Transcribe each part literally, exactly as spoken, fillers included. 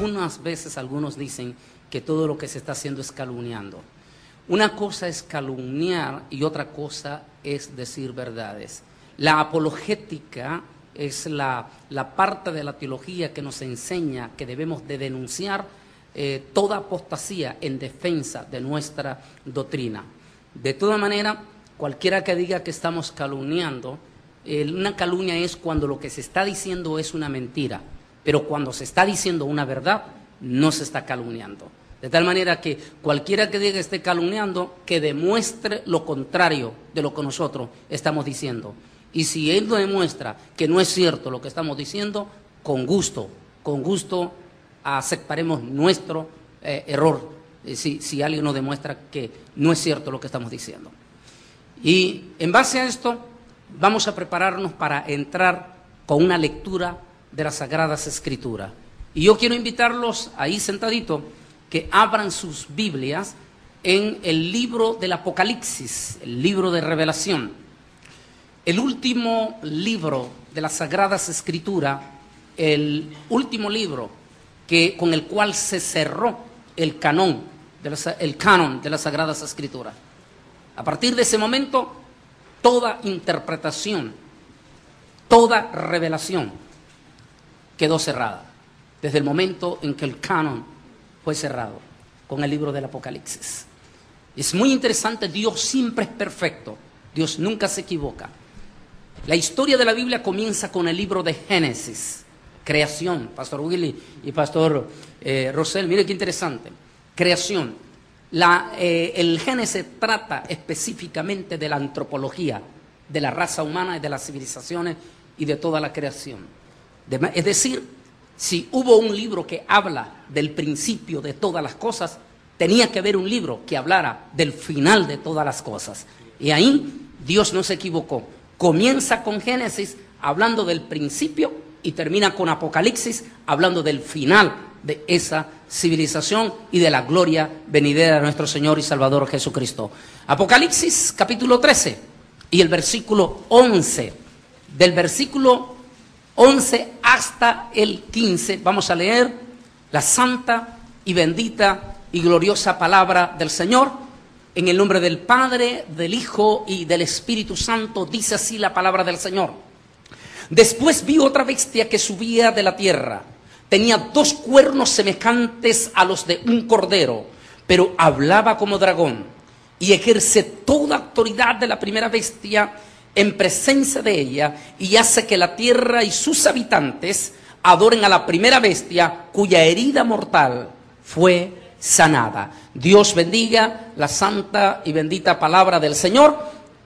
algunas veces algunos dicen que todo lo que se está haciendo es calumniando. Una cosa es calumniar y otra cosa es decir verdades. La apologética es la, la parte de la teología que nos enseña que debemos de denunciar eh, toda apostasía en defensa de nuestra doctrina. De toda manera, cualquiera que diga que estamos calumniando, eh, una calumnia es cuando lo que se está diciendo es una mentira, pero cuando se está diciendo una verdad, no se está calumniando. De tal manera que cualquiera que diga que esté calumniando, que demuestre lo contrario de lo que nosotros estamos diciendo. Y si él no demuestra que no es cierto lo que estamos diciendo, con gusto, con gusto aceptaremos nuestro eh, error, eh, si, si alguien nos demuestra que no es cierto lo que estamos diciendo. Y en base a esto, vamos a prepararnos para entrar con una lectura de las Sagradas Escrituras. Y yo quiero invitarlos ahí sentaditos, que abran sus Biblias en el libro del Apocalipsis, el libro de Revelación. El último libro de las Sagradas Escrituras, el último libro que, con el cual se cerró el canon, de las, el canon de las Sagradas Escrituras. A partir de ese momento, toda interpretación, toda revelación quedó cerrada, desde el momento en que el canon fue cerrado con el libro del Apocalipsis. Es muy interesante, Dios siempre es perfecto, Dios nunca se equivoca. La historia de la Biblia comienza con el libro de Génesis, creación. Pastor Willy y Pastor eh, Rosel, mire qué interesante, creación. La, eh, el Génesis trata específicamente de la antropología, de la raza humana y de las civilizaciones y de toda la creación. De, es decir, si hubo un libro que habla del principio de todas las cosas, tenía que haber un libro que hablara del final de todas las cosas. Y ahí Dios no se equivocó. Comienza con Génesis hablando del principio y termina con Apocalipsis hablando del final de esa civilización y de la gloria venidera de nuestro Señor y Salvador Jesucristo. Apocalipsis capítulo trece y el versículo once. Del versículo once hasta el quince, vamos a leer la santa y bendita y gloriosa palabra del Señor. En el nombre del Padre, del Hijo y del Espíritu Santo, dice así la palabra del Señor. Después vi otra bestia que subía de la tierra. Tenía dos cuernos semejantes a los de un cordero, pero hablaba como dragón y ejerce toda autoridad de la primera bestia en presencia de ella, y hace que la tierra y sus habitantes adoren a la primera bestia, cuya herida mortal fue sanada. Dios bendiga la santa y bendita palabra del Señor.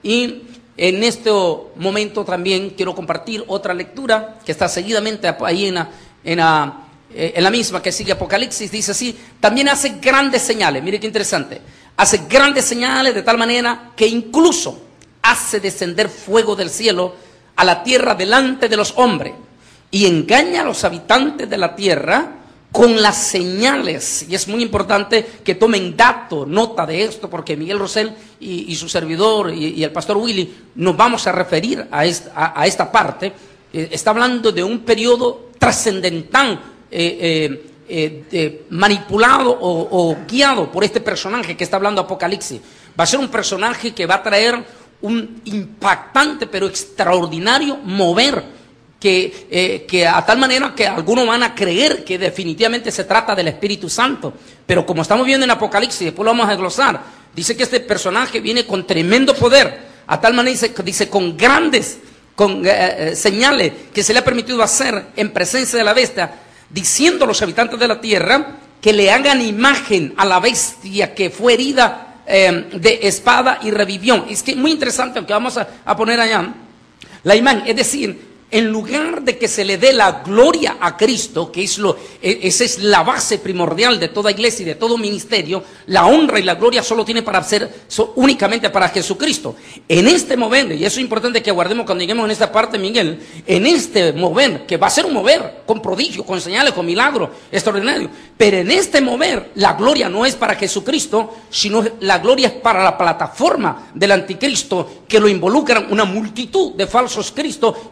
Y en este momento también quiero compartir otra lectura que está seguidamente ahí en la, en la, en la misma que sigue Apocalipsis. Dice así: también hace grandes señales. Mire qué interesante. Hace grandes señales de tal manera que incluso hace descender fuego del cielo a la tierra delante de los hombres, y engaña a los habitantes de la tierra con las señales. Y es muy importante que tomen dato, nota de esto, porque Miguel Rosel y, y su servidor y, y el pastor Willy nos vamos a referir a esta, a, a esta parte. Eh, está hablando de un periodo trascendental, eh, eh, eh, eh, manipulado o, o guiado por este personaje que está hablando Apocalipsis. Va a ser un personaje que va a traer un impactante pero extraordinario mover, que, eh, que a tal manera que algunos van a creer que definitivamente se trata del Espíritu Santo. Pero como estamos viendo en Apocalipsis, después lo vamos a desglosar, dice que este personaje viene con tremendo poder, a tal manera dice, dice con grandes con, eh, señales que se le ha permitido hacer en presencia de la bestia, diciendo a los habitantes de la tierra que le hagan imagen a la bestia que fue herida Eh, de espada y revivió. Es que es muy interesante, aunque vamos a, a poner allá la imagen, es decir, en lugar de que se le dé la gloria a Cristo, que es lo, esa es la base primordial de toda iglesia y de todo ministerio, la honra y la gloria solo tiene para ser so, únicamente para Jesucristo. En este mover, y eso es importante que aguardemos cuando lleguemos en esta parte, Miguel, en este mover, que va a ser un mover con prodigio, con señales, con milagros extraordinarios, pero en este mover la gloria no es para Jesucristo, sino la gloria es para la plataforma del anticristo, que lo involucran una multitud de falsos cristos y de falsos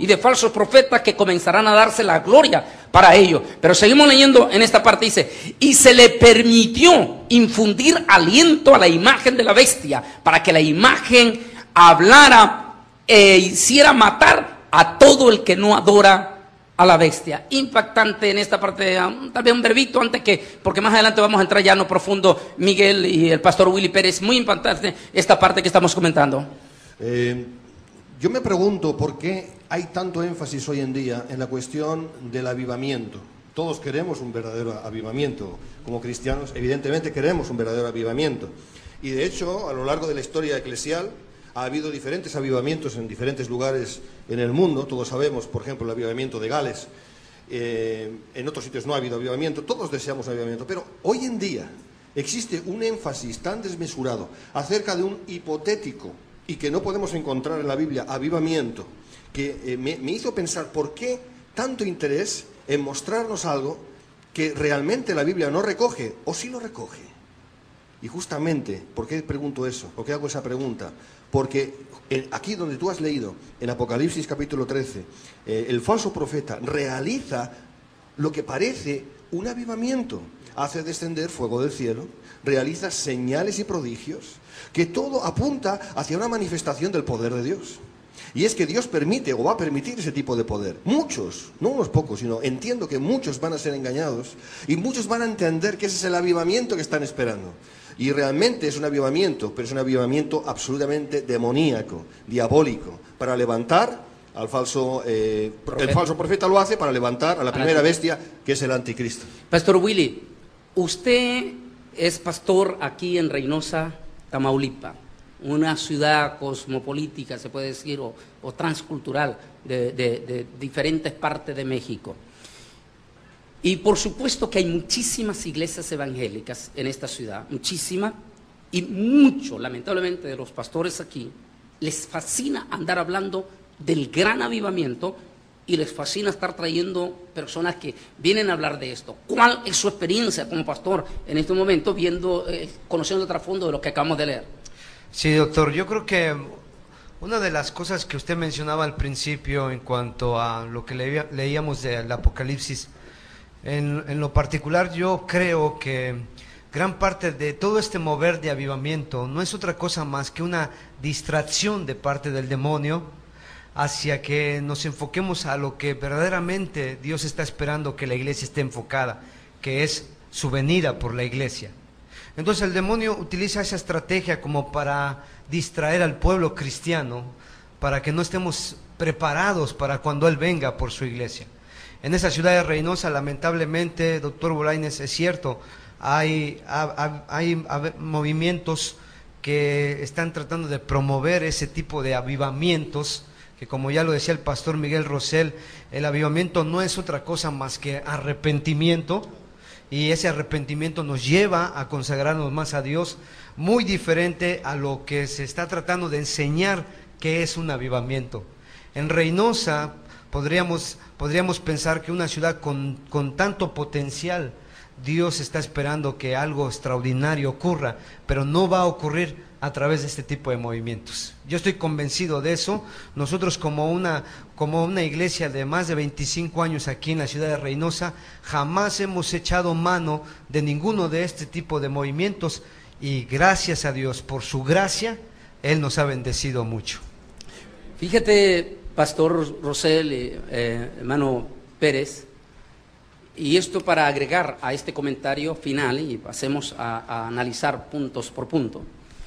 falsos profetas que comenzarán a darse la gloria para ellos. Pero seguimos leyendo en esta parte, dice, y se le permitió infundir aliento a la imagen de la bestia, para que la imagen hablara e hiciera matar a todo el que no adora a la bestia. Impactante en esta parte, um, tal vez un verbito antes que, porque más adelante vamos a entrar ya en lo profundo, Miguel y el pastor Willy Pérez, muy impactante esta parte que estamos comentando. Eh, yo me pregunto por qué hay tanto énfasis hoy en día en la cuestión del avivamiento. Todos queremos un verdadero avivamiento, como cristianos evidentemente queremos un verdadero avivamiento, y de hecho a lo largo de la historia eclesial ha habido diferentes avivamientos en diferentes lugares en el mundo. Todos sabemos, por ejemplo, el avivamiento de Gales. Eh, en otros sitios no ha habido avivamiento. Todos deseamos avivamiento. Pero hoy en día existe un énfasis tan desmesurado acerca de un hipotético y que no podemos encontrar en la Biblia avivamiento, que eh, me, me hizo pensar por qué tanto interés en mostrarnos algo que realmente la Biblia no recoge, o sí lo recoge. Y justamente, ¿por qué pregunto eso? ¿Por qué hago esa pregunta? Porque aquí donde tú has leído, en Apocalipsis capítulo trece, eh, el falso profeta realiza lo que parece un avivamiento. Hace descender fuego del cielo, realiza señales y prodigios, que todo apunta hacia una manifestación del poder de Dios. Y es que Dios permite o va a permitir ese tipo de poder. Muchos, no unos pocos, sino entiendo que muchos van a ser engañados y muchos van a entender que ese es el avivamiento que están esperando. Y realmente es un avivamiento, pero es un avivamiento absolutamente demoníaco, diabólico, para levantar al falso, eh, el falso profeta lo hace para levantar a la primera bestia, que es el anticristo. Pastor Willy, usted es pastor aquí en Reynosa, Tamaulipas, una ciudad cosmopolítica, se puede decir, o, o transcultural de, de, de diferentes partes de México. Y por supuesto que hay muchísimas iglesias evangélicas en esta ciudad, muchísimas, y mucho, lamentablemente, de los pastores aquí, les fascina andar hablando del gran avivamiento y les fascina estar trayendo personas que vienen a hablar de esto. ¿Cuál es su experiencia como pastor en este momento, viendo, eh, conociendo el trasfondo de lo que acabamos de leer? Sí, doctor, yo creo que una de las cosas que usted mencionaba al principio en cuanto a lo que leía, leíamos del Apocalipsis, en, en lo particular yo creo que gran parte de todo este mover de avivamiento no es otra cosa más que una distracción de parte del demonio hacia que nos enfoquemos a lo que verdaderamente Dios está esperando que la iglesia esté enfocada, que es su venida por la iglesia. Entonces el demonio utiliza esa estrategia como para distraer al pueblo cristiano, para que no estemos preparados para cuando Él venga por su iglesia. En esa ciudad de Reynosa, lamentablemente, doctor Bolaños, es cierto, hay, hay, hay, hay movimientos que están tratando de promover ese tipo de avivamientos, que como ya lo decía el pastor Miguel Rosell, el avivamiento no es otra cosa más que arrepentimiento, y ese arrepentimiento nos lleva a consagrarnos más a Dios, muy diferente a lo que se está tratando de enseñar que es un avivamiento. En Reynosa podríamos, podríamos pensar que una ciudad con, con tanto potencial, Dios está esperando que algo extraordinario ocurra, pero no va a ocurrir a través de este tipo de movimientos. Yo estoy convencido de eso. Nosotros como una, como una iglesia de más de veinticinco años aquí en la ciudad de Reynosa, jamás hemos echado mano de ninguno de este tipo de movimientos, y gracias a Dios, por su gracia, Él nos ha bendecido mucho. Fíjate, pastor Rosell, eh, hermano Pérez, y esto para agregar a este comentario final, y pasemos a, a analizar puntos por punto.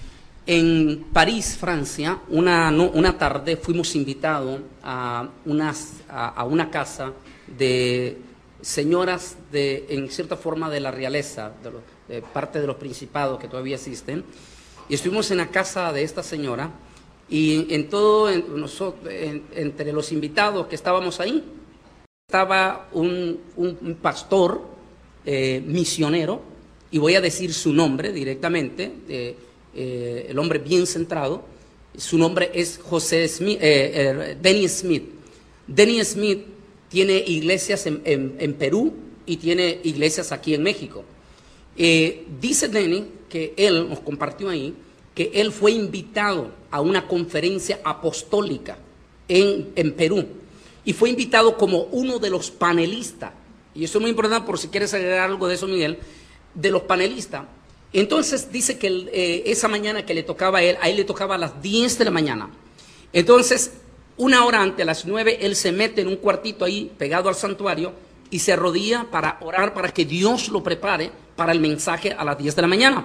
En París, Francia, una, no, una tarde fuimos invitados a, unas, a, a una casa de señoras, de, en cierta forma, de la realeza, de, lo, de parte de los principados que todavía existen, y estuvimos en la casa de esta señora, y en todo, en, nosotros, en, entre los invitados que estábamos ahí, estaba un, un, un pastor eh, misionero, y voy a decir su nombre directamente, eh, eh, el hombre bien centrado. Su nombre es José Smith, eh, eh, Denny Smith. Denny Smith tiene iglesias en, en, en Perú y tiene iglesias aquí en México. Eh, dice Denny que él nos compartió ahí que él fue invitado a una conferencia apostólica en, en Perú. y fue invitado como uno de los panelistas. Y eso es muy importante por si quieres agregar algo de eso, Miguel, de los panelistas. Entonces dice que el, eh, esa mañana que le tocaba a él, a él le tocaba a las diez de la mañana. Entonces, una hora antes, a las nueve, él se mete en un cuartito ahí, pegado al santuario, y se arrodilla para orar, para que Dios lo prepare para el mensaje a las diez de la mañana.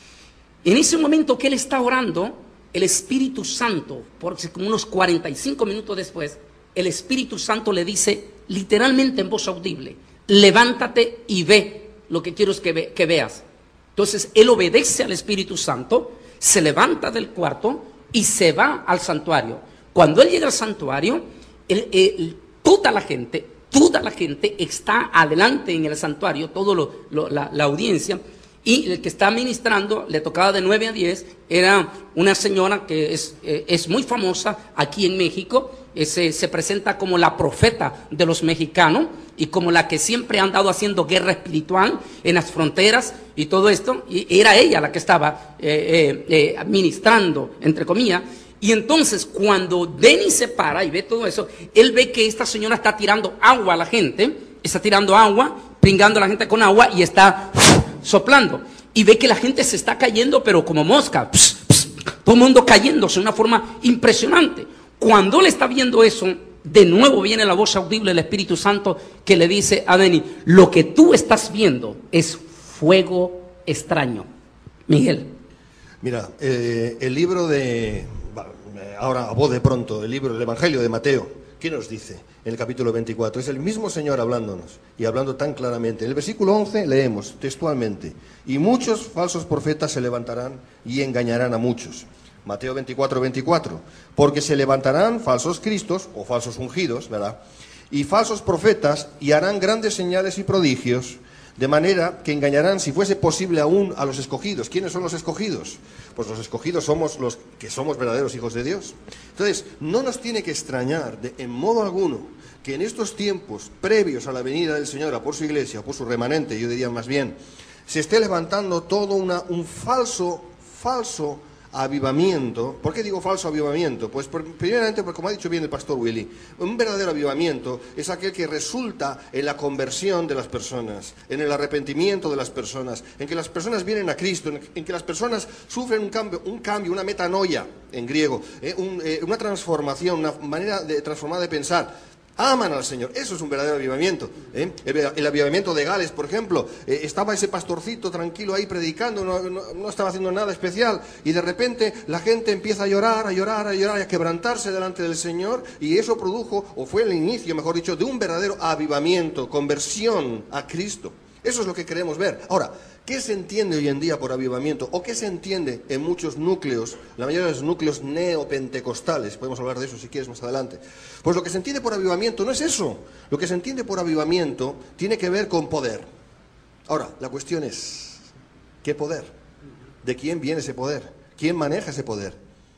En ese momento que él está orando, el Espíritu Santo, por como unos cuarenta y cinco minutos después, el Espíritu Santo le dice, literalmente en voz audible, levántate y ve lo que quiero es que, ve, que veas. Entonces, él obedece al Espíritu Santo, se levanta del cuarto y se va al santuario. Cuando él llega al santuario, él, él, toda la gente, toda la gente está adelante en el santuario, toda la, la audiencia, y el que está ministrando, le tocaba de nueve a diez, era una señora que es, eh, es muy famosa aquí en México, eh, se, se presenta como la profeta de los mexicanos y como la que siempre ha andado haciendo guerra espiritual en las fronteras y todo esto, y era ella la que estaba eh, eh, eh, ministrando, entre comillas. Y entonces cuando Denis se para y ve todo eso, él ve que esta señora está tirando agua a la gente, está tirando agua, pringando a la gente con agua y está soplando. Y ve que la gente se está cayendo, pero como mosca, pss, pss, todo el mundo cayéndose de una forma impresionante. Cuando él está viendo eso, de nuevo viene la voz audible del Espíritu Santo que le dice a Denis, lo que tú estás viendo es fuego extraño. Miguel. Mira, eh, el libro de... Ahora, a voz de pronto, el libro, el Evangelio de Mateo, ¿qué nos dice en el capítulo veinticuatro? Es el mismo Señor hablándonos y hablando tan claramente. En el versículo once leemos textualmente, y muchos falsos profetas se levantarán y engañarán a muchos. Mateo veinticuatro, veinticuatro, porque se levantarán falsos cristos o falsos ungidos, ¿verdad? Y falsos profetas y harán grandes señales y prodigios, de manera que engañarán, si fuese posible aún, a los escogidos. ¿Quiénes son los escogidos? Pues los escogidos somos los que somos verdaderos hijos de Dios. Entonces, no nos tiene que extrañar de, en modo alguno que en estos tiempos previos a la venida del Señor a por su iglesia, a por su remanente, yo diría más bien, se esté levantando todo una, un falso, falso avivamiento. ¿Por qué digo falso avivamiento? Pues por, primeramente, porque como ha dicho bien el pastor Willy, un verdadero avivamiento es aquel que resulta en la conversión de las personas, en el arrepentimiento de las personas, en que las personas vienen a Cristo, en, en que las personas sufren un cambio, un cambio, una metanoia en griego, eh, un, eh, una transformación, una manera de, transformada de pensar. Aman al Señor, eso es un verdadero avivamiento, ¿eh? el, el avivamiento de Gales, por ejemplo, eh, estaba ese pastorcito tranquilo ahí predicando, no, no, no estaba haciendo nada especial, y de repente la gente empieza a llorar, a llorar, a llorar, a quebrantarse delante del Señor, y eso produjo, o fue el inicio, mejor dicho, de un verdadero avivamiento, conversión a Cristo. Eso es lo que queremos ver. Ahora, ¿qué se entiende hoy en día por avivamiento? ¿O qué se entiende en muchos núcleos, la mayoría de los núcleos neopentecostales? Podemos hablar de eso si quieres más adelante. Pues lo que se entiende por avivamiento no es eso. Lo que se entiende por avivamiento tiene que ver con poder. Ahora, la cuestión es, ¿qué poder? ¿De quién viene ese poder? ¿Quién maneja ese poder?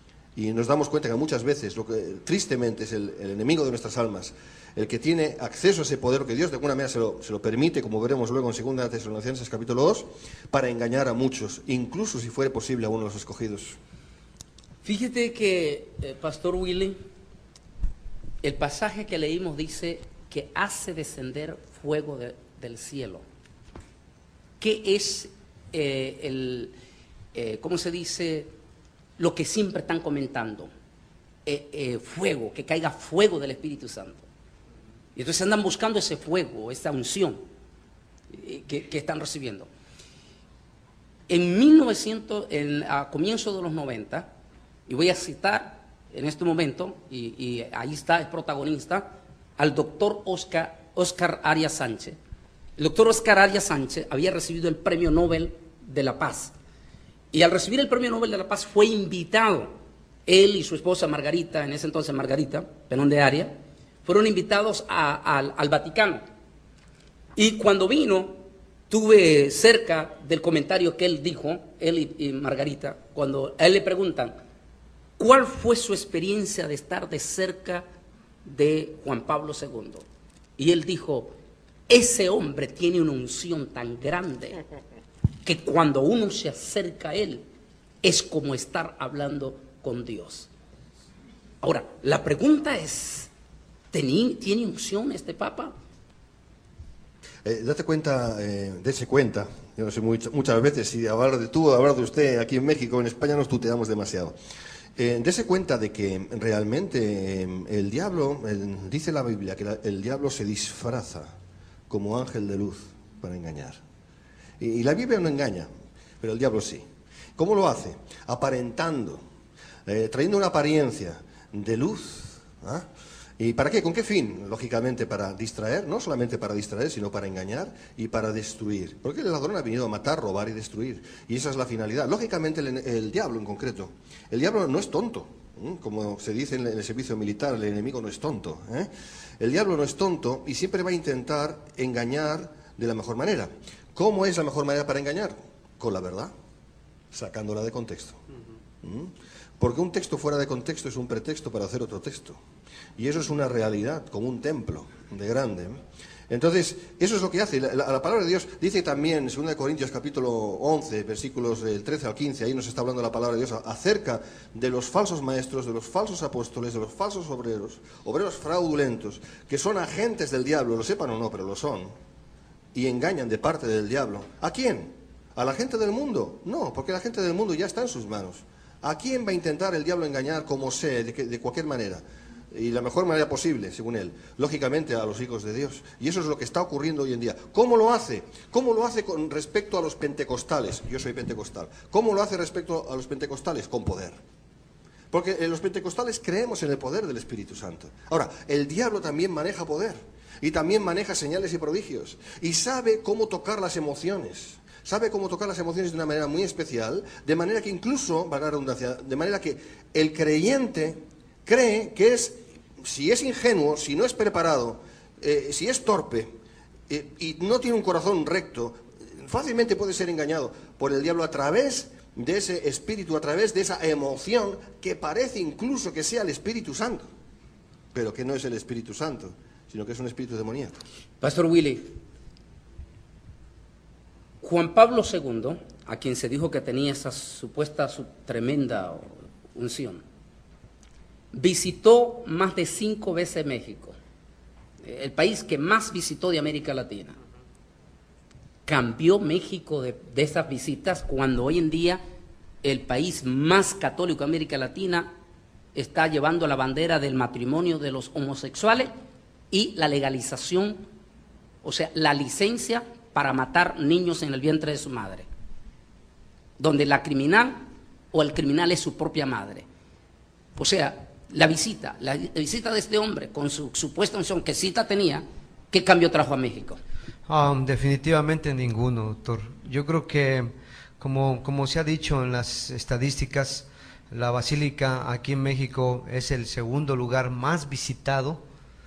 Y nos damos cuenta que muchas veces, lo que tristemente es el, el enemigo de nuestras almas, el que tiene acceso a ese poder, que Dios de alguna manera se lo, se lo permite, como veremos luego en segunda Tesalonicenses capítulo dos, para engañar a muchos, incluso si fuera posible a uno de los escogidos. Fíjate que, eh, Pastor Willy, el pasaje que leímos dice que hace descender fuego de, del cielo. ¿Qué es eh, el, eh, cómo se dice, lo que siempre están comentando? Eh, eh, fuego, que caiga fuego del Espíritu Santo. Y entonces andan buscando ese fuego, esa unción eh, que, que están recibiendo. En mil novecientos, en, a comienzos de los noventa, y voy a citar en este momento, y, y ahí está el protagonista, al doctor Oscar, Oscar Arias Sánchez. El doctor Oscar Arias Sánchez había recibido el Premio Nobel de la Paz. Y al recibir el Premio Nobel de la Paz fue invitado, él y su esposa Margarita, en ese entonces Margarita, Penón de Arias, fueron invitados a, a, al Vaticano. Y cuando vino, tuve cerca del comentario que él dijo, él y, y Margarita, cuando a él le preguntan, ¿cuál fue su experiencia de estar de cerca de Juan Pablo segundo? Y él dijo, ese hombre tiene una unción tan grande que cuando uno se acerca a él, es como estar hablando con Dios. Ahora, la pregunta es, ¿Tení, ¿Tiene unción este Papa? Eh, date cuenta, eh, dése cuenta, yo no sé much, muchas veces si hablar de tú o hablar de usted aquí en México, en España nos tuteamos demasiado. Eh, dese cuenta de que realmente eh, el diablo, el, dice la Biblia, que la, el diablo se disfraza como ángel de luz para engañar. Y, y la Biblia no engaña, pero el diablo sí. ¿Cómo lo hace? Aparentando, eh, trayendo una apariencia de luz. ¿Ah? ¿Y para qué? ¿Con qué fin? Lógicamente para distraer, no solamente para distraer, sino para engañar y para destruir. Porque el ladrón ha venido a matar, robar y destruir. Y esa es la finalidad. Lógicamente el, el diablo en concreto. El diablo no es tonto. ¿eh? Como se dice en el servicio militar, el enemigo no es tonto. ¿eh? El diablo no es tonto y siempre va a intentar engañar de la mejor manera. ¿Cómo es la mejor manera para engañar? Con la verdad, sacándola de contexto. ¿Mm? Porque un texto fuera de contexto es un pretexto para hacer otro texto. Y eso es una realidad, como un templo de grande. Entonces, eso es lo que hace. La, la, la palabra de Dios dice también, en segunda de Corintios capítulo once, versículos del trece al quince, ahí nos está hablando la palabra de Dios acerca de los falsos maestros, de los falsos apóstoles, de los falsos obreros, obreros fraudulentos, que son agentes del diablo, lo sepan o no, pero lo son, y engañan de parte del diablo. ¿A quién? ¿A la gente del mundo? No, porque la gente del mundo ya está en sus manos. ¿A quién va a intentar el diablo engañar como sea, de, que, de cualquier manera? Y la mejor manera posible, según él. Lógicamente a los hijos de Dios. Y eso es lo que está ocurriendo hoy en día. ¿Cómo lo hace? ¿Cómo lo hace con respecto a los pentecostales? Yo soy pentecostal. ¿Cómo lo hace respecto a los pentecostales? Con poder. Porque en los pentecostales creemos en el poder del Espíritu Santo. Ahora, el diablo también maneja poder. Y también maneja señales y prodigios. Y sabe cómo tocar las emociones. Sabe cómo tocar las emociones de una manera muy especial, de manera que incluso, valga la redundancia, de manera que el creyente cree que es, si es ingenuo, si no es preparado, eh, si es torpe eh, y no tiene un corazón recto, fácilmente puede ser engañado por el diablo a través de ese espíritu, a través de esa emoción que parece incluso que sea el Espíritu Santo, pero que no es el Espíritu Santo, sino que es un espíritu demoníaco. Pastor Willy, Juan Pablo segundo, a quien se dijo que tenía esa supuesta su tremenda unción, visitó más de cinco veces México, el país que más visitó de América Latina. Cambió México de, de esas visitas cuando hoy en día el país más católico de América Latina está llevando la bandera del matrimonio de los homosexuales y la legalización, o sea, la licencia para matar niños en el vientre de su madre, donde la criminal o el criminal es su propia madre. O sea, la visita, la visita de este hombre con su supuesta unción que cita tenía, ¿qué cambio trajo a México? Um, definitivamente ninguno, doctor. Yo creo que, como, como se ha dicho en las estadísticas, la Basílica aquí en México es el segundo lugar más visitado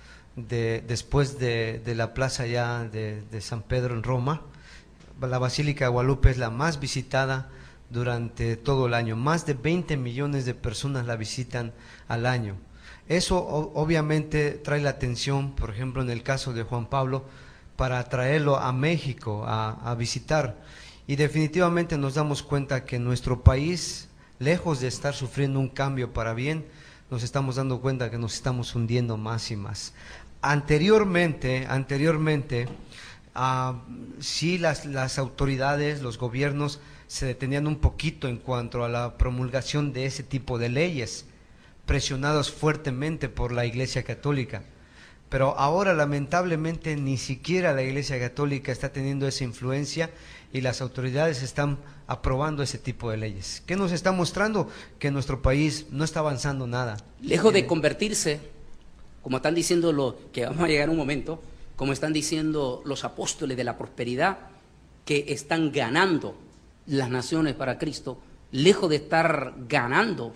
De, después de, de la plaza ya de, de San Pedro en Roma. La Basílica de Guadalupe es la más visitada durante todo el año. Más de veinte millones de personas la visitan al año. Eso o, obviamente trae la atención, por ejemplo, en el caso de Juan Pablo, para traerlo a México a, a visitar. Y definitivamente nos damos cuenta que nuestro país, lejos de estar sufriendo un cambio para bien, nos estamos dando cuenta que nos estamos hundiendo más y más. Anteriormente, anteriormente, uh, sí las, las autoridades, los gobiernos se detenían un poquito en cuanto a la promulgación de ese tipo de leyes, presionados fuertemente por la Iglesia Católica. Pero ahora lamentablemente ni siquiera la Iglesia Católica está teniendo esa influencia y las autoridades están aprobando ese tipo de leyes. ¿Qué nos está mostrando? Que nuestro país no está avanzando nada. Lejos de convertirse, como están diciendo los, que vamos a llegar a un momento, como están diciendo los apóstoles de la prosperidad, que están ganando las naciones para Cristo, lejos de estar ganando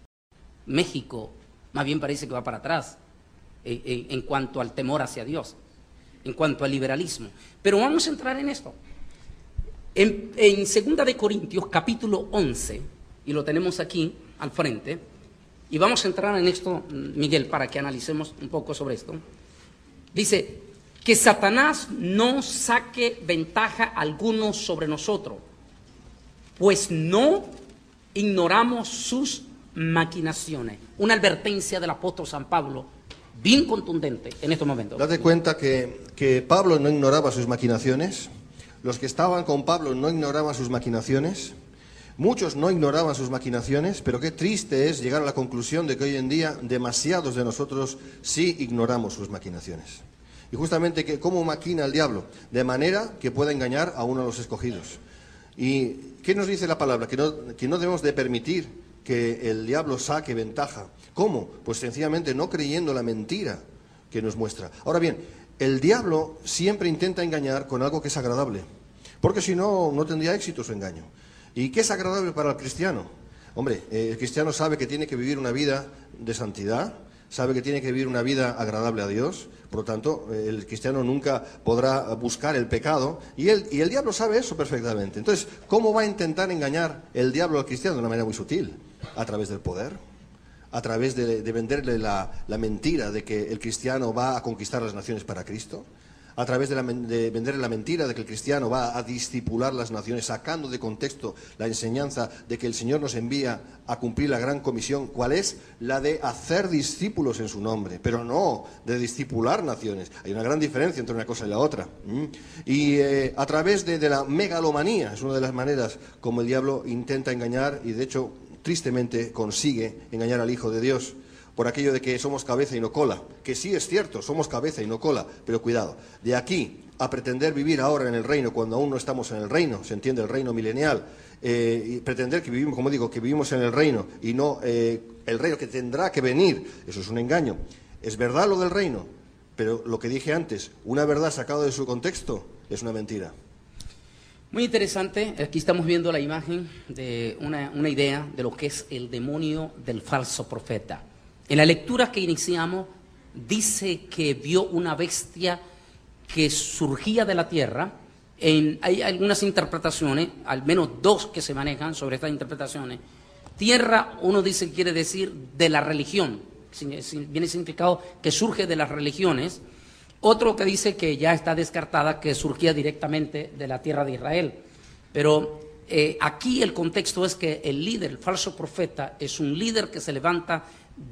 México, más bien parece que va para atrás en, en, en cuanto al temor hacia Dios, en cuanto al liberalismo. Pero vamos a entrar en esto. En, en segunda de Corintios, capítulo once, y lo tenemos aquí al frente, y vamos a entrar en esto, Miguel, para que analicemos un poco sobre esto. Dice, que Satanás no saque ventaja alguno sobre nosotros, pues no ignoramos sus maquinaciones. Una advertencia del apóstol San Pablo bien contundente en estos momentos. Date cuenta que, que Pablo no ignoraba sus maquinaciones, los que estaban con Pablo no ignoraban sus maquinaciones, muchos no ignoraban sus maquinaciones, pero qué triste es llegar a la conclusión de que hoy en día demasiados de nosotros sí ignoramos sus maquinaciones. Y justamente, que ¿cómo maquina el diablo? De manera que pueda engañar a uno de los escogidos. ¿Y qué nos dice la palabra? Que no, que no debemos de permitir que el diablo saque ventaja. ¿Cómo? Pues sencillamente no creyendo la mentira que nos muestra. Ahora bien, el diablo siempre intenta engañar con algo que es agradable, porque si no, no tendría éxito su engaño. ¿Y qué es agradable para el cristiano? Hombre, eh, el cristiano sabe que tiene que vivir una vida de santidad, sabe que tiene que vivir una vida agradable a Dios, por lo tanto, eh, el cristiano nunca podrá buscar el pecado, y el, y el diablo sabe eso perfectamente. Entonces, ¿cómo va a intentar engañar el diablo al cristiano? De una manera muy sutil, a través del poder, a través de, de venderle la, la mentira de que el cristiano va a conquistar las naciones para Cristo, a través de, la, de venderle la mentira de que el cristiano va a discipular las naciones, sacando de contexto la enseñanza de que el Señor nos envía a cumplir la gran comisión. ¿Cuál es? La de hacer discípulos en su nombre, pero no de discipular naciones. Hay una gran diferencia entre una cosa y la otra. ¿Mm? Y eh, a través de, de la megalomanía, es una de las maneras como el diablo intenta engañar, y de hecho, tristemente, consigue engañar al Hijo de Dios, por aquello de que somos cabeza y no cola, que sí es cierto, somos cabeza y no cola, pero cuidado, de aquí a pretender vivir ahora en el reino cuando aún no estamos en el reino, se entiende, el reino milenial, eh, y pretender que vivimos, como digo, que vivimos en el reino y no eh, el reino que tendrá que venir, eso es un engaño. Es verdad lo del reino, pero lo que dije antes, una verdad sacada de su contexto es una mentira. Muy interesante, aquí estamos viendo la imagen de una, una idea de lo que es el demonio del falso profeta. En la lectura que iniciamos, dice que vio una bestia que surgía de la tierra. En, hay algunas interpretaciones, al menos dos que se manejan sobre estas interpretaciones. Tierra, uno dice que quiere decir de la religión, viene significado que surge de las religiones. Otro que dice que ya está descartada, que surgía directamente de la tierra de Israel. Pero eh, aquí el contexto es que el líder, el falso profeta, es un líder que se levanta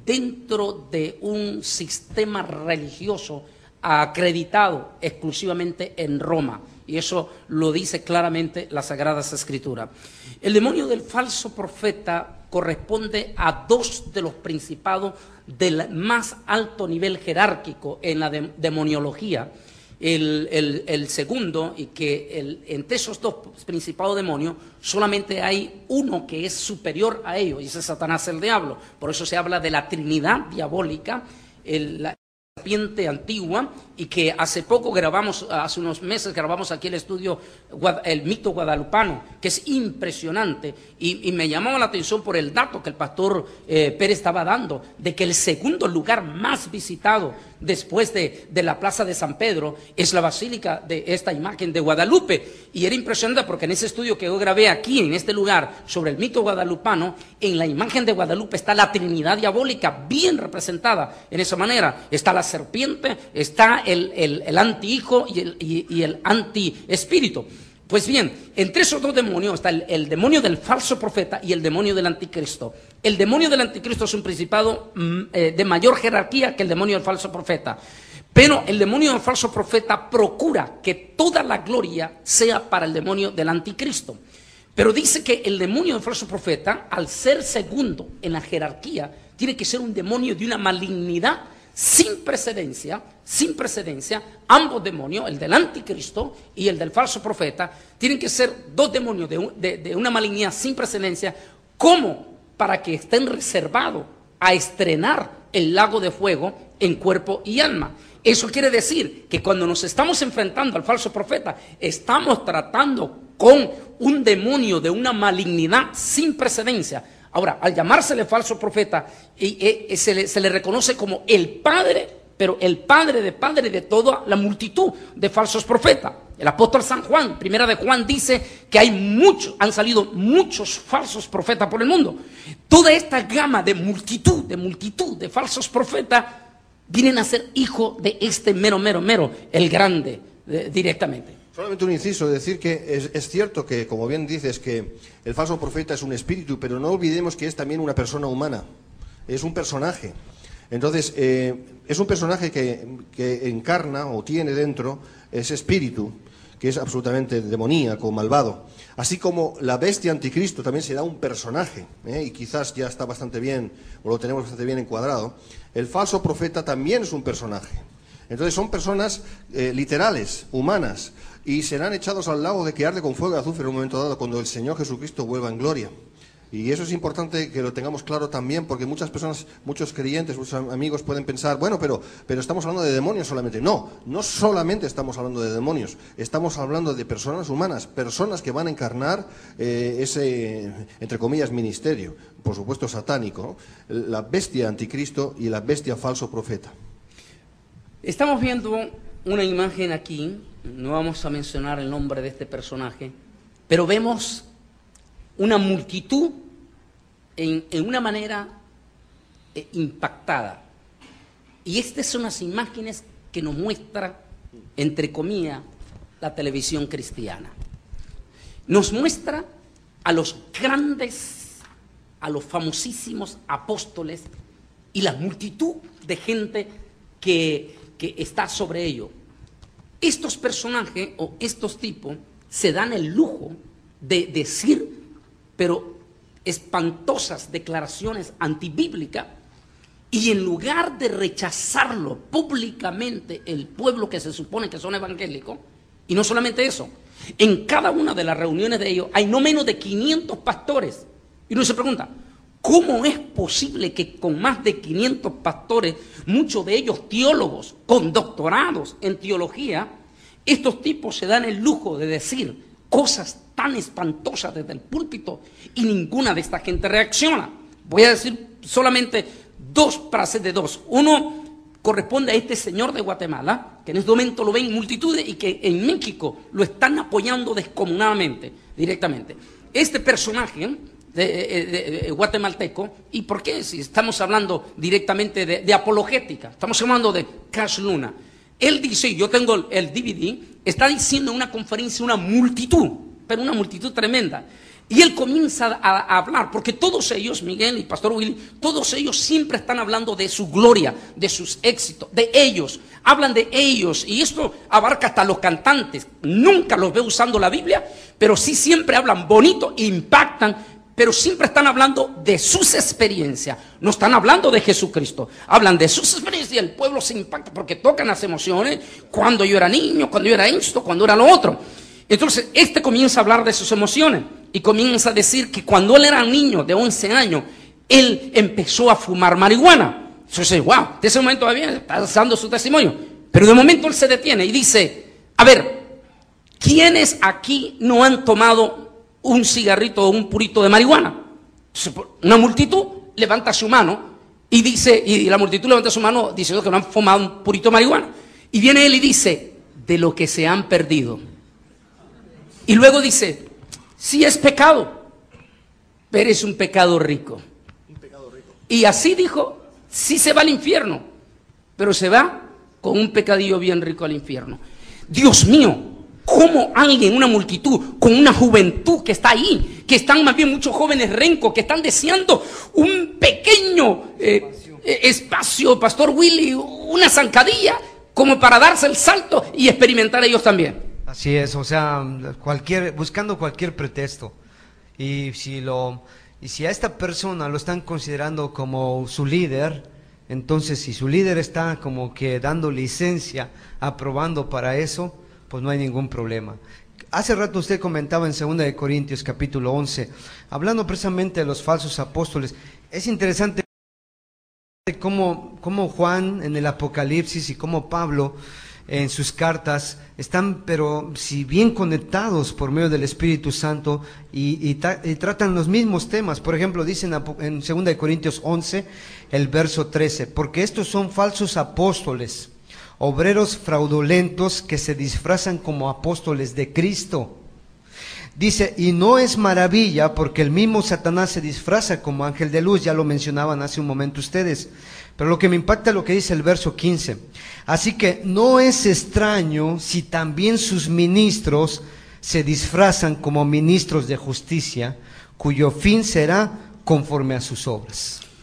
dentro de un sistema religioso acreditado exclusivamente en Roma, y eso lo dice claramente las Sagradas Escrituras. El demonio del falso profeta corresponde a dos de los principados del más alto nivel jerárquico en la de demoniología. El, el, el segundo, y que el, entre esos dos principados demonios solamente hay uno que es superior a ellos, y ese es Satanás, el diablo. Por eso se habla de la Trinidad diabólica, el, la serpiente antigua, y que hace poco grabamos, hace unos meses grabamos aquí el estudio, el mito guadalupano, que es impresionante, y, y me llamaba la atención por el dato que el pastor eh, Pérez estaba dando, de que el segundo lugar más visitado después de, de la plaza de San Pedro es la basílica de esta imagen de Guadalupe. Y era impresionante porque en ese estudio que yo grabé aquí, en este lugar, sobre el mito guadalupano, en la imagen de Guadalupe está la Trinidad diabólica bien representada en esa manera. Está la serpiente, está el, el, el antihijo y el, y, y el antiespíritu. Pues bien, entre esos dos demonios está el, el demonio del falso profeta y el demonio del anticristo. El demonio del anticristo es un principado mm, eh, de mayor jerarquía que el demonio del falso profeta. Pero el demonio del falso profeta procura que toda la gloria sea para el demonio del anticristo. Pero dice que el demonio del falso profeta, al ser segundo en la jerarquía, tiene que ser un demonio de una malignidad sin precedencia, sin precedencia. Ambos demonios, el del anticristo y el del falso profeta, tienen que ser dos demonios de, un, de, de una malignidad sin precedencia, como para que estén reservados a estrenar el lago de fuego en cuerpo y alma. Eso quiere decir que cuando nos estamos enfrentando al falso profeta, estamos tratando con un demonio de una malignidad sin precedencia. Ahora, al llamársele falso profeta, y, y, se, le, se le reconoce como el padre, pero el padre de padre de toda la multitud de falsos profetas. El apóstol San Juan, primera de Juan, dice que hay muchos, han salido muchos falsos profetas por el mundo. Toda esta gama de multitud, de multitud de falsos profetas, vienen a ser hijos de este mero, mero, mero, el grande, de, directamente. Solamente un inciso, decir que es, es cierto que, como bien dices, que el falso profeta es un espíritu, pero no olvidemos que es también una persona humana, es un personaje. Entonces, eh, es un personaje que, que encarna o tiene dentro ese espíritu que es absolutamente demoníaco, malvado. Así como la bestia anticristo también será un personaje, ¿eh? y quizás ya está bastante bien, o lo tenemos bastante bien encuadrado. El falso profeta también es un personaje. Entonces son personas eh, literales, humanas, y serán echados al lago de que arde con fuego y azufre en un momento dado cuando el Señor Jesucristo vuelva en gloria. Y eso es importante que lo tengamos claro también, porque muchas personas, muchos creyentes, muchos amigos pueden pensar, bueno, pero, pero estamos hablando de demonios solamente. No, no solamente estamos hablando de demonios, estamos hablando de personas humanas, personas que van a encarnar eh, ese, entre comillas, ministerio, por supuesto satánico, ¿no? La bestia anticristo y la bestia falso profeta. Estamos viendo una imagen aquí, no vamos a mencionar el nombre de este personaje, pero vemos una multitud en, en una manera eh, impactada. Y estas son las imágenes que nos muestra, entre comillas, la televisión cristiana. Nos muestra a los grandes, a los famosísimos apóstoles y la multitud de gente que, que está sobre ellos. Estos personajes o estos tipos se dan el lujo de decir, pero espantosas declaraciones antibíblicas, y en lugar de rechazarlo públicamente el pueblo que se supone que son evangélicos, y no solamente eso, en cada una de las reuniones de ellos hay no menos de quinientos pastores, y uno se pregunta, ¿cómo es posible que con más de quinientos pastores, muchos de ellos teólogos con doctorados en teología, estos tipos se dan el lujo de decir cosas tan espantosas desde el púlpito y ninguna de esta gente reacciona? Voy a decir solamente dos frases de dos. Uno corresponde a este señor de Guatemala, que en este momento lo ven multitudes y que en México lo están apoyando descomunadamente, directamente. Este personaje de, de, de, de guatemalteco, ¿y por qué? Si estamos hablando directamente de, de apologética, estamos hablando de Cash Luna. Él dice, yo tengo el, el D V D, está diciendo en una conferencia una multitud, pero una multitud tremenda. Y él comienza a, a hablar, porque todos ellos, Miguel y Pastor Willy, todos ellos siempre están hablando de su gloria, de sus éxitos, de ellos. Hablan de ellos, y esto abarca hasta los cantantes. Nunca los veo usando la Biblia, pero sí siempre hablan bonito, impactan, pero siempre están hablando de sus experiencias. No están hablando de Jesucristo, hablan de sus experiencias, y el pueblo se impacta porque tocan las emociones. Cuando yo era niño, cuando yo era esto, cuando era lo otro. Entonces este comienza a hablar de sus emociones y comienza a decir que cuando él era niño de once años, él empezó a fumar marihuana. Entonces, wow, de ese momento todavía está dando su testimonio, pero de momento él se detiene y dice, a ver, ¿quiénes aquí no han tomado un cigarrito o un purito de marihuana? Entonces, una multitud levanta su mano y dice, y la multitud levanta su mano diciendo que no han fumado un purito de marihuana. Y viene él y dice, de lo que se han perdido. Y luego dice, sí es pecado, pero es un pecado rico. Un pecado rico. Y así dijo, sí se va al infierno, pero se va con un pecadillo bien rico al infierno. Dios mío, ¿cómo alguien, una multitud, con una juventud que está ahí, que están más bien muchos jóvenes rencos, que están deseando un pequeño eh, espacio. Eh, espacio, Pastor Willy, una zancadilla, como para darse el salto y experimentar ellos también? Así es, o sea, cualquier, buscando cualquier pretexto. Y si lo, y si a esta persona lo están considerando como su líder, entonces si su líder está como que dando licencia, aprobando para eso, pues no hay ningún problema. Hace rato usted comentaba en segunda de Corintios capítulo once, hablando precisamente de los falsos apóstoles. Es interesante cómo, cómo Juan en el Apocalipsis y cómo Pablo en sus cartas están, pero si bien conectados por medio del Espíritu Santo y, y, y tratan los mismos temas. Por ejemplo, dicen en segunda de Corintios once, el verso trece, porque estos son falsos apóstoles, obreros fraudulentos que se disfrazan como apóstoles de Cristo. Dice, y no es maravilla porque el mismo Satanás se disfraza como ángel de luz, ya lo mencionaban hace un momento ustedes. Pero lo que me impacta es lo que dice el verso quince. Así que no es extraño si también sus ministros se disfrazan como ministros de justicia, cuyo fin será conforme a sus obras.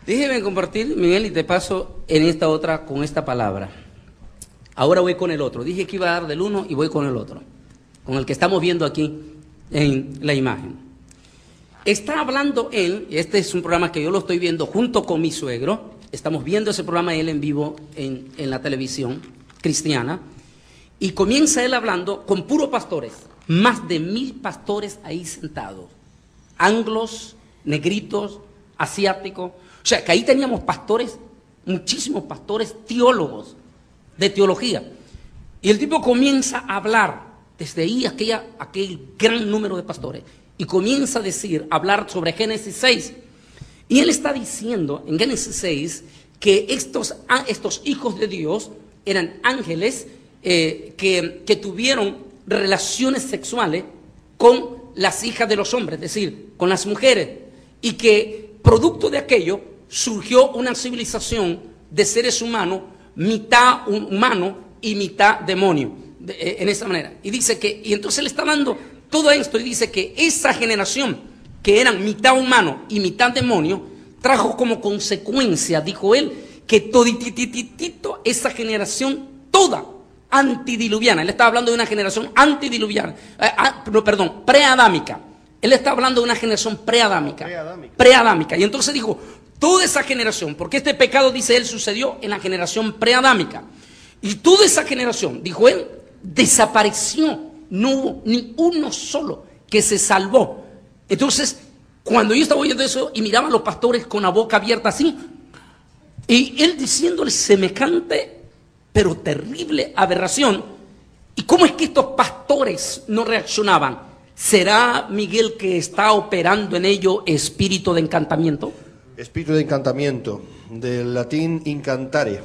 Déjeme compartir, Miguel, y te paso en esta otra, con esta palabra. Ahora voy con el otro. Dije que iba a dar del uno y voy con el otro, con el que estamos viendo aquí en la imagen. Está hablando él, este es un programa que yo lo estoy viendo junto con mi suegro, estamos viendo ese programa él en vivo en, en la televisión cristiana, y comienza él hablando con puros pastores, más de mil pastores ahí sentados, anglos, negritos, asiáticos. O sea, que ahí teníamos pastores, muchísimos pastores teólogos, de teología. Y el tipo comienza a hablar, desde ahí aquella, aquel gran número de pastores, y comienza a decir, a hablar sobre Génesis seis. Y él está diciendo en Génesis seis que estos, estos hijos de Dios eran ángeles eh, que, que tuvieron relaciones sexuales con las hijas de los hombres, es decir, con las mujeres, y que producto de aquello surgió una civilización de seres humanos, mitad humano y mitad demonio, de, eh, en esa manera. Y dice que, y entonces le está dando todo esto y dice que esa generación, que eran mitad humano y mitad demonio, trajo como consecuencia, dijo él, que toditititito esa generación toda antidiluviana, él estaba hablando de una generación antidiluviana, eh, ah, no, perdón, preadámica. Él está hablando de una generación preadámica, preadámica. Preadámica. Y entonces dijo, toda esa generación, porque este pecado, dice él, sucedió en la generación preadámica. Y toda esa generación, dijo él, desapareció. No hubo ni uno solo que se salvó. Entonces, cuando yo estaba oyendo eso y miraba a los pastores con la boca abierta así, y él diciéndole semejante, pero terrible aberración, ¿y cómo es que estos pastores no reaccionaban? ¿Será, Miguel, que está operando en ello espíritu de encantamiento? Espíritu de encantamiento, del latín incantare,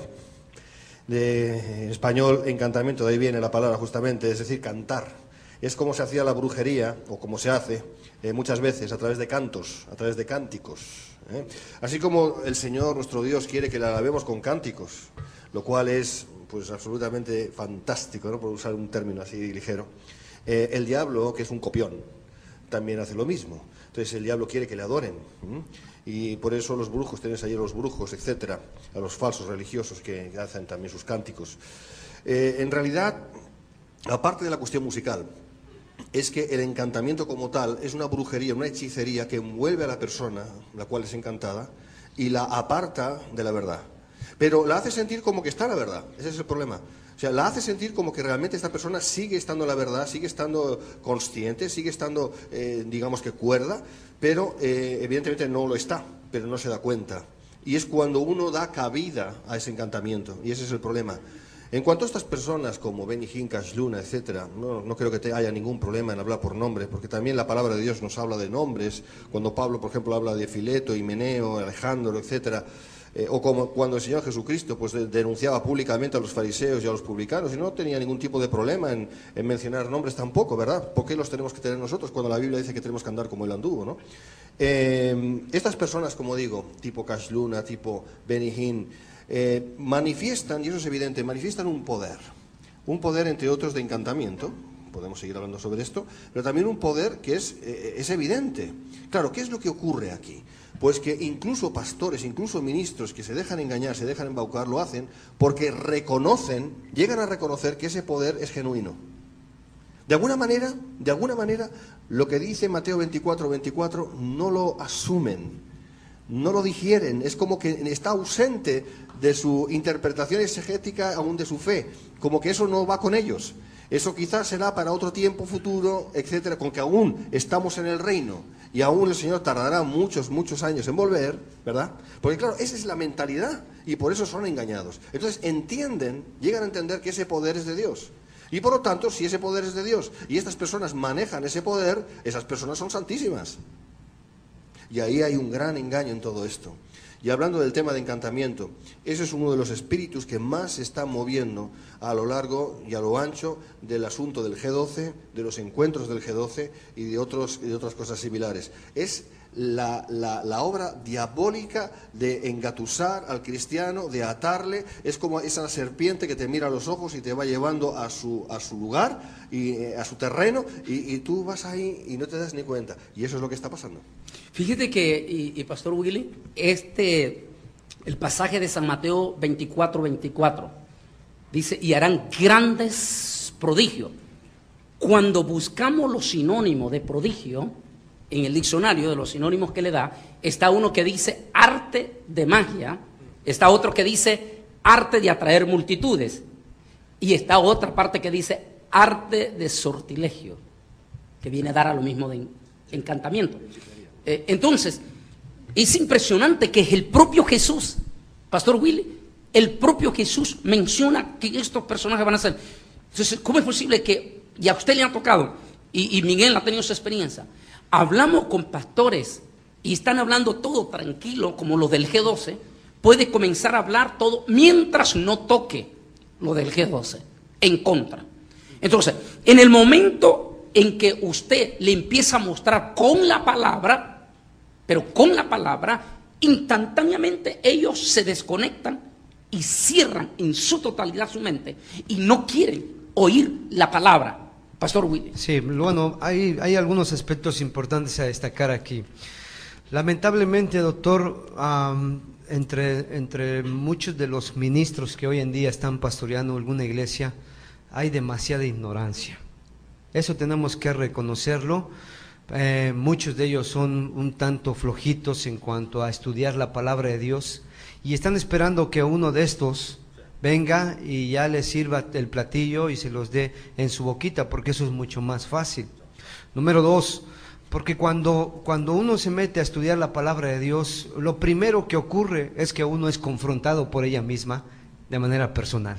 de español encantamiento, de ahí viene la palabra justamente, es decir, cantar. Es como se hacía la brujería, o como se hace eh, muchas veces, a través de cantos, a través de cánticos. ¿eh? Así como el Señor, nuestro Dios, quiere que le alabemos con cánticos, lo cual es pues absolutamente fantástico, ¿no? Por usar un término así ligero. Eh, el diablo, que es un copión, también hace lo mismo. Entonces el diablo quiere que le adoren. ¿eh? Y por eso los brujos, tenéis ahí a los brujos, etcétera, a los falsos religiosos que hacen también sus cánticos. Eh, en realidad, aparte de la cuestión musical, es que el encantamiento como tal es una brujería, una hechicería que envuelve a la persona, la cual es encantada, y la aparta de la verdad. Pero la hace sentir como que está la verdad, ese es el problema. O sea, la hace sentir como que realmente esta persona sigue estando la verdad, sigue estando consciente, sigue estando, eh, digamos que cuerda, pero eh, evidentemente no lo está, pero no se da cuenta. Y es cuando uno da cabida a ese encantamiento, y ese es el problema. En cuanto a estas personas como Benny Hinn, Cash Luna, etcétera, no, no creo que te haya ningún problema en hablar por nombre, porque también la palabra de Dios nos habla de nombres. Cuando Pablo, por ejemplo, habla de Fileto, Himeneo, Alejandro, etcétera, eh, o como cuando el Señor Jesucristo pues denunciaba públicamente a los fariseos y a los publicanos, y no tenía ningún tipo de problema en, en mencionar nombres tampoco, ¿verdad? ¿Por qué los tenemos que tener nosotros cuando la Biblia dice que tenemos que andar como él anduvo, ¿no? Eh, estas personas, como digo, tipo Cash Luna, tipo Benny Hinn, Eh, manifiestan, y eso es evidente, manifiestan un poder, un poder entre otros de encantamiento, podemos seguir hablando sobre esto, pero también un poder que es, eh, es evidente. Claro, ¿qué es lo que ocurre aquí? Pues que incluso pastores, incluso ministros que se dejan engañar, se dejan embaucar, lo hacen porque reconocen, llegan a reconocer que ese poder es genuino. De alguna manera, de alguna manera, lo que dice Mateo veinticuatro, veinticuatro no lo asumen, no lo digieren, es como que está ausente de su interpretación exegética, aún de su fe, como que eso no va con ellos. Eso quizás será para otro tiempo futuro, etcétera, con que aún estamos en el reino y aún el Señor tardará muchos, muchos años en volver, ¿verdad? Porque claro, esa es la mentalidad y por eso son engañados. Entonces entienden, llegan a entender que ese poder es de Dios. Y por lo tanto, si ese poder es de Dios y estas personas manejan ese poder, esas personas son santísimas. Y ahí hay un gran engaño en todo esto. Y hablando del tema de encantamiento, ese es uno de los espíritus que más se están moviendo a lo largo y a lo ancho del asunto del G doce, de los encuentros del G doce y de, otros, y de otras cosas similares. Es la, la, la obra diabólica de engatusar al cristiano, de atarle. Es como esa serpiente que te mira a los ojos y te va llevando a su, a su lugar, y eh, a su terreno, y, y tú vas ahí y no te das ni cuenta. Y eso es lo que está pasando. Fíjate que, y, y Pastor Willy, este, El pasaje de San Mateo veinticuatro, veinticuatro dice, y harán grandes prodigios. Cuando buscamos los sinónimos de prodigio, en el diccionario de los sinónimos que le da, está uno que dice arte de magia, está otro que dice arte de atraer multitudes, y está otra parte que dice arte de sortilegio, que viene a dar a lo mismo de encantamiento. Eh, entonces, es impresionante que es el propio Jesús, Pastor Willy, el propio Jesús menciona que estos personajes van a ser. Entonces, ¿cómo es posible que, y a usted le ha tocado, y, y Miguel ha tenido su experiencia, hablamos con pastores y están hablando todo tranquilo, como los del G doce, puede comenzar a hablar todo mientras no toque lo del G doce, en contra. Entonces, en el momento en que usted le empieza a mostrar con la palabra, pero con la palabra, instantáneamente ellos se desconectan y cierran en su totalidad su mente y no quieren oír la palabra. Pastor Willy. Sí, bueno, hay, hay algunos aspectos importantes a destacar aquí. Lamentablemente, doctor, um, entre, entre muchos de los ministros que hoy en día están pastoreando alguna iglesia, hay demasiada ignorancia. Eso tenemos que reconocerlo. Eh, muchos de ellos son un tanto flojitos en cuanto a estudiar la palabra de Dios y están esperando que uno de estos venga y ya les sirva el platillo y se los dé en su boquita, porque eso es mucho más fácil. Número dos, porque cuando, cuando uno se mete a estudiar la palabra de Dios, lo primero que ocurre es que uno es confrontado por ella misma de manera personal.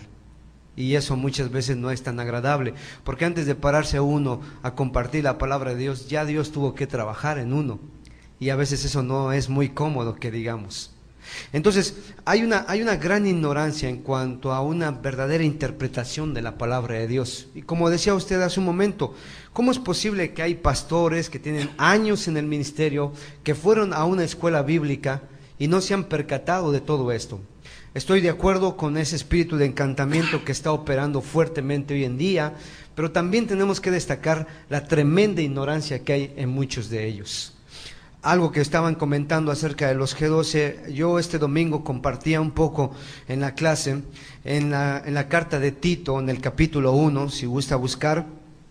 Y eso muchas veces no es tan agradable, porque antes de pararse uno a compartir la palabra de Dios, ya Dios tuvo que trabajar en uno. Y a veces eso no es muy cómodo, que digamos. Entonces, hay una, hay una gran ignorancia en cuanto a una verdadera interpretación de la palabra de Dios. Y como decía usted hace un momento, ¿cómo es posible que hay pastores que tienen años en el ministerio, que fueron a una escuela bíblica y no se han percatado de todo esto? Estoy de acuerdo con ese espíritu de encantamiento que está operando fuertemente hoy en día, pero también tenemos que destacar la tremenda ignorancia que hay en muchos de ellos. Algo que estaban comentando acerca de los G doce, yo este domingo compartía un poco en la clase, en la, en la carta de Tito, en el capítulo uno, si gusta buscar,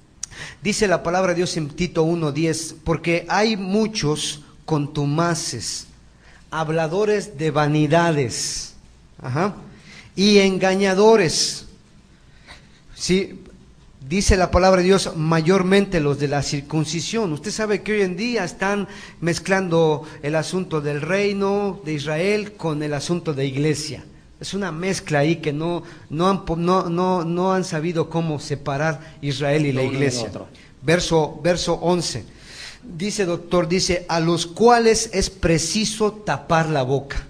dice la palabra de Dios en Tito uno diez, porque hay muchos contumaces, habladores de vanidades, ajá, y engañadores, sí. Dice la palabra de Dios, mayormente los de la circuncisión. Usted sabe que hoy en día están mezclando el asunto del reino de Israel con el asunto de iglesia. Es una mezcla ahí que no, no, han, no, no, no han sabido cómo separar Israel y la iglesia. Verso, verso once. Dice, doctor, dice, a los cuales es preciso tapar la boca.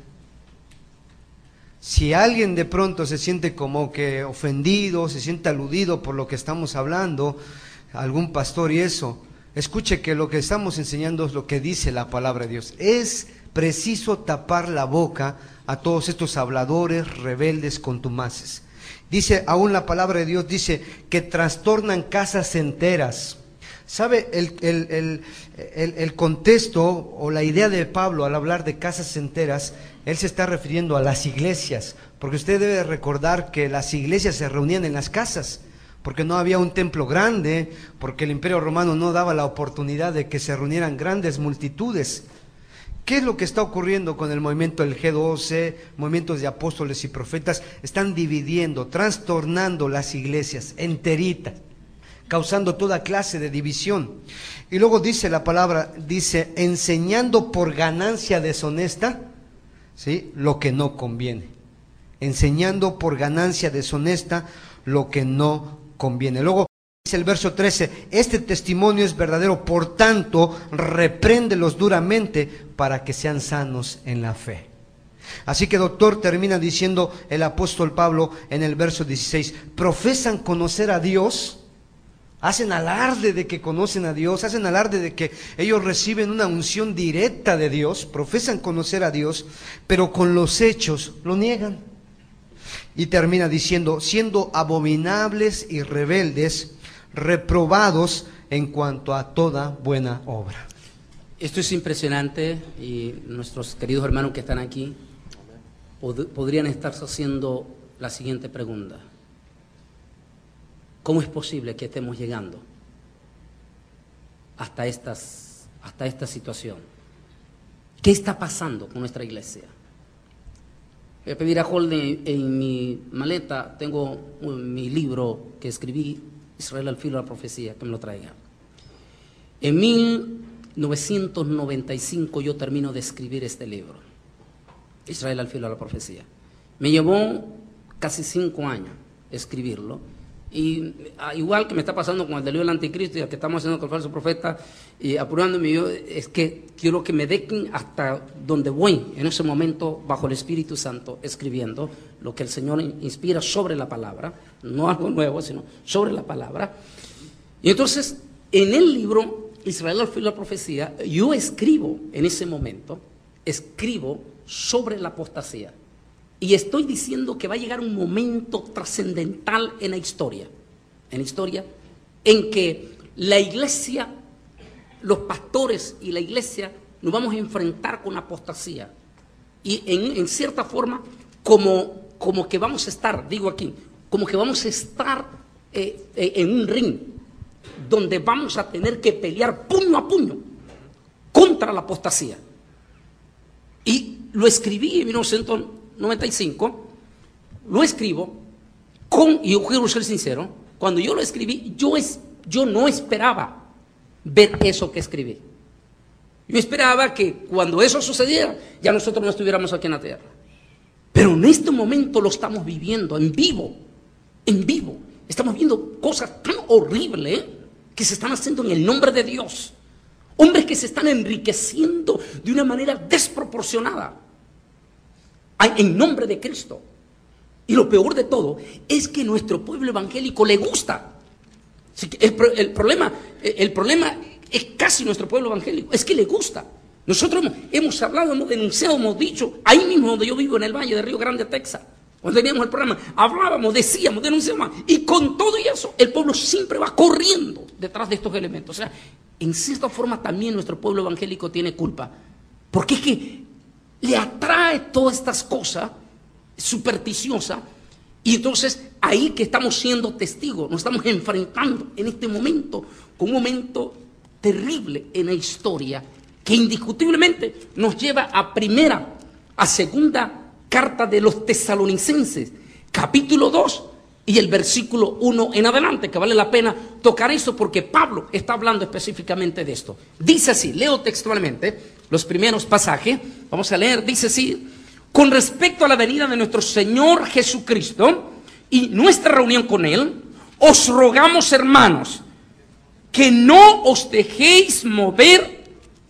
Si alguien de pronto se siente como que ofendido, se siente aludido por lo que estamos hablando, algún pastor y eso, escuche que lo que estamos enseñando es lo que dice la palabra de Dios. Es preciso tapar la boca a todos estos habladores, rebeldes, contumaces. Dice, aún la palabra de Dios dice que trastornan casas enteras. ¿Sabe el, el, el, el, el contexto o la idea de Pablo al hablar de casas enteras? Él se está refiriendo a las iglesias, porque usted debe recordar que las iglesias se reunían en las casas, porque no había un templo grande, porque el Imperio Romano no daba la oportunidad de que se reunieran grandes multitudes. ¿Qué es lo que está ocurriendo con el movimiento del G doce, movimientos de apóstoles y profetas? Están dividiendo, trastornando las iglesias enteritas, causando toda clase de división. Y luego dice la palabra, dice, enseñando por ganancia deshonesta, ¿sí?, lo que no conviene. Enseñando por ganancia deshonesta lo que no conviene. Luego dice el verso trece, este testimonio es verdadero, por tanto, repréndelos duramente para que sean sanos en la fe. Así que, doctor, termina diciendo el apóstol Pablo en el verso dieciséis, profesan conocer a Dios, hacen alarde de que conocen a Dios, hacen alarde de que ellos reciben una unción directa de Dios, profesan conocer a Dios, pero con los hechos lo niegan. Y termina diciendo, siendo abominables y rebeldes, reprobados en cuanto a toda buena obra. Esto es impresionante y nuestros queridos hermanos que están aquí, pod- podrían estarse haciendo la siguiente pregunta. ¿Cómo es posible que estemos llegando hasta, estas, hasta esta situación? ¿Qué está pasando con nuestra iglesia? Voy a pedir a Holden, en mi maleta tengo un, mi libro que escribí, Israel al filo de la profecía, que me lo traiga. En mil novecientos noventa y cinco yo termino de escribir este libro, Israel al filo de la profecía. Me llevó casi cinco años escribirlo. Y igual que me está pasando con el delito del anticristo y el que estamos haciendo con el falso profeta, y apurándome yo, es que quiero que me dejen hasta donde voy en ese momento bajo el Espíritu Santo, escribiendo lo que el Señor inspira sobre la palabra, no algo nuevo, sino sobre la palabra. Y entonces, en el libro Israel al filo de la profecía, yo escribo en ese momento, escribo sobre la apostasía. Y estoy diciendo que va a llegar un momento trascendental en la historia, en la historia, en que la iglesia, los pastores y la iglesia nos vamos a enfrentar con apostasía. Y en, en cierta forma, como, como que vamos a estar, digo aquí, como que vamos a estar eh, eh, en un ring, donde vamos a tener que pelear puño a puño contra la apostasía. Y lo escribí en mil novecientos noventa y cinco, lo escribo con, y yo quiero ser sincero, cuando yo lo escribí, yo, es, yo no esperaba ver eso que escribí. Yo esperaba que cuando eso sucediera, ya nosotros no estuviéramos aquí en la tierra. Pero en este momento lo estamos viviendo en vivo, en vivo. Estamos viendo cosas tan horribles, ¿eh?, que se están haciendo en el nombre de Dios. Hombres que se están enriqueciendo de una manera desproporcionada en nombre de Cristo. Y lo peor de todo es que nuestro pueblo evangélico le gusta. El, el, problema, el problema es casi nuestro pueblo evangélico, es que le gusta. Nosotros hemos, hemos hablado, hemos denunciado, hemos dicho, ahí mismo donde yo vivo, en el Valle de Río Grande, Texas, cuando teníamos el programa, hablábamos, decíamos, denunciábamos, y con todo y eso, el pueblo siempre va corriendo detrás de estos elementos. O sea, en cierta forma también nuestro pueblo evangélico tiene culpa, porque es que le atrae todas estas cosas supersticiosas, y entonces ahí que estamos siendo testigos, nos estamos enfrentando en este momento con un momento terrible en la historia que indiscutiblemente nos lleva a primera, a segunda carta de los Tesalonicenses, capítulo dos y el versículo uno en adelante, que vale la pena tocar eso porque Pablo está hablando específicamente de esto. Dice así, leo textualmente los primeros pasajes, vamos a leer, dice así: con respecto a la venida de nuestro Señor Jesucristo y nuestra reunión con Él, os rogamos, hermanos, que no os dejéis mover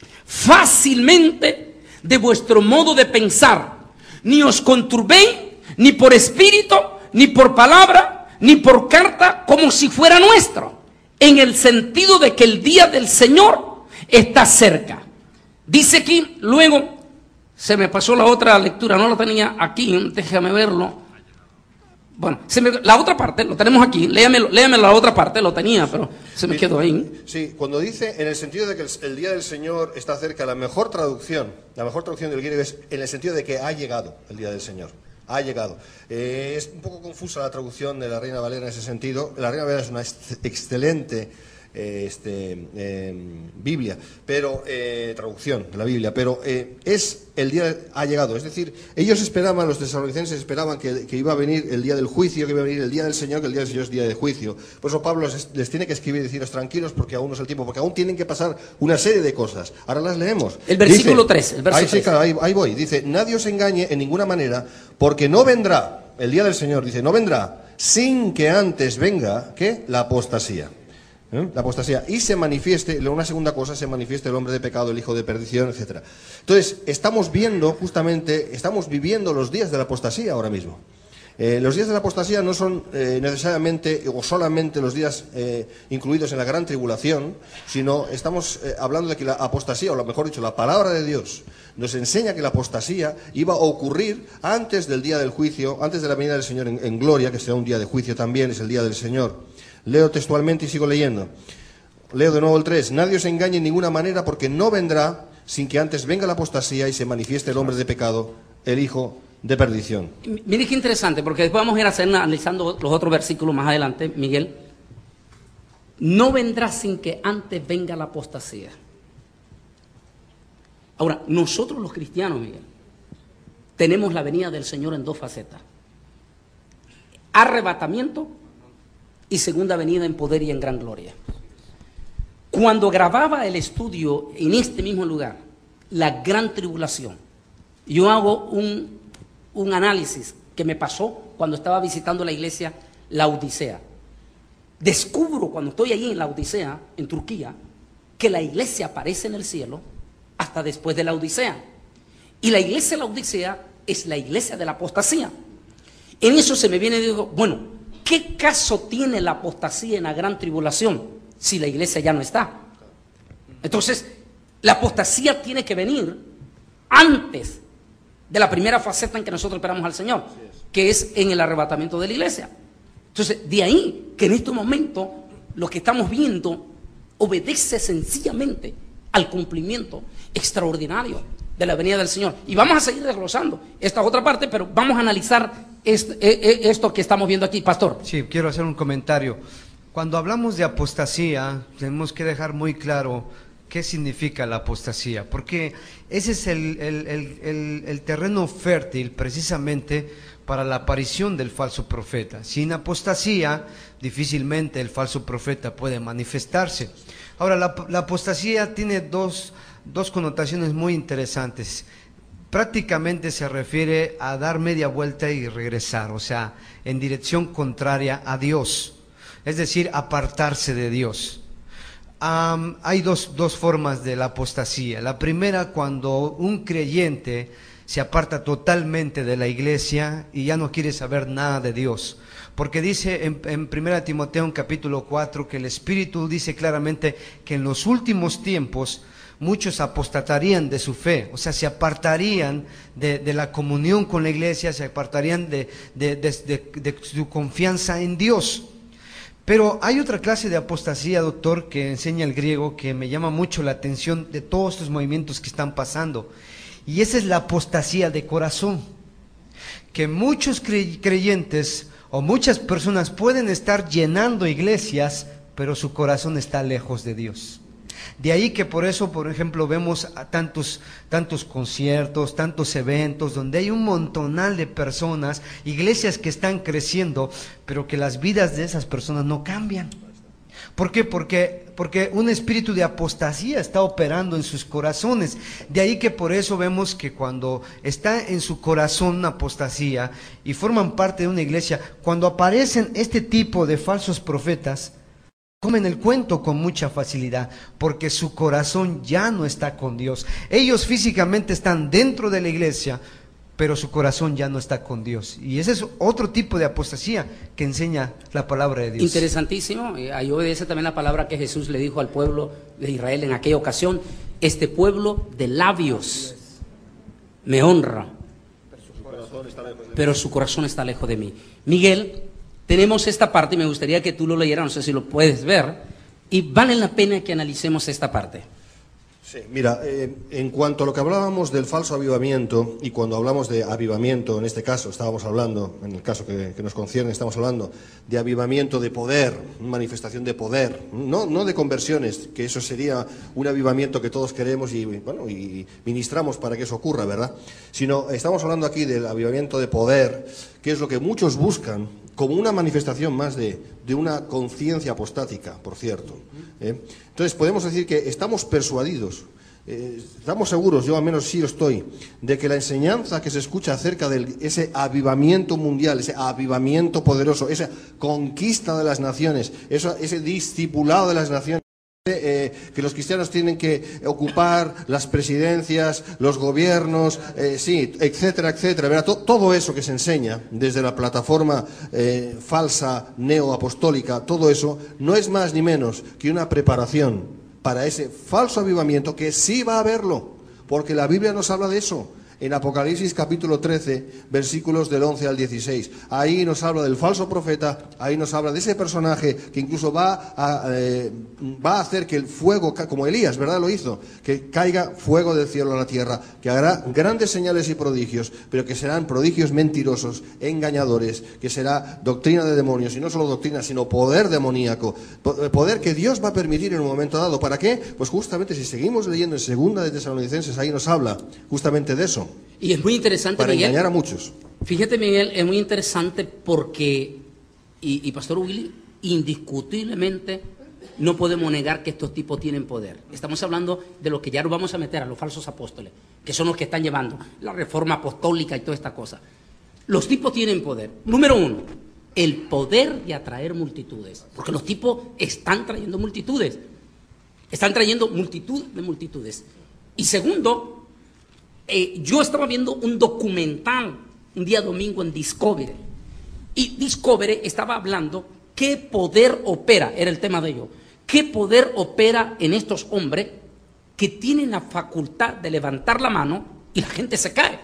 fácilmente de vuestro modo de pensar, ni os conturbéis, ni por espíritu, ni por palabra, ni por carta, como si fuera nuestro, en el sentido de que el día del Señor está cerca. Dice aquí, luego, se me pasó la otra lectura, no la tenía aquí, déjame verlo. Bueno, se me, la otra parte, lo tenemos aquí, léame, léame la otra parte, lo tenía, pero se me quedó ahí. Sí, cuando dice, en el sentido de que el, el día del Señor está cerca, la mejor traducción, la mejor traducción del griego es en el sentido de que ha llegado el día del Señor. Ha llegado. Eh, es un poco confusa la traducción de la Reina Valera en ese sentido. La Reina Valera es una ex excelente eh, este, eh, Biblia, pero eh, traducción de la Biblia, pero eh, es el día ha llegado. Es decir, ellos esperaban, los tesalonicenses esperaban que, que iba a venir el día del juicio, que iba a venir el día del Señor, que el día del Señor es día de juicio. Por eso Pablo les, les tiene que escribir y deciros tranquilos, porque aún no es el tiempo, porque aún tienen que pasar una serie de cosas. Ahora las leemos. El versículo tres. El ahí, sí, claro, ahí, ahí voy. Dice, nadie os engañe en ninguna manera, porque no vendrá, el día del Señor, dice, no vendrá sin que antes venga, ¿qué? La apostasía. ¿Eh? La apostasía, y se manifieste, una segunda cosa, se manifieste el hombre de pecado, el hijo de perdición, etcétera. Entonces, estamos viendo justamente, estamos viviendo los días de la apostasía ahora mismo. Eh, los días de la apostasía no son eh, necesariamente o solamente los días eh, incluidos en la gran tribulación, sino estamos eh, hablando de que la apostasía, o lo mejor dicho, la palabra de Dios nos enseña que la apostasía iba a ocurrir antes del día del juicio, antes de la venida del Señor en, en gloria, que será un día de juicio también, es el día del Señor. Leo textualmente y sigo leyendo. Leo de nuevo el tres. Nadie os engañe en ninguna manera, porque no vendrá sin que antes venga la apostasía y se manifieste el hombre de pecado, el hijo de perdición. Mire qué interesante, porque después vamos a ir a hacer, analizando los otros versículos más adelante, Miguel. No vendrá sin que antes venga la apostasía. Ahora, nosotros los cristianos, Miguel, tenemos la venida del Señor en dos facetas. Arrebatamiento y segunda venida en poder y en gran gloria. Cuando grababa el estudio en este mismo lugar, la gran tribulación, yo hago un, un análisis que me pasó cuando estaba visitando la iglesia La Odisea. Descubro cuando estoy allí en La Odisea, en Turquía, que la iglesia aparece en el cielo hasta después de la Odisea. Y la iglesia de la Odisea es la iglesia de la apostasía. En eso se me viene y digo, bueno, ¿qué caso tiene la apostasía en la gran tribulación si la iglesia ya no está? Entonces, la apostasía tiene que venir antes de la primera faceta en que nosotros esperamos al Señor, que es en el arrebatamiento de la iglesia. Entonces, de ahí que en este momento lo que estamos viendo obedece sencillamente al cumplimiento extraordinario de la venida del Señor. Y vamos a seguir desglosando esta otra parte, pero vamos a analizar esto, esto que estamos viendo aquí, pastor. Sí, quiero hacer un comentario. Cuando hablamos de apostasía, tenemos que dejar muy claro qué significa la apostasía, porque ese es el, el, el, el, el terreno fértil precisamente para la aparición del falso profeta. Sin apostasía, difícilmente el falso profeta puede manifestarse. Ahora, la, la apostasía tiene dos, dos connotaciones muy interesantes. Prácticamente se refiere a dar media vuelta y regresar, o sea, en dirección contraria a Dios, es decir, apartarse de Dios. Um, hay dos, dos formas de la apostasía. La primera, cuando un creyente se aparta totalmente de la iglesia y ya no quiere saber nada de Dios. Porque dice en, en primera Timoteo en capítulo cuatro que el Espíritu dice claramente que en los últimos tiempos muchos apostatarían de su fe, o sea, se apartarían de, de la comunión con la iglesia, se apartarían de, de, de, de, de su confianza en Dios. Pero hay otra clase de apostasía, doctor, que enseña el griego, que me llama mucho la atención de todos estos movimientos que están pasando. Y esa es la apostasía de corazón. Que muchos creyentes o muchas personas pueden estar llenando iglesias, pero su corazón está lejos de Dios. De ahí que por eso, por ejemplo, vemos a tantos, tantos conciertos, tantos eventos, donde hay un montonal de personas, iglesias que están creciendo, pero que las vidas de esas personas no cambian. ¿Por qué? Porque, porque un espíritu de apostasía está operando en sus corazones. De ahí que por eso vemos que cuando está en su corazón una apostasía y forman parte de una iglesia, cuando aparecen este tipo de falsos profetas, comen el cuento con mucha facilidad, porque su corazón ya no está con Dios. Ellos físicamente están dentro de la iglesia, pero su corazón ya no está con Dios. Y ese es otro tipo de apostasía que enseña la palabra de Dios. Interesantísimo. Ahí obedece también la palabra que Jesús le dijo al pueblo de Israel en aquella ocasión: este pueblo de labios me honra, pero su corazón está lejos de mí. Miguel, tenemos esta parte y me gustaría que tú lo leyeras, no sé si lo puedes ver, y vale la pena que analicemos esta parte. Sí, mira, eh, en cuanto a lo que hablábamos del falso avivamiento, y cuando hablamos de avivamiento, en este caso estábamos hablando, en el caso que, que nos concierne, estamos hablando de avivamiento de poder, manifestación de poder, no, no de conversiones, que eso sería un avivamiento que todos queremos y, bueno, y ministramos para que eso ocurra, ¿verdad? Sino estamos hablando aquí del avivamiento de poder, que es lo que muchos buscan como una manifestación más de, de una conciencia apostática, por cierto. ¿eh? Entonces podemos decir que estamos persuadidos, eh, estamos seguros, yo al menos sí lo estoy, de que la enseñanza que se escucha acerca de ese avivamiento mundial, ese avivamiento poderoso, esa conquista de las naciones, eso, ese discipulado de las naciones, Eh, que los cristianos tienen que ocupar las presidencias, los gobiernos, eh, sí, etcétera, etcétera. ¿verdad? Todo, todo eso que se enseña desde la plataforma eh, falsa neoapostólica, todo eso no es más ni menos que una preparación para ese falso avivamiento que sí va a haberlo, porque la Biblia nos habla de eso. en Apocalipsis capítulo trece, versículos del once al dieciséis. Ahí nos habla del falso profeta, ahí nos habla de ese personaje que incluso va a, eh, va a hacer que el fuego, como Elías, ¿verdad? Lo hizo, que caiga fuego del cielo a la tierra, que hará grandes señales y prodigios, pero que serán prodigios mentirosos, engañadores, que será doctrina de demonios, y no solo doctrina, sino poder demoníaco, poder que Dios va a permitir en un momento dado. ¿Para qué? Pues justamente si seguimos leyendo en Segunda de Tesalonicenses, ahí nos habla justamente de eso. Y es muy interesante, para Miguel, engañar a muchos. Fíjate, Miguel, es muy interesante porque, y, y Pastor Willy, indiscutiblemente no podemos negar que estos tipos tienen poder. Estamos hablando de lo que ya nos vamos a meter a los falsos apóstoles, que son los que están llevando la reforma apostólica y toda esta cosa. Los tipos tienen poder. Número uno, el poder de atraer multitudes, porque los tipos están trayendo multitudes, están trayendo multitud de multitudes. Y segundo, Eh, yo estaba viendo un documental un día domingo en Discovery, y Discovery estaba hablando qué poder opera, era el tema de ellos, qué poder opera en estos hombres que tienen la facultad de levantar la mano y la gente se cae.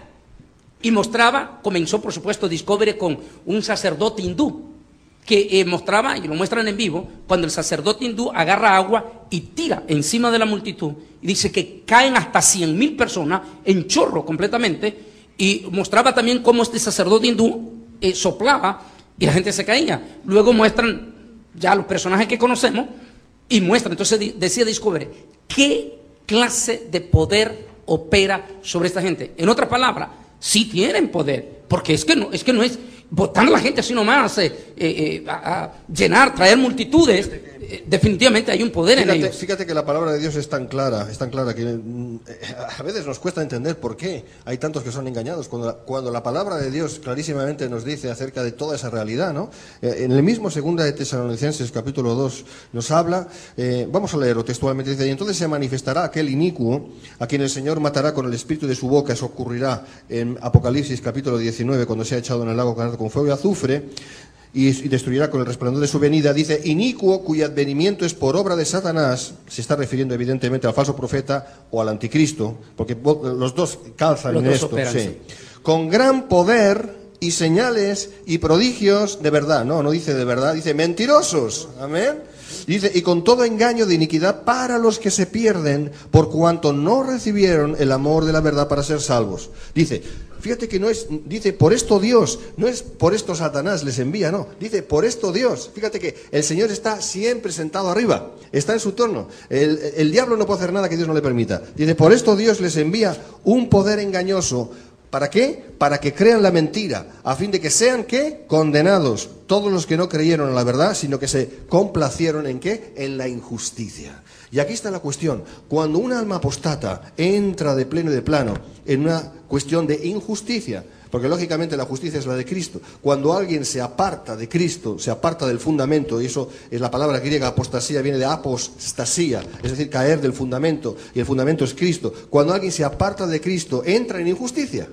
Y mostraba, comenzó por supuesto Discovery con un sacerdote hindú, que eh, mostraba, y lo muestran en vivo, cuando el sacerdote hindú agarra agua y tira encima de la multitud, y dice que caen hasta cien mil personas en chorro completamente, y mostraba también cómo este sacerdote hindú eh, soplaba y la gente se caía. Luego muestran ya los personajes que conocemos y muestran, entonces di, decía Discovery, ¿qué clase de poder opera sobre esta gente? En otras palabras, sí tienen poder, porque es que no es, que no es botar a la gente así nomás, eh, eh, a, a llenar, traer multitudes. Eh, definitivamente hay un poder fíjate, en ellos. Fíjate que la palabra de Dios es tan clara, es tan clara que mm, a veces nos cuesta entender por qué hay tantos que son engañados, cuando la, cuando la palabra de Dios clarísimamente nos dice acerca de toda esa realidad, ¿no? Eh, en el mismo Segunda de Tesalonicenses capítulo dos nos habla, eh, vamos a leerlo textualmente, dice: y entonces se manifestará aquel inicuo a quien el Señor matará con el espíritu de su boca. Eso ocurrirá en Apocalipsis capítulo diecinueve, cuando sea echado en el lago con fuego y azufre, y destruirá con el resplandor de su venida. Dice: inicuo, cuyo advenimiento es por obra de Satanás. Se está refiriendo evidentemente al falso profeta o al anticristo, porque los dos calzan los en dos esto, operan, sí. sí. Con gran poder y señales y prodigios de verdad. No, no dice de verdad, dice mentirosos. Amén. Dice: y con todo engaño de iniquidad para los que se pierden, por cuanto no recibieron el amor de la verdad para ser salvos. Dice, fíjate que no es, dice, por esto Dios, no es por esto Satanás les envía, no, dice, por esto Dios. Fíjate que el Señor está siempre sentado arriba, está en su trono. El, el diablo no puede hacer nada que Dios no le permita. Dice, por esto Dios les envía un poder engañoso. ¿Para qué? Para que crean la mentira, a fin de que sean, ¿qué? Condenados todos los que no creyeron en la verdad, sino que se complacieron en ¿qué? En la injusticia. Y aquí está la cuestión: cuando una alma apostata entra de pleno y de plano en una cuestión de injusticia, porque lógicamente la justicia es la de Cristo, cuando alguien se aparta de Cristo, se aparta del fundamento, y eso es la palabra griega apostasía, viene de apostasía, es decir, caer del fundamento, y el fundamento es Cristo. Cuando alguien se aparta de Cristo, entra en injusticia.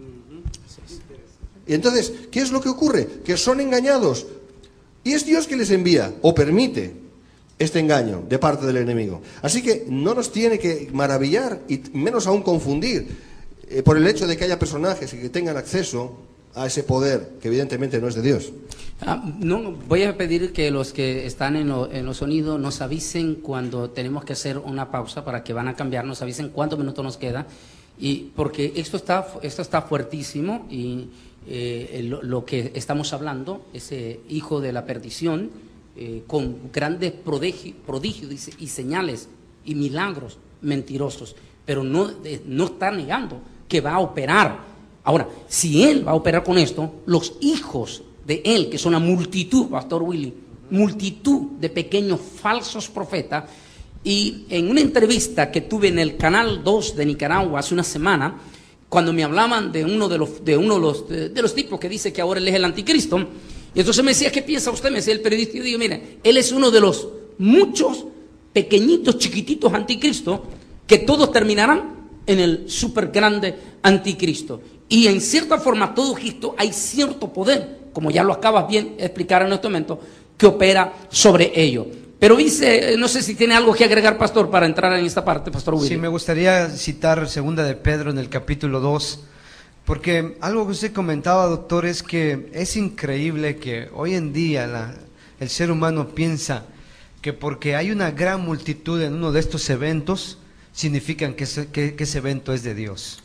Y entonces, ¿qué es lo que ocurre? Que son engañados, y es Dios que les envía o permite este engaño de parte del enemigo. Así que no nos tiene que maravillar y menos aún confundir eh, por el hecho de que haya personajes que tengan acceso a ese poder que evidentemente no es de Dios. Ah, no, voy a pedir que los que están en, lo, en los sonidos nos avisen cuando tenemos que hacer una pausa, para que van a cambiar, nos avisen cuántos minutos nos queda, y porque esto está, esto está fuertísimo, y eh, lo, lo que estamos hablando, ese hijo de la perdición, eh, con grandes prodigios, prodigios y, y señales y milagros mentirosos, pero no, eh, no está negando que va a operar. Ahora, si él va a operar con esto, los hijos de él, que son una multitud, Pastor Willy, multitud de pequeños falsos profetas. Y en una entrevista que tuve en el Canal dos de Nicaragua hace una semana, cuando me hablaban de uno de los, de uno de los, de, de los tipos que dice que ahora él es el anticristo, y entonces me decía, ¿qué piensa usted? Me decía el periodista, y yo digo, mire, él es uno de los muchos pequeñitos, chiquititos anticristos, que todos terminarán en el súper grande anticristo. Y en cierta forma todo Cristo hay cierto poder, como ya lo acabas bien de explicar en este momento, que opera sobre ello. Pero dice, no sé si tiene algo que agregar, pastor, para entrar en esta parte, pastor William. Sí, me gustaría citar segunda de Pedro en el capítulo dos, Porque algo que usted comentaba, doctor, es que es increíble que hoy en día la, el ser humano piensa que porque hay una gran multitud en uno de estos eventos, significan que ese, que, que ese evento es de Dios.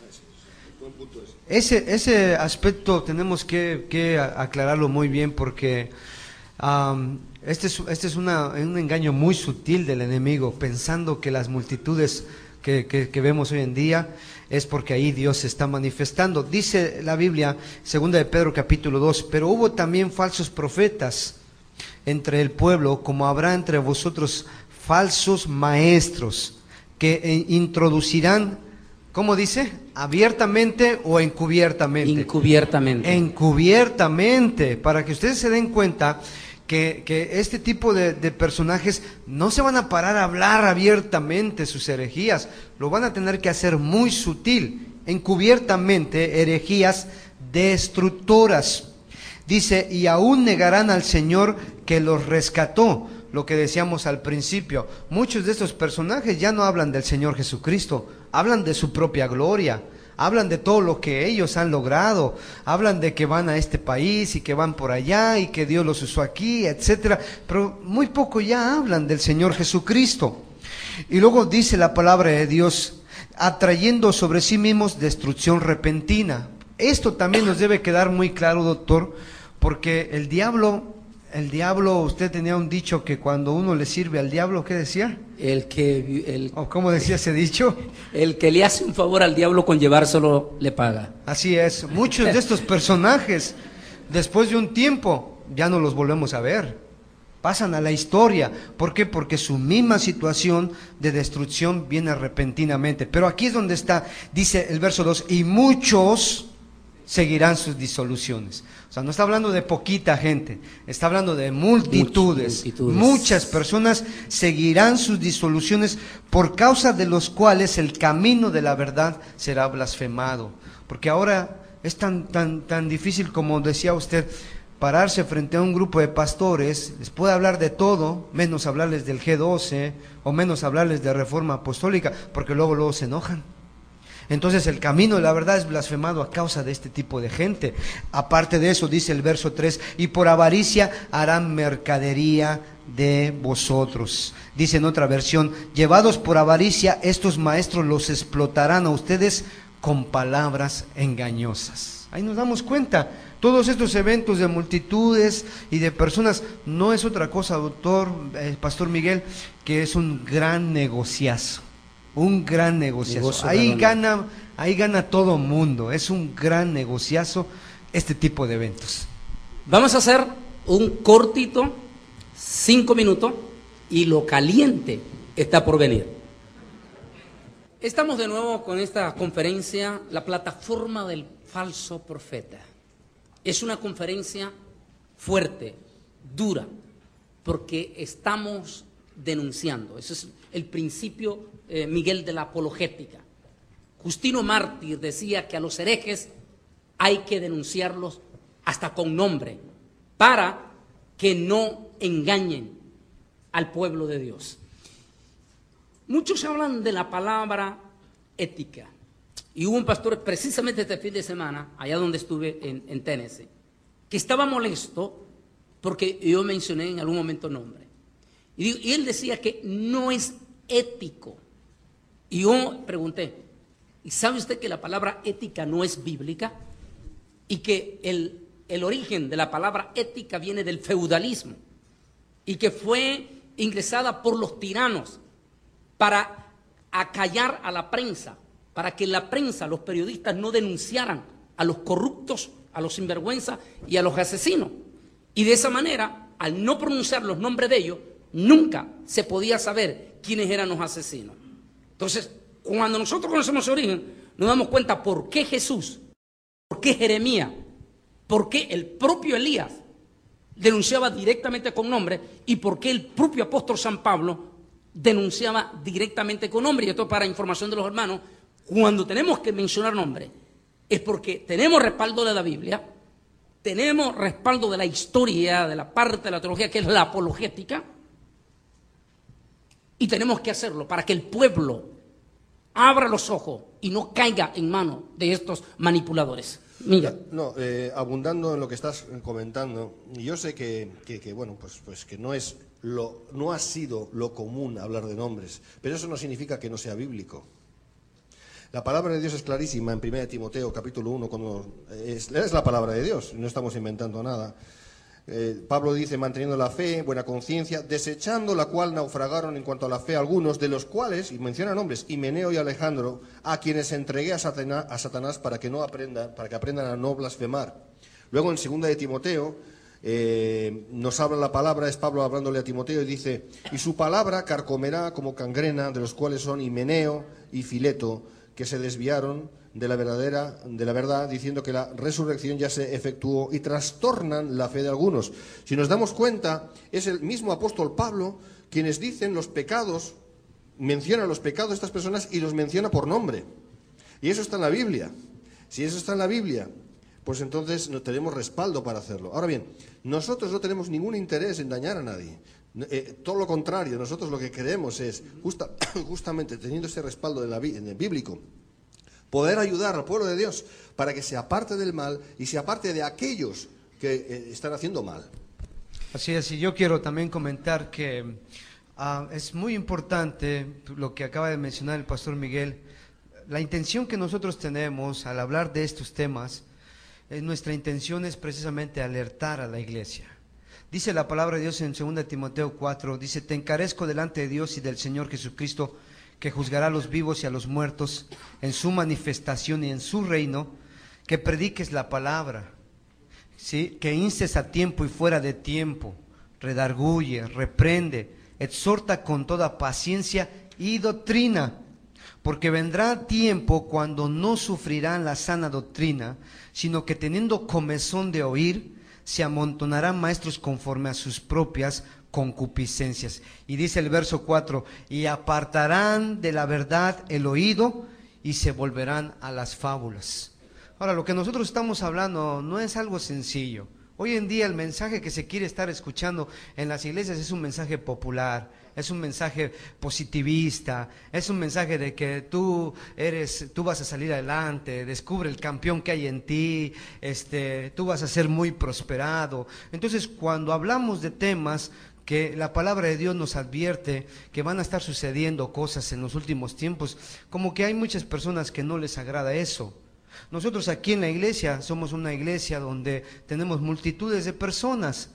Ese, ese aspecto tenemos que, que aclararlo muy bien, porque um, este es, este es una, un engaño muy sutil del enemigo, pensando que las multitudes que, que, que vemos hoy en día es porque ahí Dios se está manifestando. Dice la Biblia, segunda de Pedro capítulo dos, pero hubo también falsos profetas entre el pueblo, como habrá entre vosotros falsos maestros, que introducirán, ¿cómo dice? ¿Abiertamente o encubiertamente? Encubiertamente. Encubiertamente, para que ustedes se den cuenta que, que este tipo de, de personajes no se van a parar a hablar abiertamente sus herejías, lo van a tener que hacer muy sutil, encubiertamente, herejías destructoras. Dice, y aún negarán al Señor que los rescató. Lo que decíamos al principio, muchos de estos personajes ya no hablan del Señor Jesucristo, hablan de su propia gloria, hablan de todo lo que ellos han logrado, hablan de que van a este país y que van por allá y que Dios los usó aquí, etcétera, pero muy poco ya hablan del Señor Jesucristo. Y luego dice la palabra de Dios, atrayendo sobre sí mismos destrucción repentina. Esto también nos debe quedar muy claro, doctor, porque el diablo... El diablo, usted tenía un dicho que cuando uno le sirve al diablo, ¿qué decía? El que... El, ¿O cómo decía ese dicho? El que le hace un favor al diablo con llevárselo, le paga. Así es. Muchos de estos personajes, después de un tiempo, ya no los volvemos a ver. Pasan a la historia. ¿Por qué? Porque su misma situación de destrucción viene repentinamente. Pero aquí es donde está, dice el verso dos, y muchos seguirán sus disoluciones. O sea, no está hablando de poquita gente, está hablando de multitudes. multitudes. Muchas personas seguirán sus disoluciones, por causa de los cuales el camino de la verdad será blasfemado. Porque ahora es tan, tan, tan difícil, como decía usted, pararse frente a un grupo de pastores, les puede hablar de todo, menos hablarles del G doce, o menos hablarles de Reforma Apostólica, porque luego, luego se enojan. Entonces el camino de la verdad es blasfemado a causa de este tipo de gente. Aparte de eso, dice el verso tres, y por avaricia harán mercadería de vosotros. Dice en otra versión, llevados por avaricia, estos maestros los explotarán a ustedes con palabras engañosas. Ahí nos damos cuenta, todos estos eventos de multitudes y de personas no es otra cosa, doctor, eh, Pastor Miguel, que es un gran negociazo. Un gran negociazo. Negocio ahí gana, ahí gana todo mundo. Es un gran negociazo este tipo de eventos. Vamos a hacer un cortito, cinco minutos, y lo caliente está por venir. Estamos de nuevo con esta conferencia, la plataforma del falso profeta. Es una conferencia fuerte, dura, porque estamos denunciando. Ese es el principio, eh, Miguel, de la apologética. Justino Mártir decía que a los herejes hay que denunciarlos hasta con nombre, para que no engañen al pueblo de Dios. Muchos hablan de la palabra ética, y hubo un pastor precisamente este fin de semana, allá donde estuve en, en Tennessee, que estaba molesto porque yo mencioné en algún momento nombre. Y, y él decía que no es ético. Y yo pregunté, ¿y sabe usted que la palabra ética no es bíblica? Y que el, el origen de la palabra ética viene del feudalismo, y que fue ingresada por los tiranos para acallar a la prensa, para que la prensa, los periodistas, no denunciaran a los corruptos, a los sinvergüenzas y a los asesinos. Y de esa manera, al no pronunciar los nombres de ellos, nunca se podía saber quiénes eran los asesinos. Entonces, cuando nosotros conocemos su origen, nos damos cuenta por qué Jesús, por qué Jeremías, por qué el propio Elías denunciaba directamente con nombre, y por qué el propio apóstol San Pablo denunciaba directamente con nombre. Y esto para información de los hermanos, cuando tenemos que mencionar nombre, es porque tenemos respaldo de la Biblia, tenemos respaldo de la historia, de la parte de la teología que es la apologética, y tenemos que hacerlo para que el pueblo abra los ojos y no caiga en manos de estos manipuladores. Mira. No, eh, abundando en lo que estás comentando, yo sé que, que, que bueno, pues, pues que no es lo, no ha sido lo común hablar de nombres, pero eso no significa que no sea bíblico. La palabra de Dios es clarísima en primera de Timoteo, capítulo uno, cuando es, es la palabra de Dios, no estamos inventando nada. Eh, Pablo dice, manteniendo la fe, buena conciencia, desechando la cual naufragaron en cuanto a la fe algunos, de los cuales, y menciona nombres, Himeneo y Alejandro, a quienes entregué a Satanás, a Satanás para que no aprendan, para que aprendan a no blasfemar. Luego en segunda de Timoteo eh, nos habla la palabra, es Pablo hablándole a Timoteo y dice, y su palabra carcomerá como cangrena, de los cuales son Himeneo y Fileto, que se desviaron de la verdadera, de la verdad, diciendo que la resurrección ya se efectuó y trastornan la fe de algunos. Si nos damos cuenta, es el mismo apóstol Pablo quienes dicen los pecados, menciona los pecados de estas personas y los menciona por nombre. Y eso está en la Biblia. Si eso está en la Biblia, pues entonces no tenemos respaldo para hacerlo. Ahora bien, nosotros no tenemos ningún interés en dañar a nadie. Eh, todo lo contrario, nosotros lo que queremos es, justa, justamente teniendo ese respaldo de la, en el bíblico, poder ayudar al pueblo de Dios para que se aparte del mal y se aparte de aquellos que eh, están haciendo mal. Así es, y yo quiero también comentar que uh, es muy importante lo que acaba de mencionar el pastor Miguel. La intención que nosotros tenemos al hablar de estos temas, eh, nuestra intención es precisamente alertar a la iglesia. Dice la palabra de Dios en segunda de Timoteo cuatro, dice, te encarezco delante de Dios y del Señor Jesucristo, que juzgará a los vivos y a los muertos en su manifestación y en su reino, que prediques la palabra, ¿sí? Que instes a tiempo y fuera de tiempo, redarguye, reprende, exhorta con toda paciencia y doctrina, porque vendrá tiempo cuando no sufrirán la sana doctrina, sino que teniendo comezón de oír, se amontonarán maestros conforme a sus propias concupiscencias. Y dice el verso cuatro, y apartarán de la verdad el oído y se volverán a las fábulas. Ahora, lo que nosotros estamos hablando no es algo sencillo. Hoy en día el mensaje que se quiere estar escuchando en las iglesias es un mensaje popular, es un mensaje positivista, es un mensaje de que tú eres, tú vas a salir adelante, descubre el campeón que hay en ti, este, tú vas a ser muy prosperado. Entonces, cuando hablamos de temas que la palabra de Dios nos advierte que van a estar sucediendo cosas en los últimos tiempos, como que hay muchas personas que no les agrada eso. Nosotros aquí en la iglesia somos una iglesia donde tenemos multitudes de personas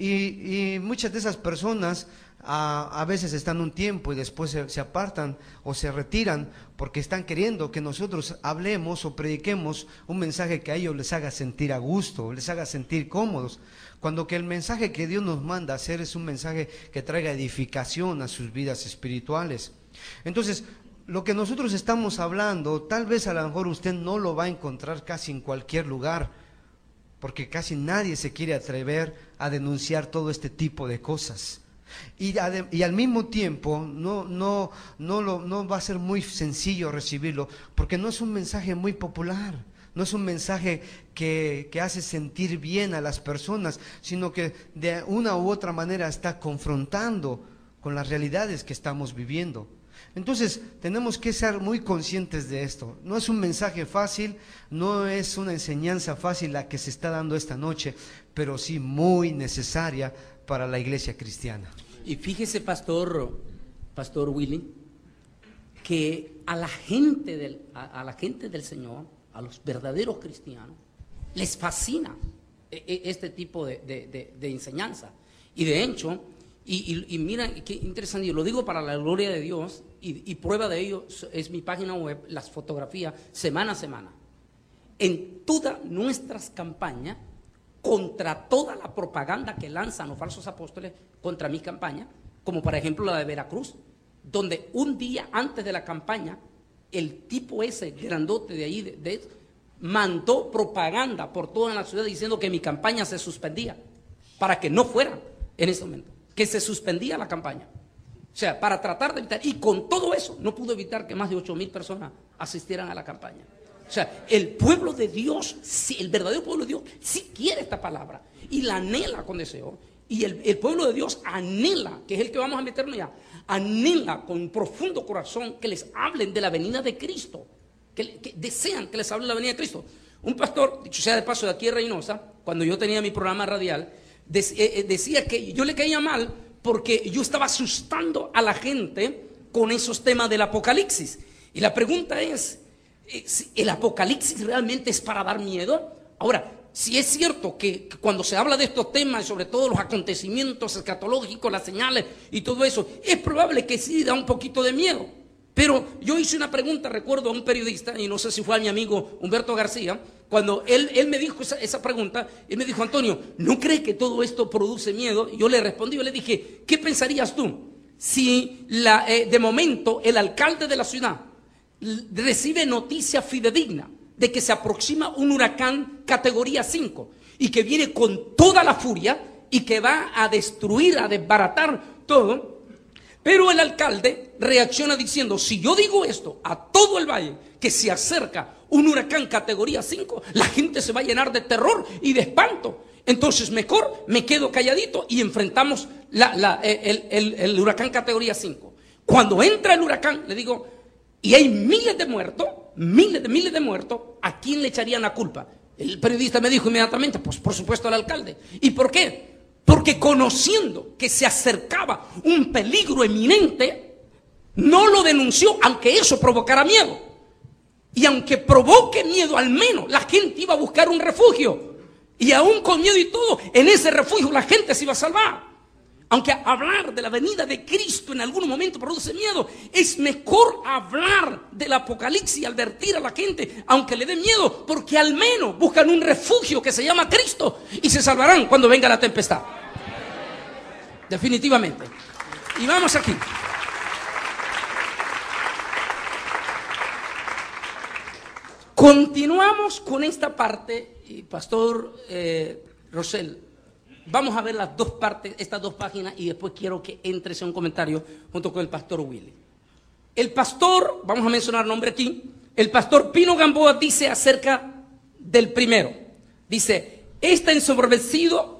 y, y muchas de esas personas a, a veces están un tiempo y después se, se apartan o se retiran porque están queriendo que nosotros hablemos o prediquemos un mensaje que a ellos les haga sentir a gusto, les haga sentir cómodos, cuando que el mensaje que Dios nos manda a hacer es un mensaje que traiga edificación a sus vidas espirituales. Entonces, lo que nosotros estamos hablando, tal vez a lo mejor usted no lo va a encontrar casi en cualquier lugar, porque casi nadie se quiere atrever a denunciar todo este tipo de cosas. Y, y al mismo tiempo no, no, no, lo, no va a ser muy sencillo recibirlo, porque no es un mensaje muy popular, no es un mensaje que, que hace sentir bien a las personas, sino que de una u otra manera está confrontando con las realidades que estamos viviendo. Entonces tenemos que ser muy conscientes de esto. No es un mensaje fácil, no es una enseñanza fácil la que se está dando esta noche, pero sí muy necesaria para la iglesia cristiana. Y fíjese, pastor, pastor Willy, que a la gente del, a, a la gente del Señor, a los verdaderos cristianos, les fascina este tipo de, de, de, de enseñanza. Y de hecho, y, y, y mira qué interesante, yo lo digo para la gloria de Dios, y, y prueba de ello es mi página web, las fotografías semana a semana. En todas nuestras campañas, contra toda la propaganda que lanzan los falsos apóstoles contra mi campaña, como por ejemplo la de Veracruz, donde un día antes de la campaña, el tipo ese grandote de ahí, de, de, mandó propaganda por toda la ciudad diciendo que mi campaña se suspendía, para que no fuera en ese momento, que se suspendía la campaña. O sea, para tratar de evitar, y con todo eso no pudo evitar que más de ocho mil personas asistieran a la campaña. O sea, el pueblo de Dios, el verdadero pueblo de Dios, sí quiere esta palabra y la anhela con deseo. y el, el pueblo de Dios anhela, que es el que vamos a meternos ya, anhela con profundo corazón que les hablen de la venida de Cristo, que, que desean que les hablen de la venida de Cristo. Un pastor, dicho sea de paso, de aquí de Reynosa, cuando yo tenía mi programa radial, de, eh, decía que yo le caía mal porque yo estaba asustando a la gente con esos temas del Apocalipsis. Y la pregunta es, ¿el Apocalipsis realmente es para dar miedo? Ahora, si es cierto que, que cuando se habla de estos temas, sobre todo los acontecimientos escatológicos, las señales y todo eso, es probable que sí da un poquito de miedo. Pero yo hice una pregunta, recuerdo a un periodista, y no sé si fue a mi amigo Humberto García, cuando él, él me dijo esa, esa pregunta, él me dijo: Antonio, ¿no crees que todo esto produce miedo? Y yo le respondí, yo le dije, ¿qué pensarías tú si la, eh, de momento el alcalde de la ciudad recibe noticia fidedigna de que se aproxima un huracán categoría cinco y que viene con toda la furia y que va a destruir, a desbaratar todo? Pero el alcalde reacciona diciendo: si yo digo esto a todo el valle, que se acerca un huracán categoría cinco, la gente se va a llenar de terror y de espanto. Entonces mejor me quedo calladito y enfrentamos la, la, el, el, el huracán categoría cinco. Cuando entra el huracán, le digo, y hay miles de muertos, miles de miles de muertos, ¿a quién le echarían la culpa? El periodista me dijo inmediatamente, pues por supuesto al alcalde. ¿Y por qué? Porque conociendo que se acercaba un peligro eminente, no lo denunció, aunque eso provocara miedo. Y aunque provoque miedo, al menos la gente iba a buscar un refugio. Y aún con miedo y todo, en ese refugio la gente se iba a salvar. Aunque hablar de la venida de Cristo en algún momento produce miedo, es mejor hablar del Apocalipsis y advertir a la gente, aunque le dé miedo, porque al menos buscan un refugio que se llama Cristo y se salvarán cuando venga la tempestad. Definitivamente. Y vamos aquí. Continuamos con esta parte, y Pastor eh, Rosel, vamos a ver las dos partes, estas dos páginas, y después quiero que entres en un comentario junto con el Pastor Willy. El pastor, vamos a mencionar nombre aquí, el Pastor Pino Gamboa dice acerca del primero, dice, está ensombrecido,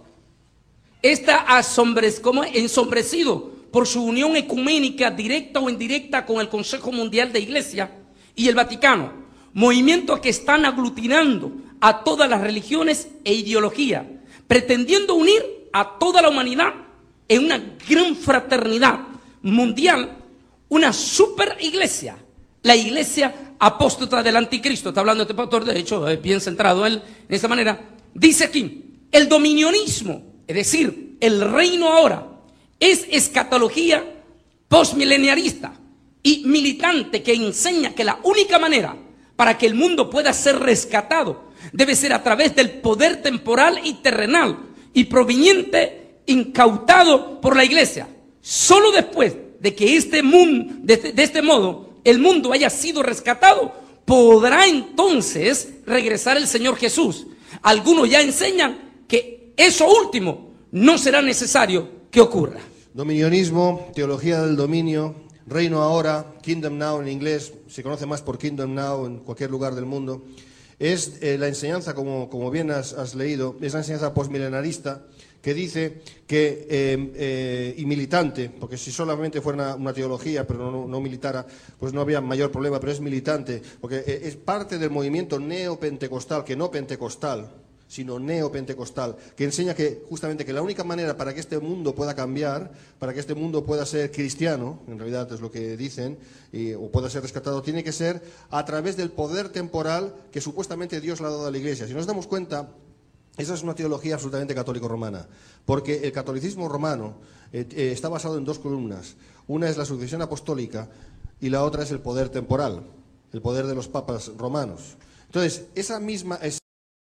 está asombrecido, ¿cómo es? ensombrecido por su unión ecuménica directa o indirecta con el Consejo Mundial de Iglesia y el Vaticano, movimientos que están aglutinando a todas las religiones e ideologías, pretendiendo unir a toda la humanidad en una gran fraternidad mundial, una super iglesia, la iglesia apóstata del anticristo. Está hablando este pastor, de hecho, es bien centrado él en esta manera. Dice aquí, el dominionismo, es decir, el reino ahora, es escatología postmileniarista y militante que enseña que la única manera para que el mundo pueda ser rescatado debe ser a través del poder temporal y terrenal y proveniente, incautado por la iglesia. Solo después de que este mundo, de, de este modo, el mundo haya sido rescatado, podrá entonces regresar el Señor Jesús. Algunos ya enseñan que eso último no será necesario que ocurra. Dominionismo, teología del dominio, reino ahora, Kingdom Now en inglés, se conoce más por Kingdom Now en cualquier lugar del mundo. Es eh, la enseñanza, como, como bien has, has leído, es la enseñanza postmilenarista que dice que, eh, eh, y militante, porque si solamente fuera una, una teología, pero no, no militara, pues no había mayor problema, pero es militante, porque eh, es parte del movimiento neopentecostal, que no pentecostal, sino neopentecostal, que enseña que justamente que la única manera para que este mundo pueda cambiar, para que este mundo pueda ser cristiano, en realidad es lo que dicen, y, o pueda ser rescatado, tiene que ser a través del poder temporal que supuestamente Dios le ha dado a la Iglesia. Si nos damos cuenta, esa es una teología absolutamente católico-romana, porque el catolicismo romano eh, eh, está basado en dos columnas. Una es la sucesión apostólica y la otra es el poder temporal, el poder de los papas romanos. Entonces, esa misma es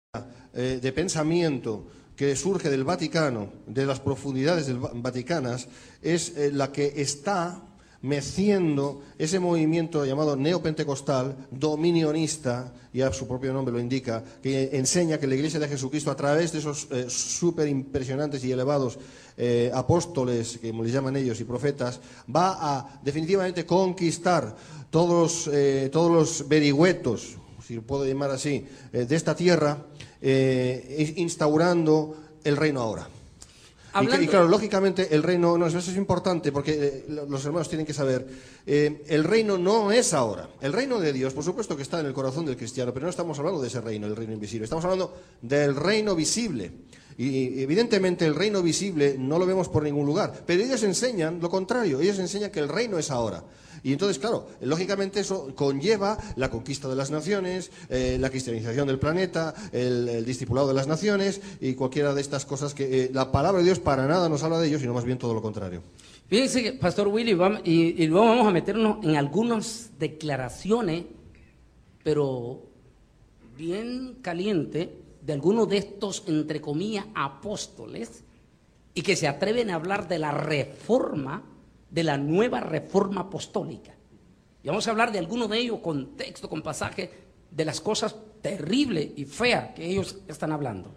de pensamiento que surge del Vaticano, de las profundidades del vaticanas, es eh, la que está meciendo ese movimiento llamado neopentecostal, dominionista, ya su propio nombre lo indica, que enseña que la Iglesia de Jesucristo, a través de esos eh, súper impresionantes y elevados eh, apóstoles, que les llaman ellos, y profetas, va a definitivamente conquistar todos, eh, todos los verihuetos, si lo puedo llamar así, eh, de esta tierra, eh, instaurando el reino ahora. Hablando... Y, y claro, lógicamente el reino, no, eso es importante porque eh, los hermanos tienen que saber, eh, el reino no es ahora. El reino de Dios, por supuesto que está en el corazón del cristiano, pero no estamos hablando de ese reino, el reino invisible, estamos hablando del reino visible. Y evidentemente el reino visible no lo vemos por ningún lugar, pero ellos enseñan lo contrario, ellos enseñan que el reino es ahora. Y entonces, claro, lógicamente eso conlleva la conquista de las naciones, eh, la cristianización del planeta, el, el discipulado de las naciones y cualquiera de estas cosas que eh, la palabra de Dios para nada nos habla de ellos, sino más bien todo lo contrario. Fíjense que, Pastor Willy, vamos, y, y luego vamos a meternos en algunas declaraciones, pero bien caliente, de algunos de estos, entre comillas, apóstoles, y que se atreven a hablar de la reforma, de la nueva reforma apostólica. Y vamos a hablar de algunos de ellos con texto, con pasaje, de las cosas terribles y feas que ellos están hablando.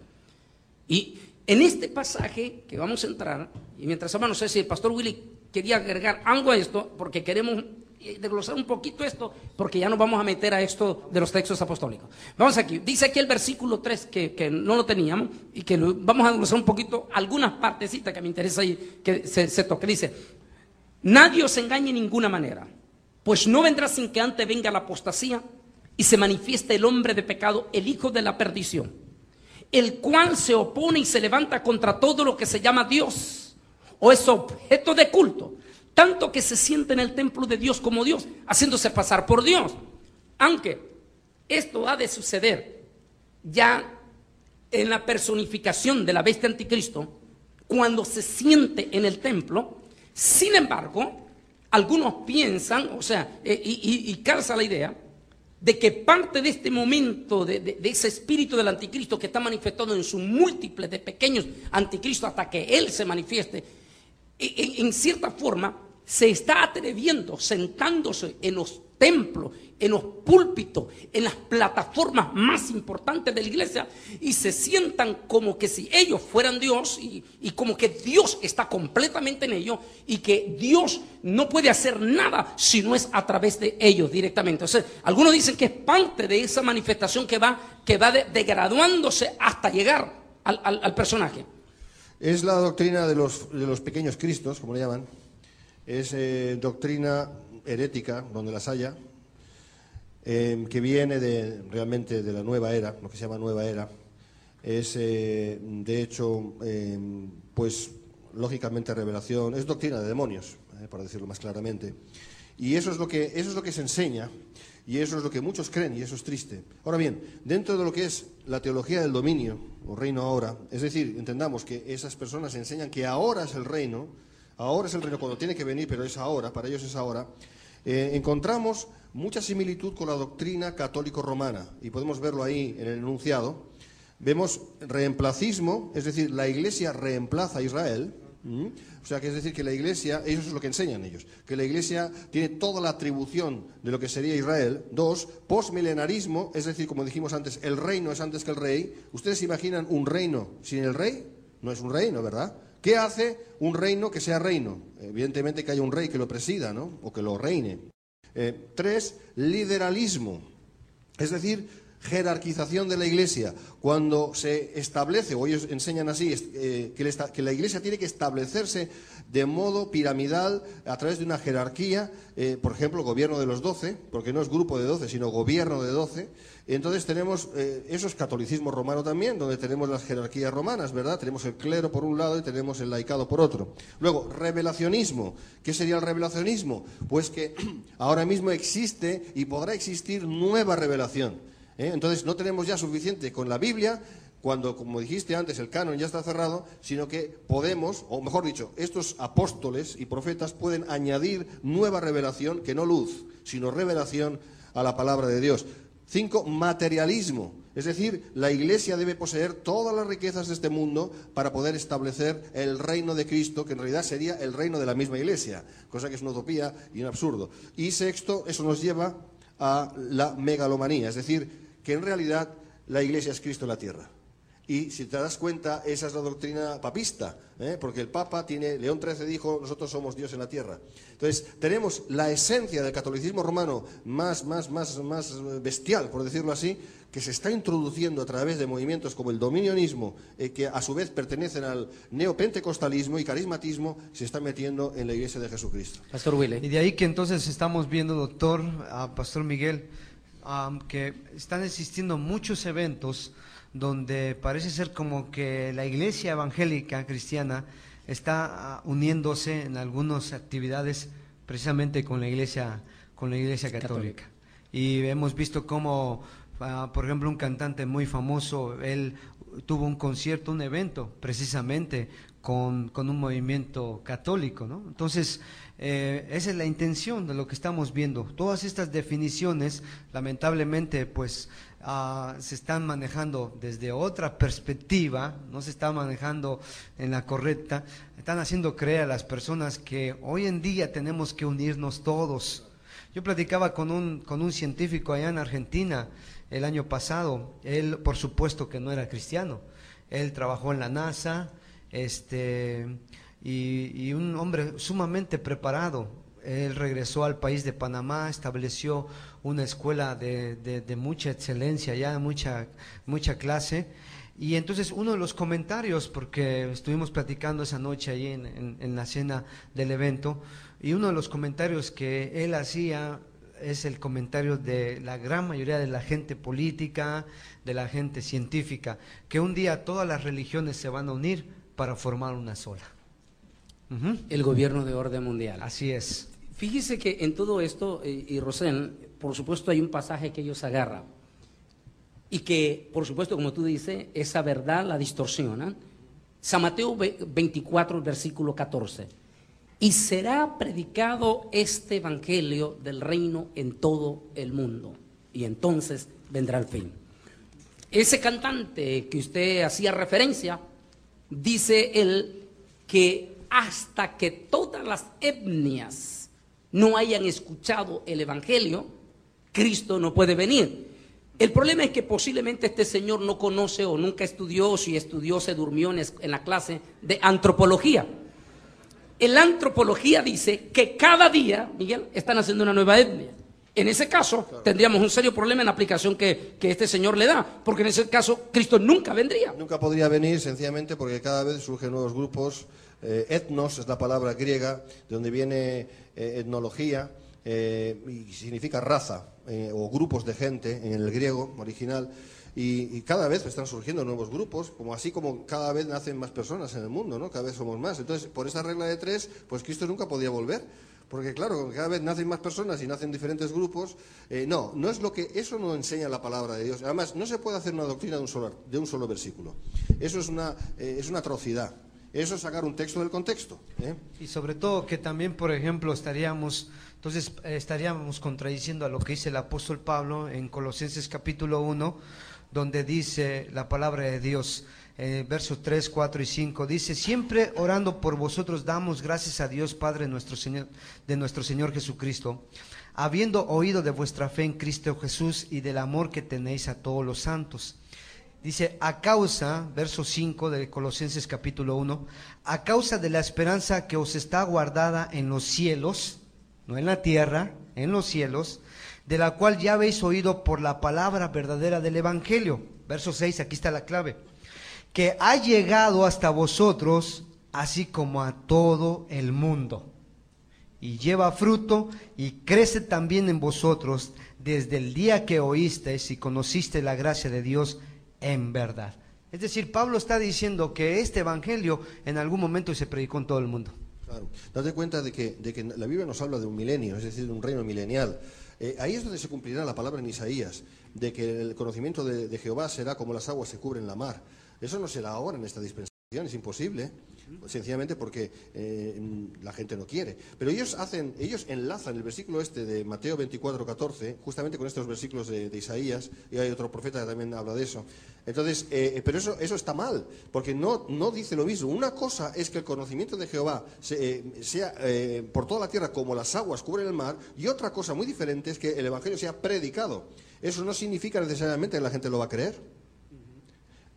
Y en este pasaje que vamos a entrar, y mientras hablo, no sé si el Pastor Willy quería agregar algo a esto, porque queremos desglosar un poquito esto, porque ya nos vamos a meter a esto de los textos apostólicos. Vamos aquí, dice aquí el versículo tres, que, que no lo teníamos, y que lo, vamos a desglosar un poquito, algunas partecitas que me interesa ahí, que se, se toque. Dice, nadie os engañe en ninguna manera, pues no vendrá sin que antes venga la apostasía, y se manifieste el hombre de pecado, el hijo de la perdición, el cual se opone y se levanta contra todo lo que se llama Dios, o es objeto de culto, tanto que se siente en el templo de Dios como Dios, haciéndose pasar por Dios. Aunque esto ha de suceder ya en la personificación de la bestia anticristo, cuando se siente en el templo. Sin embargo, algunos piensan, o sea, eh, y, y, y calza la idea, de que parte de este momento, de, de, de ese espíritu del anticristo que está manifestado en sus múltiples de pequeños anticristos hasta que él se manifieste, en, en cierta forma, se está atreviendo, sentándose en los templos, en los púlpitos, en las plataformas más importantes de la iglesia, y se sientan como que si ellos fueran Dios, y, y como que Dios está completamente en ellos, y que Dios no puede hacer nada si no es a través de ellos directamente. O sea, algunos dicen que es parte de esa manifestación que va, que va de, degraduándose hasta llegar al, al, al personaje. Es la doctrina de los, de los pequeños cristos, como le llaman. Es eh, doctrina herética, donde las haya, eh, que viene de, realmente de la nueva era, lo que se llama nueva era. Es, eh, de hecho, eh, pues, lógicamente revelación, es doctrina de demonios, eh, para decirlo más claramente. Y eso es lo que, eso es lo que se enseña, y eso es lo que muchos creen, y eso es triste. Ahora bien, dentro de lo que es la teología del dominio, o reino ahora, es decir, entendamos que esas personas enseñan que ahora es el reino. Ahora es el reino cuando tiene que venir, pero es ahora, para ellos es ahora. Eh, encontramos mucha similitud con la doctrina católico-romana, y podemos verlo ahí en el enunciado. Vemos reemplacismo, es decir, la Iglesia reemplaza a Israel. ¿Mm? O sea, que es decir, que la Iglesia, eso es lo que enseñan ellos, que la Iglesia tiene toda la atribución de lo que sería Israel. Dos, postmilenarismo, es decir, como dijimos antes, el reino es antes que el rey. ¿Ustedes se imaginan un reino sin el rey? No es un reino, ¿verdad? ¿Qué hace un reino que sea reino? Evidentemente que haya un rey que lo presida, ¿no? O que lo reine. Eh, tres, lideralismo, es decir, jerarquización de la Iglesia. Cuando se establece, o ellos enseñan así, eh, que, esta, que la Iglesia tiene que establecerse de modo piramidal a través de una jerarquía, eh, por ejemplo, gobierno de los doce, porque no es grupo de doce, sino gobierno de doce. Entonces tenemos, eh, eso es catolicismo romano también, donde tenemos las jerarquías romanas, ¿verdad? Tenemos el clero por un lado y tenemos el laicado por otro. Luego, revelacionismo. ¿Qué sería el revelacionismo? Pues que ahora mismo existe y podrá existir nueva revelación. ¿Eh? Entonces no tenemos ya suficiente con la Biblia, cuando, como dijiste antes, el canon ya está cerrado, sino que podemos, o mejor dicho, estos apóstoles y profetas pueden añadir nueva revelación, que no luz, sino revelación a la palabra de Dios. Cinco, materialismo, es decir, la Iglesia debe poseer todas las riquezas de este mundo para poder establecer el reino de Cristo, que en realidad sería el reino de la misma Iglesia, cosa que es una utopía y un absurdo. Y sexto, eso nos lleva a la megalomanía, es decir, que en realidad la Iglesia es Cristo en la tierra. Y si te das cuenta, esa es la doctrina papista, ¿eh? Porque el Papa tiene, León trece dijo, nosotros somos Dios en la tierra. Entonces, tenemos la esencia del catolicismo romano más, más, más, más bestial, por decirlo así, que se está introduciendo a través de movimientos como el dominionismo, eh, que a su vez pertenecen al neopentecostalismo y carismatismo, se está metiendo en la Iglesia de Jesucristo. Pastor Willy. Y de ahí que entonces estamos viendo, doctor, a Pastor Miguel, um, que están existiendo muchos eventos donde parece ser como que la iglesia evangélica cristiana está uh, uniéndose en algunas actividades precisamente con la iglesia, con la iglesia católica. católica. Y hemos visto cómo, uh, por ejemplo, un cantante muy famoso, él tuvo un concierto, un evento precisamente con, con un movimiento católico, ¿no? Entonces, eh, esa es la intención de lo que estamos viendo. Todas estas definiciones, lamentablemente, pues, Uh, se están manejando desde otra perspectiva, no se está manejando en la correcta, están haciendo creer a las personas que hoy en día tenemos que unirnos todos. Yo platicaba con un, con un científico allá en Argentina el año pasado, él por supuesto que no era cristiano, él trabajó en la NASA, este, y, y un hombre sumamente preparado. Él regresó al país de Panamá, estableció una escuela de, de, de mucha excelencia, ya mucha, mucha clase. Y entonces uno de los comentarios, porque estuvimos platicando esa noche ahí en, en, en la cena del evento, y uno de los comentarios que él hacía es el comentario de la gran mayoría de la gente política, de la gente científica, que un día todas las religiones se van a unir para formar una sola. Uh-huh. El gobierno de orden mundial. Así es. Fíjese que en todo esto, eh, y Rosén, por supuesto hay un pasaje que ellos agarran y que, por supuesto, como tú dices, esa verdad la distorsionan. San Mateo veinticuatro, versículo catorce. Y será predicado este evangelio del reino en todo el mundo, y entonces vendrá el fin. Ese cantante que usted hacía referencia, dice él que hasta que todas las etnias no hayan escuchado el evangelio, Cristo no puede venir. El problema es que posiblemente este señor no conoce o nunca estudió, si estudió se durmió en, en la clase de antropología. La antropología dice que cada día, Miguel, están haciendo una nueva etnia. En ese caso, claro, tendríamos un serio problema en la aplicación que, que este señor le da, porque en ese caso Cristo nunca vendría. Nunca podría venir, sencillamente porque cada vez surgen nuevos grupos. Eh, etnos es la palabra griega, de donde viene eh, etnología, eh, y significa raza, eh, o grupos de gente en el griego original. Y, y cada vez están surgiendo nuevos grupos, como así como cada vez nacen más personas en el mundo, ¿no? Cada vez somos más. Entonces, por esa regla de tres, pues Cristo nunca podía volver. Porque claro, cada vez nacen más personas y nacen diferentes grupos. Eh, no, no es lo que eso no enseña la palabra de Dios. Además, no se puede hacer una doctrina de un solo, de un solo versículo. Eso es una, eh, es una atrocidad. Eso es sacar un texto del contexto, ¿eh? Y sobre todo que también, por ejemplo, estaríamos, entonces eh, estaríamos contradiciendo a lo que dice el apóstol Pablo en Colosenses capítulo uno, donde dice la palabra de Dios, eh, versos tres, cuatro y cinco, dice: siempre orando por vosotros damos gracias a Dios Padre nuestro Señor, de nuestro Señor Jesucristo, habiendo oído de vuestra fe en Cristo Jesús y del amor que tenéis a todos los santos. Dice, a causa, verso cinco de Colosenses capítulo uno, a causa de la esperanza que os está guardada en los cielos, no en la tierra, en los cielos, de la cual ya habéis oído por la palabra verdadera del Evangelio. Verso seis, aquí está la clave. Que ha llegado hasta vosotros, así como a todo el mundo, y lleva fruto y crece también en vosotros desde el día que oísteis y conociste la gracia de Dios en verdad. Es decir, Pablo está diciendo que este evangelio en algún momento se predicó en todo el mundo. Claro, date cuenta de que, de que la Biblia nos habla de un milenio, es decir, de un reino milenial. Eh, ahí es donde se cumplirá la palabra en Isaías, de que el conocimiento de, de Jehová será como las aguas se cubren la mar. Eso no será ahora en esta dispensación, es imposible, sencillamente porque eh, la gente no quiere. Pero ellos hacen, ellos enlazan el versículo este de Mateo veinticuatro, catorce, justamente con estos versículos de, de Isaías, y hay otro profeta que también habla de eso. Entonces, eh, pero eso, eso está mal, porque no, no dice lo mismo. Una cosa es que el conocimiento de Jehová se, eh, sea eh, por toda la tierra como las aguas cubren el mar, y otra cosa muy diferente es que el evangelio sea predicado. Eso no significa necesariamente que la gente lo va a creer.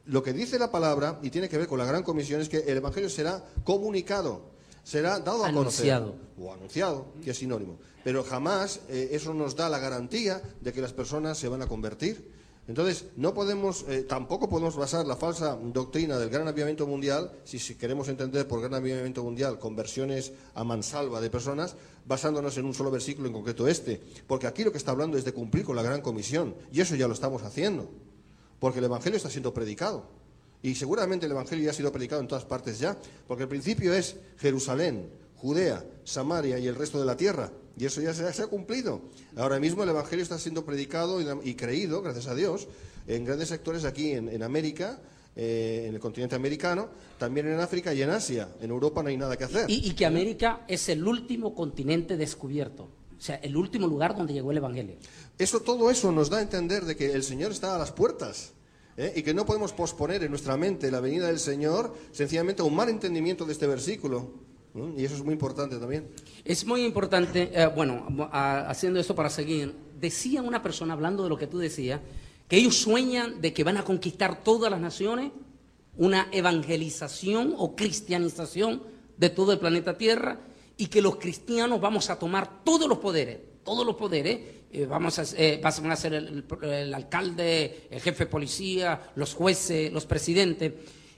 lo que dice la palabra, y tiene que ver con la gran comisión, es que el Evangelio será comunicado, será dado a anunciado. conocer, o anunciado, que es sinónimo, pero jamás eh, eso nos da la garantía de que las personas se van a convertir. Entonces, no podemos, eh, tampoco podemos basar la falsa doctrina del gran avivamiento mundial, si, si queremos entender por gran avivamiento mundial conversiones a mansalva de personas, basándonos en un solo versículo, en concreto este, porque aquí lo que está hablando es de cumplir con la gran comisión, y eso ya lo estamos haciendo, porque el Evangelio está siendo predicado, y seguramente el Evangelio ya ha sido predicado en todas partes ya, porque el principio es Jerusalén, Judea, Samaria y el resto de la tierra, y eso ya se, se ha cumplido. Ahora mismo el Evangelio está siendo predicado y, y creído, gracias a Dios, en grandes sectores aquí en, en América, eh, en el continente americano, también en África y en Asia. En Europa no hay nada que hacer. Y, y que América es el último continente descubierto, o sea, el último lugar donde llegó el Evangelio. Eso, todo eso nos da a entender de que el Señor está a las puertas. ¿Eh? Y que no podemos posponer en nuestra mente la venida del Señor sencillamente a un mal entendimiento de este versículo. ¿Mm? Y eso es muy importante también. Es muy importante, eh, bueno, a, haciendo esto para seguir, decía una persona, hablando de lo que tú decías, que ellos sueñan de que van a conquistar todas las naciones, una evangelización o cristianización de todo el planeta Tierra, y que los cristianos vamos a tomar todos los poderes, todos los poderes, eh, vamos a, eh, van a ser el, el, el alcalde, el jefe de policía, los jueces, los presidentes.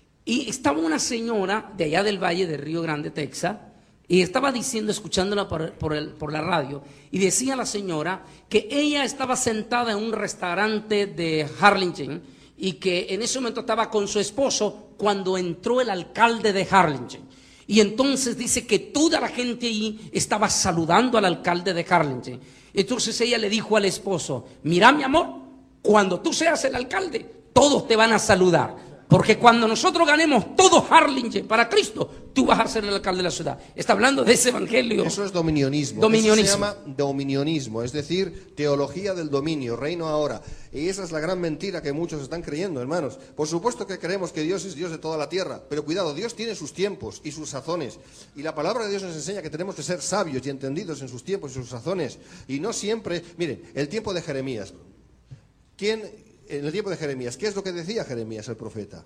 Y estaba una señora de allá del Valle de Río Grande, Texas, y estaba diciendo, escuchándola por, por, el, por la radio, y decía la señora que ella estaba sentada en un restaurante de Harlingen y que en ese momento estaba con su esposo cuando entró el alcalde de Harlingen. Y entonces dice que toda la gente ahí estaba saludando al alcalde de Harlingen. Entonces ella le dijo al esposo, mira mi amor, cuando tú seas el alcalde, todos te van a saludar. Porque cuando nosotros ganemos todo Harlingen para Cristo, tú vas a ser el alcalde de la ciudad. Está hablando de ese evangelio. Eso es dominionismo. Dominionismo. Eso se llama dominionismo, es decir, teología del dominio, reino ahora. Y esa es la gran mentira que muchos están creyendo, hermanos. Por supuesto que creemos que Dios es Dios de toda la tierra, pero cuidado, Dios tiene sus tiempos y sus sazones. Y la palabra de Dios nos enseña que tenemos que ser sabios y entendidos en sus tiempos y sus sazones. Y no siempre, miren, el tiempo de Jeremías. ¿Quién... En el tiempo de Jeremías, ¿qué es lo que decía Jeremías, el profeta?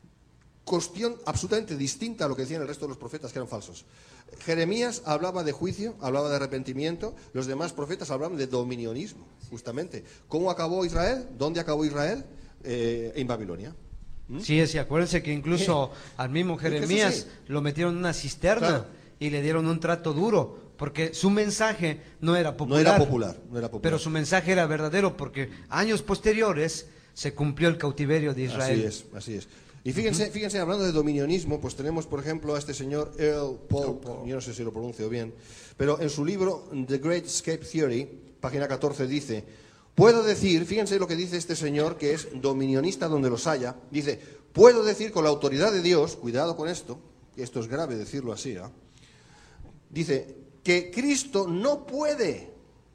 Cuestión absolutamente distinta a lo que decían el resto de los profetas, que eran falsos. Jeremías hablaba de juicio, hablaba de arrepentimiento, los demás profetas hablaban de dominionismo, justamente. ¿Cómo acabó Israel? ¿Dónde acabó Israel? Eh, en Babilonia. ¿Mm? Sí, sí, acuérdense que incluso ¿Qué? al mismo Jeremías sí. lo metieron en una cisterna, claro, y le dieron un trato duro. Porque su mensaje no era popular. No era popular, no era popular. Pero su mensaje era verdadero porque años posteriores se cumplió el cautiverio de Israel. Así es, así es. Y fíjense, uh-huh. fíjense, hablando de dominionismo, pues tenemos, por ejemplo, a este señor Earl Pope, yo no sé si lo pronuncio bien, pero en su libro The Great Escape Theory, página catorce, dice, puedo decir, fíjense lo que dice este señor, que es dominionista donde los haya, dice, puedo decir con la autoridad de Dios, cuidado con esto, que esto es grave decirlo así, ¿eh? Dice, que Cristo no puede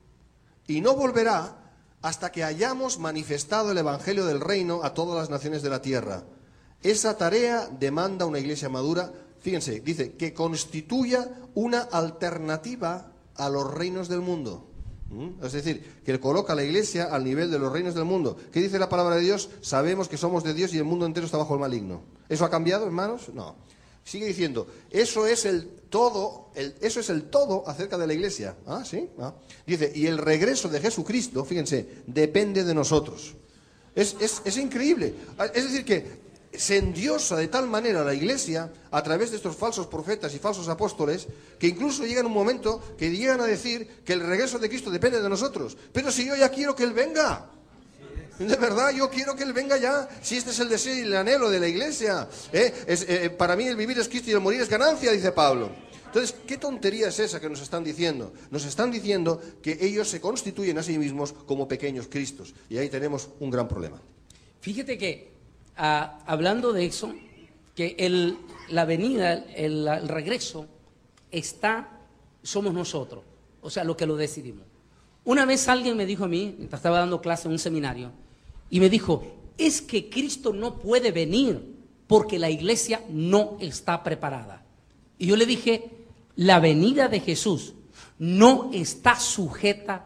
y no volverá hasta que hayamos manifestado el Evangelio del Reino a todas las naciones de la tierra. Esa tarea demanda una iglesia madura, fíjense, dice, que constituya una alternativa a los reinos del mundo. ¿Mm? Es decir, que coloca a la iglesia al nivel de los reinos del mundo. ¿Qué dice la palabra de Dios? Sabemos que somos de Dios y el mundo entero está bajo el maligno. ¿Eso ha cambiado, hermanos? No. Sigue diciendo, eso es el todo, el, eso es el todo acerca de la iglesia. Ah, sí. Ah. Dice, y el regreso de Jesucristo, fíjense, depende de nosotros. Es, es, es increíble. Es decir, que se endiosa de tal manera la iglesia a través de estos falsos profetas y falsos apóstoles que incluso llega un momento que llegan a decir que el regreso de Cristo depende de nosotros. Pero si yo ya quiero que Él venga. De verdad, yo quiero que Él venga ya. Si este es el deseo y el anhelo de la iglesia. ¿eh? Es, eh, para mí el vivir es Cristo y el morir es ganancia, dice Pablo. Entonces, ¿qué tontería es esa que nos están diciendo? Nos están diciendo que ellos se constituyen a sí mismos como pequeños Cristos. Y ahí tenemos un gran problema. Fíjate que, ah, hablando de eso, que el, la venida, el, el regreso, está, somos nosotros. O sea, lo que lo decidimos. Una vez alguien me dijo a mí, estaba dando clase en un seminario, y me dijo, es que Cristo no puede venir porque la iglesia no está preparada. Y yo le dije, la venida de Jesús no está sujeta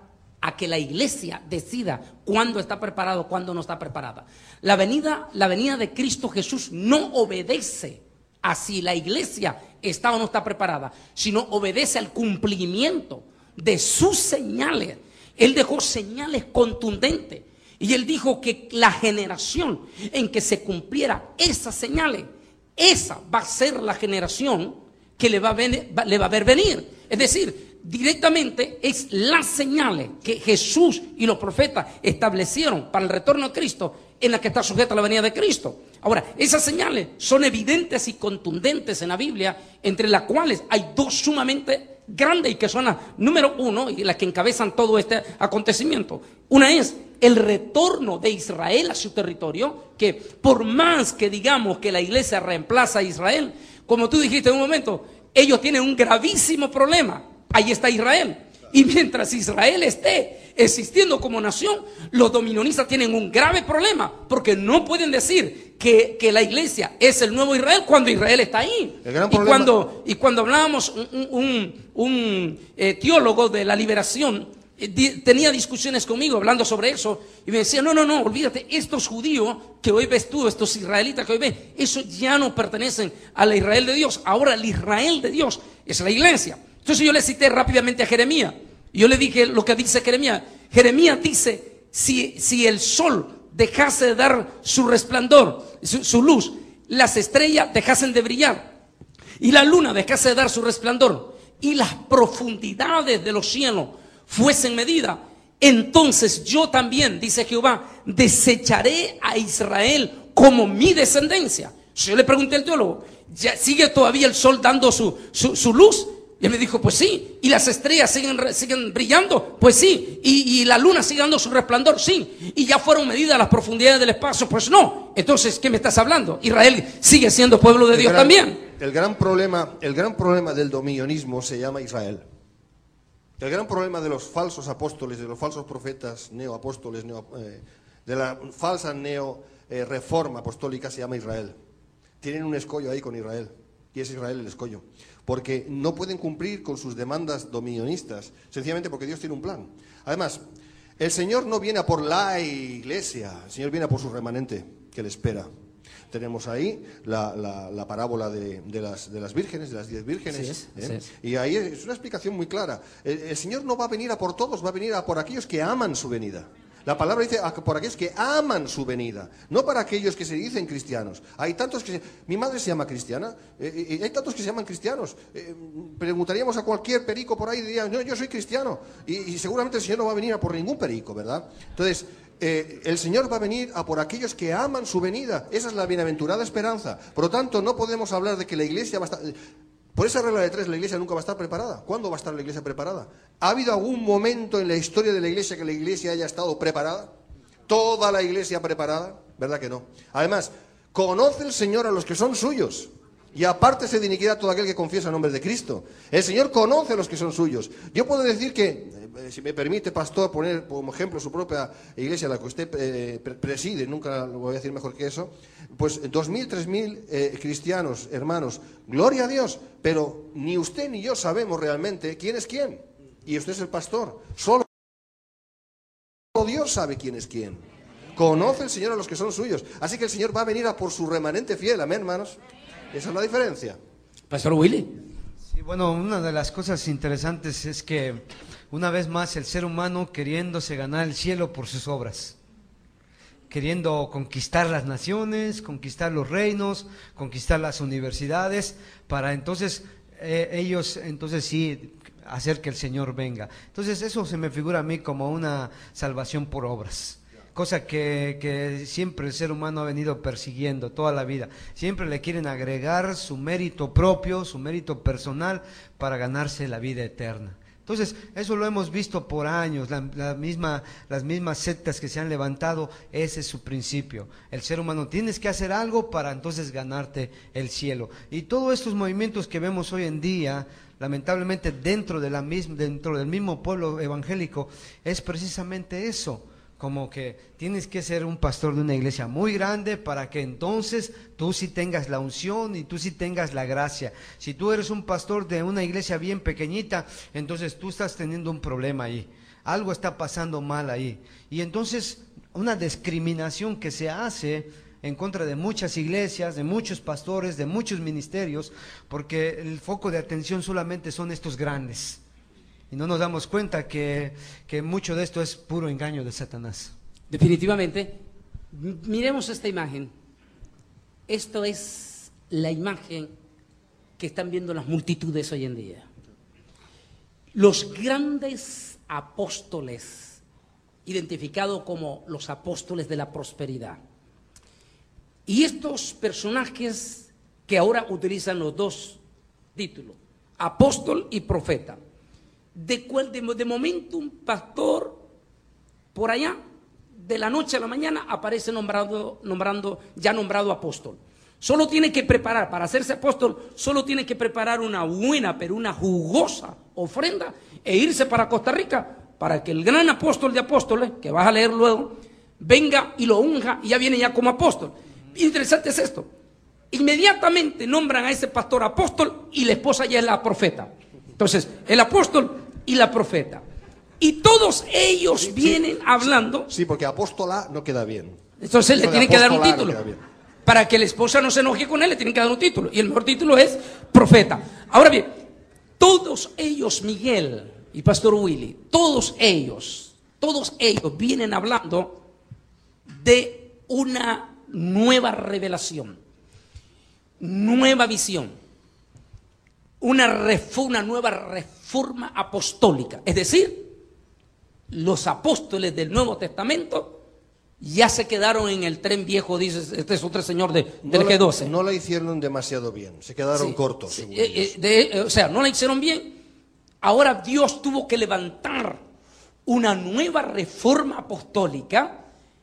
a que la iglesia decida cuándo está preparado, cuándo no está preparada. La venida, la venida de Cristo Jesús no obedece a si la iglesia está o no está preparada, sino obedece al cumplimiento de sus señales. Él dejó señales contundentes y él dijo que la generación en que se cumpliera esas señales, esa va a ser la generación que le va a ver, le va a ver venir. Es decir, directamente es las señales que Jesús y los profetas establecieron para el retorno de Cristo, en la que está sujeta la venida de Cristo. Ahora, esas señales son evidentes y contundentes en la Biblia, entre las cuales hay dos sumamente grandes y que son las número uno y las que encabezan todo este acontecimiento. Una es el retorno de Israel a su territorio, que por más que digamos que la iglesia reemplaza a Israel, como tú dijiste en un momento, ellos tienen un gravísimo problema. Ahí está Israel. Y mientras Israel esté existiendo como nación, los dominionistas tienen un grave problema, porque no pueden decir que, que la iglesia es el nuevo Israel cuando Israel está ahí. El gran y, problema... cuando, y cuando hablábamos, un, un, un eh, teólogo de la liberación eh, di, tenía discusiones conmigo hablando sobre eso, y me decía, no, no, no, olvídate, estos judíos que hoy ves tú, estos israelitas que hoy ves, eso ya no pertenecen a la Israel de Dios. Ahora el Israel de Dios es la iglesia. Entonces yo le cité rápidamente a Jeremías. Yo le dije lo que dice Jeremías. Jeremías dice, si, si el sol dejase de dar su resplandor, su, su luz, las estrellas dejasen de brillar y la luna dejase de dar su resplandor y las profundidades de los cielos fuesen medidas, entonces yo también, dice Jehová, desecharé a Israel como mi descendencia. Yo le pregunté al teólogo, ¿ya sigue todavía el sol dando su, su, su luz? Y él me dijo, pues sí. ¿Y las estrellas siguen, siguen brillando? Pues sí. ¿Y, y la luna sigue dando su resplandor? Sí. ¿Y ya fueron medidas las profundidades del espacio? Pues no. Entonces, ¿qué me estás hablando? Israel sigue siendo pueblo de el Dios gran, también. El gran, problema, el gran problema del dominionismo se llama Israel. El gran problema de los falsos apóstoles, de los falsos profetas, neoapóstoles, neo, eh, de la falsa neo eh, reforma apostólica se llama Israel. Tienen un escollo ahí con Israel. Y es Israel el escollo. Porque no pueden cumplir con sus demandas dominionistas, sencillamente porque Dios tiene un plan. Además, el Señor no viene a por la iglesia, el Señor viene a por su remanente, que le espera. Tenemos ahí la, la, la parábola de, de, las, de las vírgenes, de las diez vírgenes. Sí es, ¿eh? sí es. Y ahí es una explicación muy clara. El, el Señor no va a venir a por todos, va a venir a por aquellos que aman su venida. La palabra dice por aquellos que aman su venida, no para aquellos que se dicen cristianos. Hay tantos que se... Mi madre se llama cristiana, eh, eh, hay tantos que se llaman cristianos. Eh, preguntaríamos a cualquier perico por ahí y dirían, no, yo soy cristiano. Y, y seguramente el Señor no va a venir a por ningún perico, ¿verdad? Entonces, eh, el Señor va a venir a por aquellos que aman su venida. Esa es la bienaventurada esperanza. Por lo tanto, no podemos hablar de que la iglesia va a estar... Por esa regla de tres, la iglesia nunca va a estar preparada. ¿Cuándo va a estar la iglesia preparada? ¿Ha habido algún momento en la historia de la iglesia que la iglesia haya estado preparada? ¿Toda la iglesia preparada? ¿Verdad que no? Además, conoce el Señor a los que son suyos. Y apártese de iniquidad todo aquel que confiesa el nombre de Cristo. El Señor conoce a los que son suyos. Yo puedo decir que, eh, si me permite, pastor, poner como ejemplo su propia iglesia, la que usted eh, preside, nunca lo voy a decir mejor que eso, pues dos mil, tres mil eh, cristianos, hermanos, gloria a Dios, pero ni usted ni yo sabemos realmente quién es quién. Y usted es el pastor. Solo Dios sabe quién es quién. Conoce el Señor a los que son suyos. Así que el Señor va a venir a por su remanente fiel. Amén, hermanos. Esa es la diferencia. Pastor Willy. Sí, bueno, una de las cosas interesantes es que una vez más el ser humano queriéndose ganar el cielo por sus obras, queriendo conquistar las naciones, conquistar los reinos, conquistar las universidades, para entonces eh, ellos entonces sí hacer que el Señor venga. Entonces eso se me figura a mí como una salvación por obras. Cosa que, que siempre el ser humano ha venido persiguiendo toda la vida. Siempre le quieren agregar su mérito propio, su mérito personal para ganarse la vida eterna. Entonces, eso lo hemos visto por años, la, la misma, las mismas sectas que se han levantado, ese es su principio. El ser humano, tienes que hacer algo para entonces ganarte el cielo. Y todos estos movimientos que vemos hoy en día, lamentablemente dentro, de la misma, dentro del mismo pueblo evangélico, es precisamente eso. Como que tienes que ser un pastor de una iglesia muy grande para que entonces tú sí tengas la unción y tú sí tengas la gracia. Si tú eres un pastor de una iglesia bien pequeñita, entonces tú estás teniendo un problema ahí. algo está pasando mal ahí. Y entonces una discriminación que se hace en contra de muchas iglesias, de muchos pastores, de muchos ministerios, porque el foco de atención solamente son estos grandes. Y no nos damos cuenta que, que mucho de esto es puro engaño de Satanás. Definitivamente. Miremos esta imagen. Esto es la imagen que están viendo las multitudes hoy en día. Los grandes apóstoles, identificados como los apóstoles de la prosperidad. Y estos personajes que ahora utilizan los dos títulos, apóstol y profeta. De, cual, de, de momento un pastor por allá, de la noche a la mañana, aparece nombrado, nombrando, ya nombrado apóstol. Solo tiene que preparar, para hacerse apóstol, solo tiene que preparar una buena, pero una jugosa ofrenda e irse para Costa Rica, para que el gran apóstol de apóstoles, que vas a leer luego, venga y lo unja y ya viene ya como apóstol. Interesante es esto. Inmediatamente nombran a ese pastor apóstol y la esposa ya es la profeta. Entonces, el apóstol y la profeta. Y todos ellos sí, vienen sí, hablando. Sí, porque apóstola no queda bien. Entonces le tienen que dar un título. No para que la esposa no se enoje con él, le tienen que dar un título. Y el mejor título es profeta. Ahora bien, todos ellos, Miguel y Pastor Willy, todos ellos, todos ellos vienen hablando de una nueva revelación, nueva visión, una, ref, una nueva reforma apostólica. Es decir, los apóstoles del Nuevo Testamento ya se quedaron en el tren viejo, dice este es otro señor de, del no G doce. La, no la hicieron demasiado bien, se quedaron sí, cortos. Sí, eh, eh, de, eh, o sea, no la hicieron bien. Ahora Dios tuvo que levantar una nueva reforma apostólica.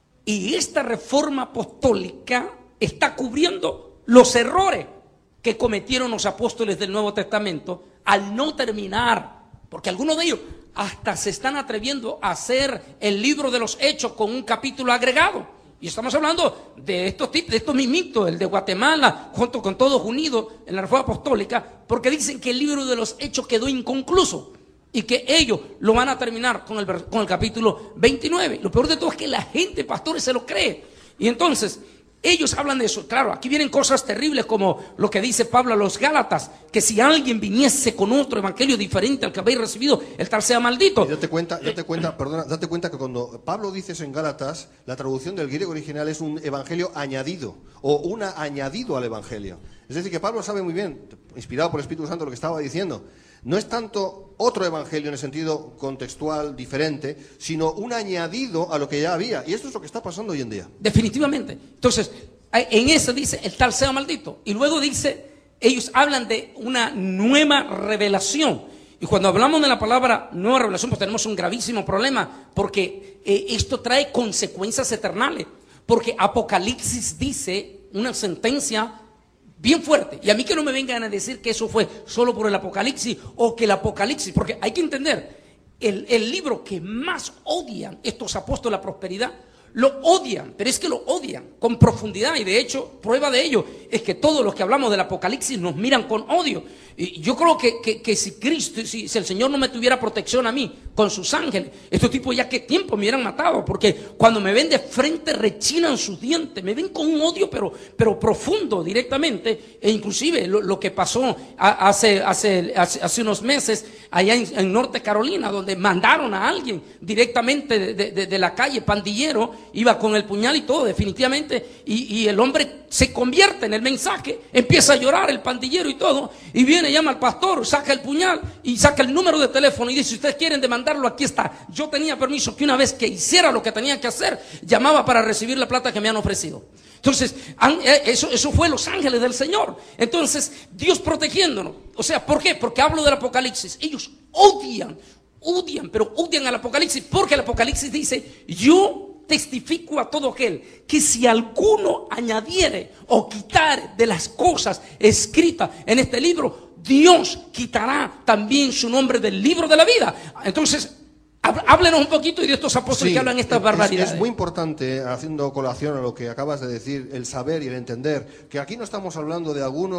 Y esta reforma apostólica está cubriendo los errores que cometieron los apóstoles del Nuevo Testamento al no terminar, porque algunos de ellos hasta se están atreviendo a hacer el libro de los Hechos con un capítulo agregado. Y estamos hablando de estos tipos, de estos mismitos, el de Guatemala, junto con todos unidos en la reforma apostólica, porque dicen que el libro de los Hechos quedó inconcluso. Y que ellos lo van a terminar con el, con el capítulo veintinueve. Lo peor de todo es que la gente, pastores, se lo cree. Y entonces, ellos hablan de eso. Claro, aquí vienen cosas terribles como lo que dice Pablo a los Gálatas, que si alguien viniese con otro evangelio diferente al que habéis recibido, el tal sea maldito. Y date cuenta, date cuenta, perdona, date cuenta que cuando Pablo dice eso en Gálatas, la traducción del griego original es un evangelio añadido, o una añadido al evangelio. Es decir, que Pablo sabe muy bien, inspirado por el Espíritu Santo, lo que estaba diciendo. No es tanto otro evangelio en el sentido contextual diferente, sino un añadido a lo que ya había. Y esto es lo que está pasando hoy en día. Definitivamente. Entonces, en eso dice, el tal sea maldito. Y luego dice, ellos hablan de una nueva revelación. Y cuando hablamos de la palabra nueva revelación, pues tenemos un gravísimo problema, porque eh, esto trae consecuencias eternales. Porque Apocalipsis dice una sentencia bien fuerte. Y a mí que no me vengan a decir que eso fue solo por el Apocalipsis o que el Apocalipsis, porque hay que entender, el, el libro que más odian estos apóstoles de la prosperidad, lo odian, pero es que lo odian con profundidad. Y de hecho, prueba de ello es que todos los que hablamos del Apocalipsis nos miran con odio. Y yo creo que, que, que si Cristo, si, si el Señor no me tuviera protección a mí con sus ángeles, estos tipos ya qué tiempo me hubieran matado, porque cuando me ven de frente rechinan sus dientes, me ven con un odio pero, pero profundo directamente. E inclusive lo, lo que pasó a, hace, hace, hace, hace unos meses allá en, en Norte Carolina, donde mandaron a alguien directamente de, de, de, de la calle, pandillero, iba con el puñal y todo, definitivamente, y, y el hombre se convierte en el mensaje, empieza a llorar el pandillero y todo, y viene, llama al pastor, saca el puñal y saca el número de teléfono y dice, si ustedes quieren demandarlo, aquí está. Yo tenía permiso que una vez que hiciera lo que tenía que hacer, llamaba para recibir la plata que me han ofrecido. Entonces, eso, eso fue los ángeles del Señor. Entonces, Dios protegiéndonos. O sea, ¿por qué? Porque hablo del Apocalipsis. Ellos odian, odian, pero odian al Apocalipsis, porque el Apocalipsis dice, yo testifico a todo aquel que si alguno añadiere o quitare de las cosas escritas en este libro, Dios quitará también su nombre del libro de la vida. Entonces, háblenos un poquito de estos apóstoles sí, que hablan estas barbaridades. Es, es muy importante, haciendo colación a lo que acabas de decir, el saber y el entender, que aquí no estamos hablando de algunos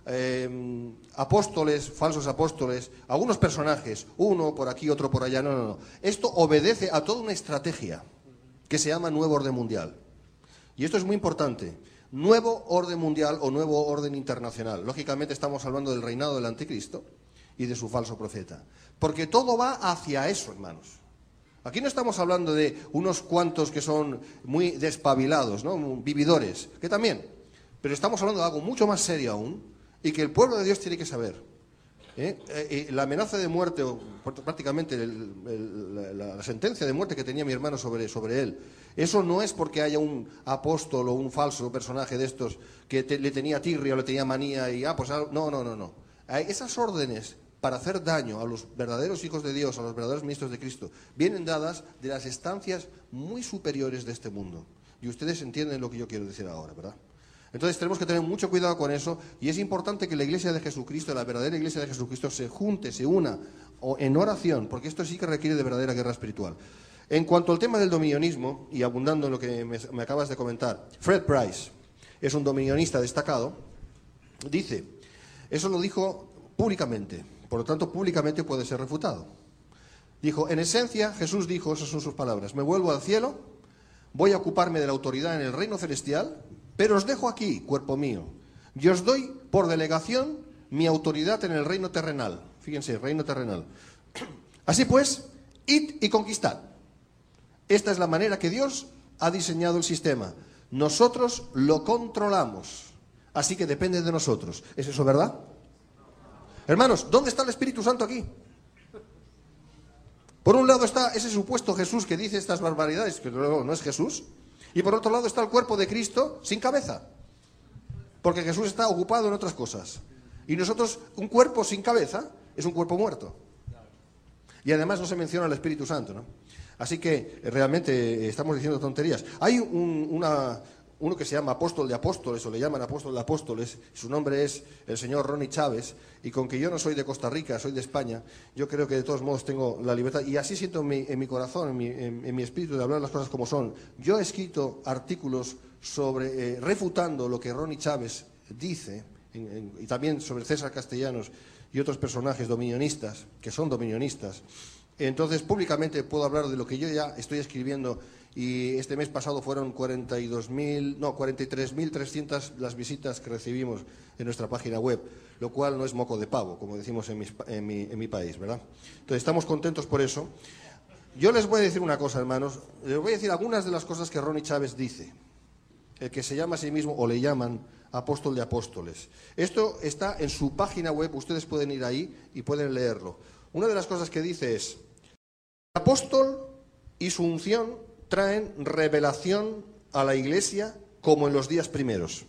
eh, apóstoles, falsos apóstoles, algunos personajes, uno por aquí, otro por allá. No, no, no. Esto obedece a toda una estrategia que se llama Nuevo Orden Mundial. Y esto es muy importante. Nuevo orden mundial o nuevo orden internacional. Lógicamente estamos hablando del reinado del anticristo y de su falso profeta. Porque todo va hacia eso, hermanos. Aquí no estamos hablando de unos cuantos que son muy despabilados, ¿no? Vividores, que también. Pero estamos hablando de algo mucho más serio aún y que el pueblo de Dios tiene que saber. ¿Eh? Eh, la amenaza de muerte, o prácticamente el, el, la, la sentencia de muerte que tenía mi hermano sobre, sobre él, eso no es porque haya un apóstol o un falso personaje de estos que te, le tenía tirria o le tenía manía y ah, pues no, no, no, no. Esas órdenes para hacer daño a los verdaderos hijos de Dios, a los verdaderos ministros de Cristo, vienen dadas de las estancias muy superiores de este mundo. Y ustedes entienden lo que yo quiero decir ahora, ¿verdad? Entonces tenemos que tener mucho cuidado con eso y es importante que la Iglesia de Jesucristo, la verdadera Iglesia de Jesucristo, se junte, se una en oración, porque esto sí que requiere de verdadera guerra espiritual. En cuanto al tema del dominionismo, y abundando en lo que me, me acabas de comentar, Fred Price es un dominionista destacado, dice, eso lo dijo públicamente, por lo tanto públicamente puede ser refutado. Dijo, en esencia, Jesús dijo, esas son sus palabras, me vuelvo al cielo, voy a ocuparme de la autoridad en el reino celestial, pero os dejo aquí, cuerpo mío, y os doy por delegación mi autoridad en el reino terrenal. Fíjense, reino terrenal. Así pues, id y conquistad. Esta es la manera que Dios ha diseñado el sistema. Nosotros lo controlamos, así que depende de nosotros. ¿Es eso verdad? Hermanos, ¿dónde está el Espíritu Santo aquí? Por un lado está ese supuesto Jesús que dice estas barbaridades, que luego no es Jesús. Y por otro lado está el cuerpo de Cristo sin cabeza, porque Jesús está ocupado en otras cosas. Y nosotros, un cuerpo sin cabeza es un cuerpo muerto. Y además no se menciona el Espíritu Santo, ¿no? Así que realmente estamos diciendo tonterías. Hay un, una, uno que se llama apóstol de apóstoles, o le llaman apóstol de apóstoles, su nombre es el señor Ronnie Chávez, y con que yo no soy de Costa Rica, soy de España, yo creo que de todos modos tengo la libertad, y así siento en mi, en mi corazón, en mi, en, en mi espíritu, de hablar las cosas como son. Yo he escrito artículos sobre, eh, refutando lo que Ronnie Chávez dice, en, en, y también sobre César Castellanos y otros personajes dominionistas, que son dominionistas. Entonces, públicamente puedo hablar de lo que yo ya estoy escribiendo, y este mes pasado fueron cuarenta y dos mil, no, cuarenta y tres mil trescientas las visitas que recibimos en nuestra página web, lo cual no es moco de pavo, como decimos en mi, en mi, en mi país, ¿verdad? Entonces, estamos contentos por eso. Yo les voy a decir una cosa, hermanos, les voy a decir algunas de las cosas que Ronnie Chávez dice, el que se llama a sí mismo, o le llaman, apóstol de apóstoles. Esto está en su página web, ustedes pueden ir ahí y pueden leerlo. Una de las cosas que dice es, el apóstol y su unción traen revelación a la Iglesia como en los días primeros.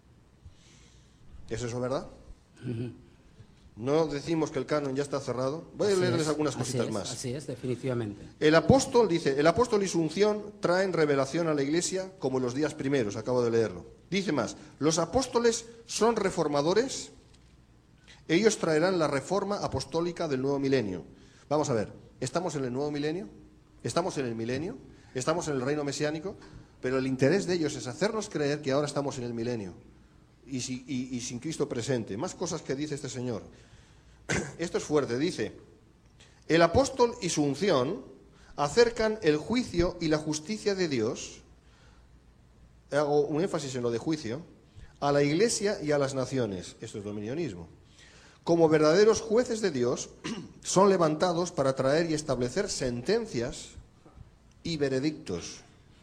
¿Es eso verdad? Uh-huh. No decimos que el canon ya está cerrado. Voy a así leerles es, algunas cositas es, más. Así es, definitivamente. El apóstol dice, el apóstol y su unción traen revelación a la Iglesia como en los días primeros. Acabo de leerlo. Dice más, los apóstoles son reformadores. Ellos traerán la reforma apostólica del nuevo milenio. Vamos a ver, ¿estamos en el nuevo milenio? ¿Estamos en el milenio? ¿Estamos en el reino mesiánico? Pero el interés de ellos es hacernos creer que ahora estamos en el milenio y, si, y, y sin Cristo presente. Más cosas que dice este señor. Esto es fuerte, dice, el apóstol y su unción acercan el juicio y la justicia de Dios, hago un énfasis en lo de juicio, a la Iglesia y a las naciones. Esto es dominionismo. Como verdaderos jueces de Dios, son levantados para traer y establecer sentencias y veredictos.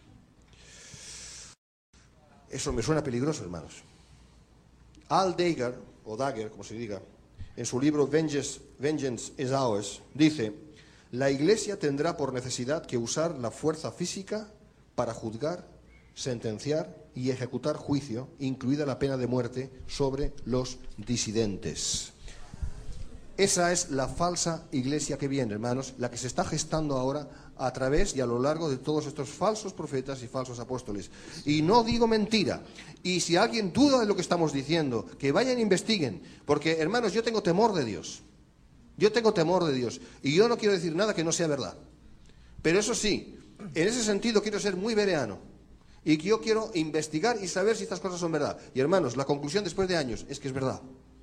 Eso me suena peligroso, hermanos. Al Dagger, o Dagger, como se diga, en su libro Vengeance, Vengeance is Ours, dice, la Iglesia tendrá por necesidad que usar la fuerza física para juzgar, sentenciar y ejecutar juicio, incluida la pena de muerte, sobre los disidentes. Esa es la falsa iglesia que viene, hermanos, la que se está gestando ahora a través y a lo largo de todos estos falsos profetas y falsos apóstoles. Y no digo mentira. Y si alguien duda de lo que estamos diciendo, que vayan e investiguen. Porque, hermanos, yo tengo temor de Dios. Yo tengo temor de Dios. Y yo no quiero decir nada que no sea verdad. Pero eso sí, en ese sentido quiero ser muy bereano. Y que yo quiero investigar y saber si estas cosas son verdad. Y, hermanos, la conclusión después de años es que es verdad.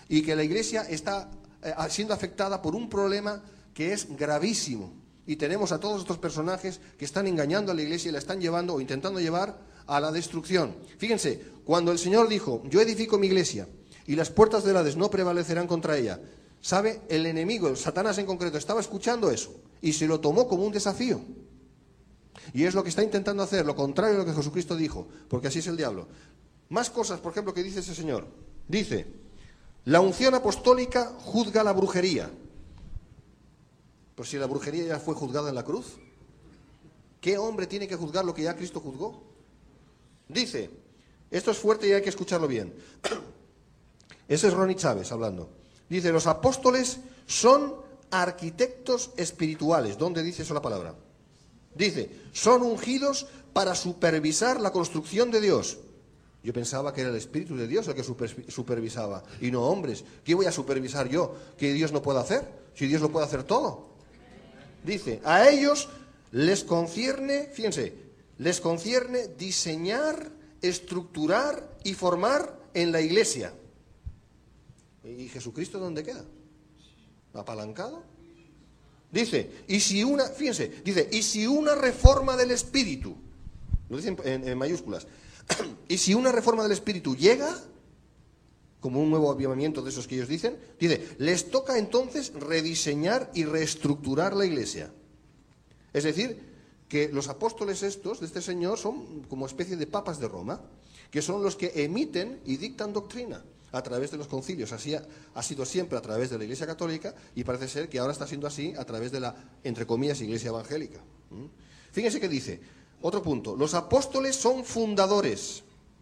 y que la iglesia está eh, siendo afectada por un problema que es gravísimo. Y tenemos a todos estos personajes que están engañando a la iglesia y la están llevando o intentando llevar a la destrucción. Fíjense, cuando el Señor dijo, yo edifico mi iglesia y las puertas del Hades no prevalecerán contra ella, ¿sabe? El enemigo, el Satanás en concreto, estaba escuchando eso y se lo tomó como un desafío. Y es lo que está intentando hacer, lo contrario a lo que Jesucristo dijo, porque así es el diablo. Más cosas, por ejemplo, que dice ese señor. Dice, la unción apostólica juzga la brujería. Pues si la brujería ya fue juzgada en la cruz, ¿qué hombre tiene que juzgar lo que ya Cristo juzgó? Dice, esto es fuerte y hay que escucharlo bien. Ese es Ronnie Chávez hablando. Dice, los apóstoles son arquitectos espirituales. ¿Dónde dice eso la palabra? Dice, son ungidos para supervisar la construcción de Dios. Yo pensaba que era el Espíritu de Dios el que super, supervisaba, y no hombres. ¿Qué voy a supervisar yo? ¿Que Dios no puede hacer? Si Dios lo puede hacer todo. Dice, a ellos les concierne, fíjense, les concierne diseñar, estructurar y formar en la iglesia. ¿Y Jesucristo dónde queda? ¿Apalancado? Dice, y si una, fíjense, dice, y si una reforma del Espíritu, lo dicen en, en mayúsculas, y si una reforma del Espíritu llega, como un nuevo avivamiento de esos que ellos dicen, dice, les toca entonces rediseñar y reestructurar la iglesia. Es decir, que los apóstoles estos de este Señor son como especie de papas de Roma, que son los que emiten y dictan doctrina a través de los concilios. Así ha, ha sido siempre a través de la Iglesia Católica y parece ser que ahora está siendo así a través de la, entre comillas, Iglesia Evangélica. ¿Mm? Fíjense que dice, otro punto, los apóstoles son fundadores.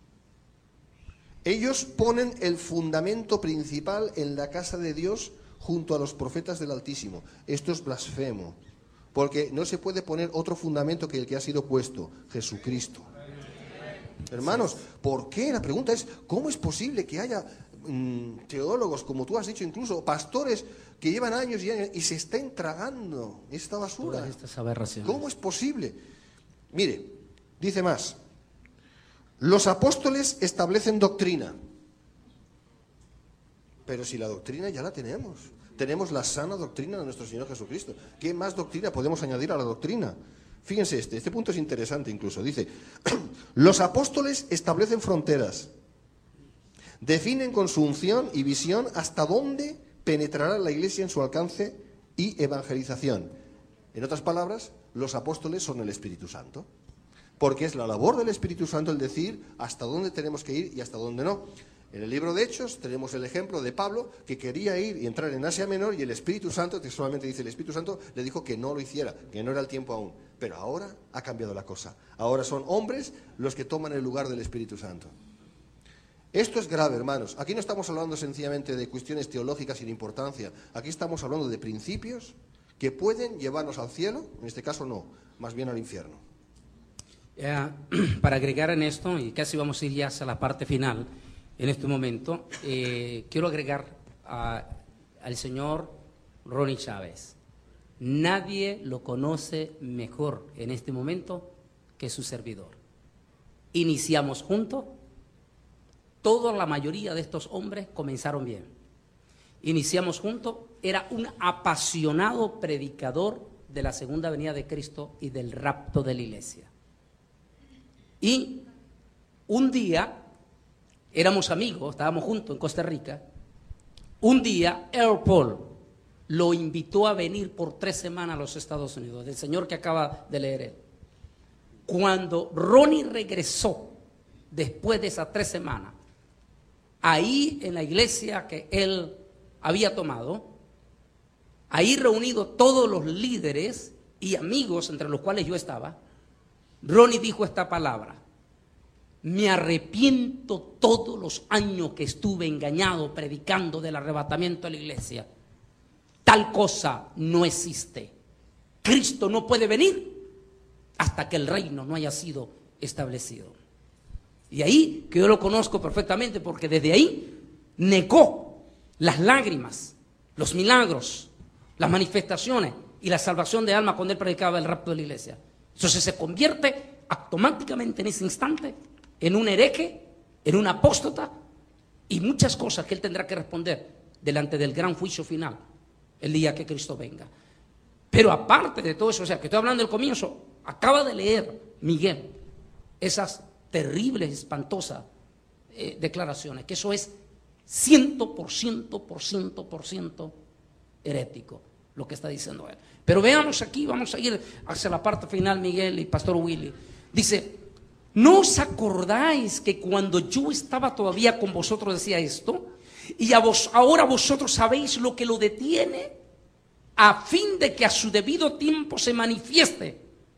Ellos ponen el fundamento principal en la casa de Dios junto a los profetas del Altísimo. Esto es blasfemo, porque no se puede poner otro fundamento que el que ha sido puesto, Jesucristo. Hermanos, ¿por qué? La pregunta es, ¿cómo es posible que haya mmm, teólogos, como tú has dicho, incluso pastores que llevan años y años y se estén tragando esta basura? Estas aberraciones. ¿Cómo es posible? Mire, dice más. Los apóstoles establecen doctrina. Pero si la doctrina ya la tenemos. Tenemos la sana doctrina de nuestro Señor Jesucristo. ¿Qué más doctrina podemos añadir a la doctrina? Fíjense este, este punto es interesante incluso. Dice, los apóstoles establecen fronteras. Definen con su unción y visión hasta dónde penetrará la iglesia en su alcance y evangelización. En otras palabras, los apóstoles son el Espíritu Santo. Porque es la labor del Espíritu Santo el decir hasta dónde tenemos que ir y hasta dónde no. En el libro de Hechos tenemos el ejemplo de Pablo, que quería ir y entrar en Asia Menor, y el Espíritu Santo, que solamente dice el Espíritu Santo, le dijo que no lo hiciera, que no era el tiempo aún. Pero ahora ha cambiado la cosa. Ahora son hombres los que toman el lugar del Espíritu Santo. Esto es grave, hermanos. Aquí no estamos hablando sencillamente de cuestiones teológicas sin importancia. Aquí estamos hablando de principios que pueden llevarnos al cielo, en este caso no, más bien al infierno. Eh, para agregar en esto, y casi vamos a ir ya hacia la parte final, en este momento, eh, quiero agregar a, al señor Ronnie Chávez. Nadie lo conoce mejor en este momento que su servidor. Iniciamos juntos, toda la mayoría de estos hombres comenzaron bien. Iniciamos juntos, era un apasionado predicador de la segunda venida de Cristo y del rapto de la iglesia. Y un día, éramos amigos, estábamos juntos en Costa Rica, un día Earl Paul lo invitó a venir por tres semanas a los Estados Unidos, del señor que acaba de leer él. Cuando Ronnie regresó, después de esas tres semanas, ahí en la iglesia que él había tomado, ahí reunidos todos los líderes y amigos, entre los cuales yo estaba, Ronnie dijo esta palabra: me arrepiento todos los años que estuve engañado predicando del arrebatamiento de la iglesia. Tal cosa no existe. Cristo no puede venir hasta que el reino no haya sido establecido. Y ahí, que yo lo conozco perfectamente, porque desde ahí negó las lágrimas, los milagros, las manifestaciones y la salvación de alma cuando él predicaba el rapto de la iglesia. Entonces se convierte automáticamente en ese instante en un hereje, en un apóstata, y muchas cosas que él tendrá que responder delante del gran juicio final, el día que Cristo venga. Pero aparte de todo eso, o sea, que estoy hablando del comienzo, acaba de leer Miguel esas terribles, espantosas eh, declaraciones, que eso es ciento por ciento, por ciento, por ciento herético, lo que está diciendo él. Pero veamos aquí, vamos a ir hacia la parte final, Miguel y Pastor Willy. Dice, ¿no os acordáis que cuando yo estaba todavía con vosotros decía esto? Y a vos, ahora vosotros sabéis lo que lo detiene, a fin de que a su debido tiempo se manifieste.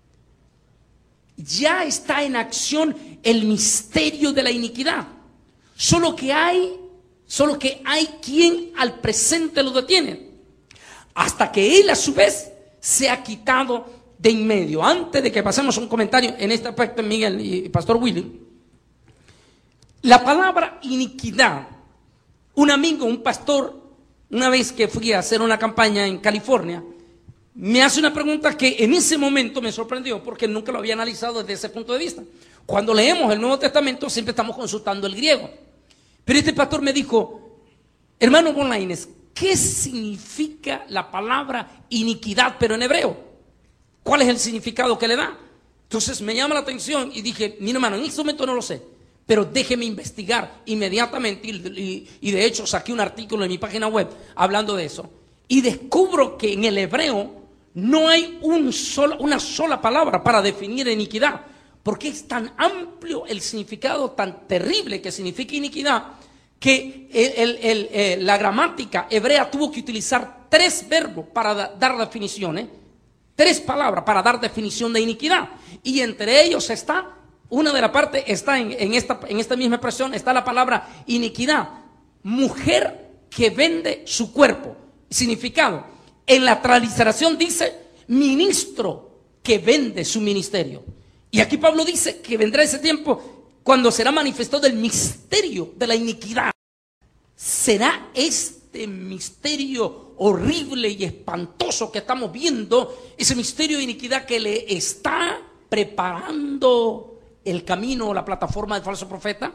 Ya está en acción el misterio de la iniquidad. Solo que hay, solo que hay quien al presente lo detiene, hasta que él a su vez se ha quitado de en medio. Antes de que pasemos a un comentario en este aspecto, Miguel y Pastor Willy, la palabra iniquidad, un amigo, un pastor, una vez que fui a hacer una campaña en California, me hace una pregunta que en ese momento me sorprendió, porque nunca lo había analizado desde ese punto de vista. Cuando leemos el Nuevo Testamento siempre estamos consultando el griego, pero este pastor me dijo, hermano Bonlaines, ¿qué significa la palabra iniquidad, pero en hebreo? ¿Cuál es el significado que le da? Entonces me llama la atención y dije, mi hermano, en este momento no lo sé, pero déjeme investigar inmediatamente. Y, y, y de hecho saqué un artículo en mi página web hablando de eso. Y descubro que en el hebreo no hay un solo, una sola palabra para definir iniquidad, porque es tan amplio el significado, tan terrible que significa iniquidad, que el, el, el, el, la gramática hebrea tuvo que utilizar tres verbos para da, dar definiciones, tres palabras para dar definición de iniquidad. Y entre ellos está, una de las partes está en, en, esta, en esta misma expresión, está la palabra iniquidad, mujer que vende su cuerpo. Significado, en la transliteración dice ministro que vende su ministerio. Y aquí Pablo dice que vendrá ese tiempo cuando será manifestado el misterio de la iniquidad. ¿Será este misterio horrible y espantoso que estamos viendo, ese misterio de iniquidad que le está preparando el camino o la plataforma del falso profeta?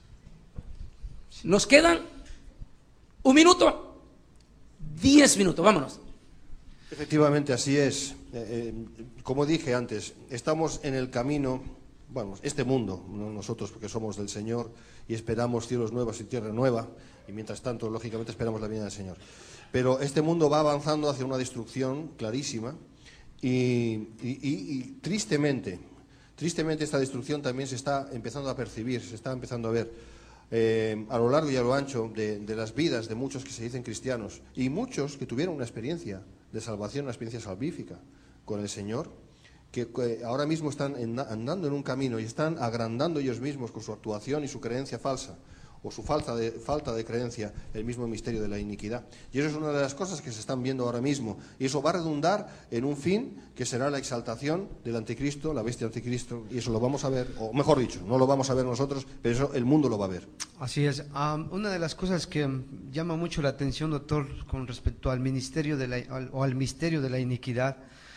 Nos quedan un minuto. Diez minutos, vámonos. Efectivamente, así es. Eh, eh, como dije antes, estamos en el camino, bueno, este mundo, no nosotros porque somos del Señor y esperamos cielos nuevos y tierra nueva, y mientras tanto, lógicamente, esperamos la venida del Señor. Pero este mundo va avanzando hacia una destrucción clarísima y, y, y, y tristemente, tristemente esta destrucción también se está empezando a percibir, se está empezando a ver. Eh, a lo largo y a lo ancho de, de las vidas de muchos que se dicen cristianos y muchos que tuvieron una experiencia de salvación, una experiencia salvífica con el Señor, que, que ahora mismo están en, andando en un camino y están agrandando ellos mismos con su actuación y su creencia falsa o su falta de, falta de creencia el mismo misterio de la iniquidad. Y eso es una de las cosas que se están viendo ahora mismo, y eso va a redundar en un fin que será la exaltación del anticristo, la bestia anticristo, y eso lo vamos a ver, o mejor dicho, no lo vamos a ver nosotros, pero eso el mundo lo va a ver. Así es. Um, una de las cosas que um, llama mucho la atención, doctor, con respecto al ministerio de la, al, o al misterio de la iniquidad,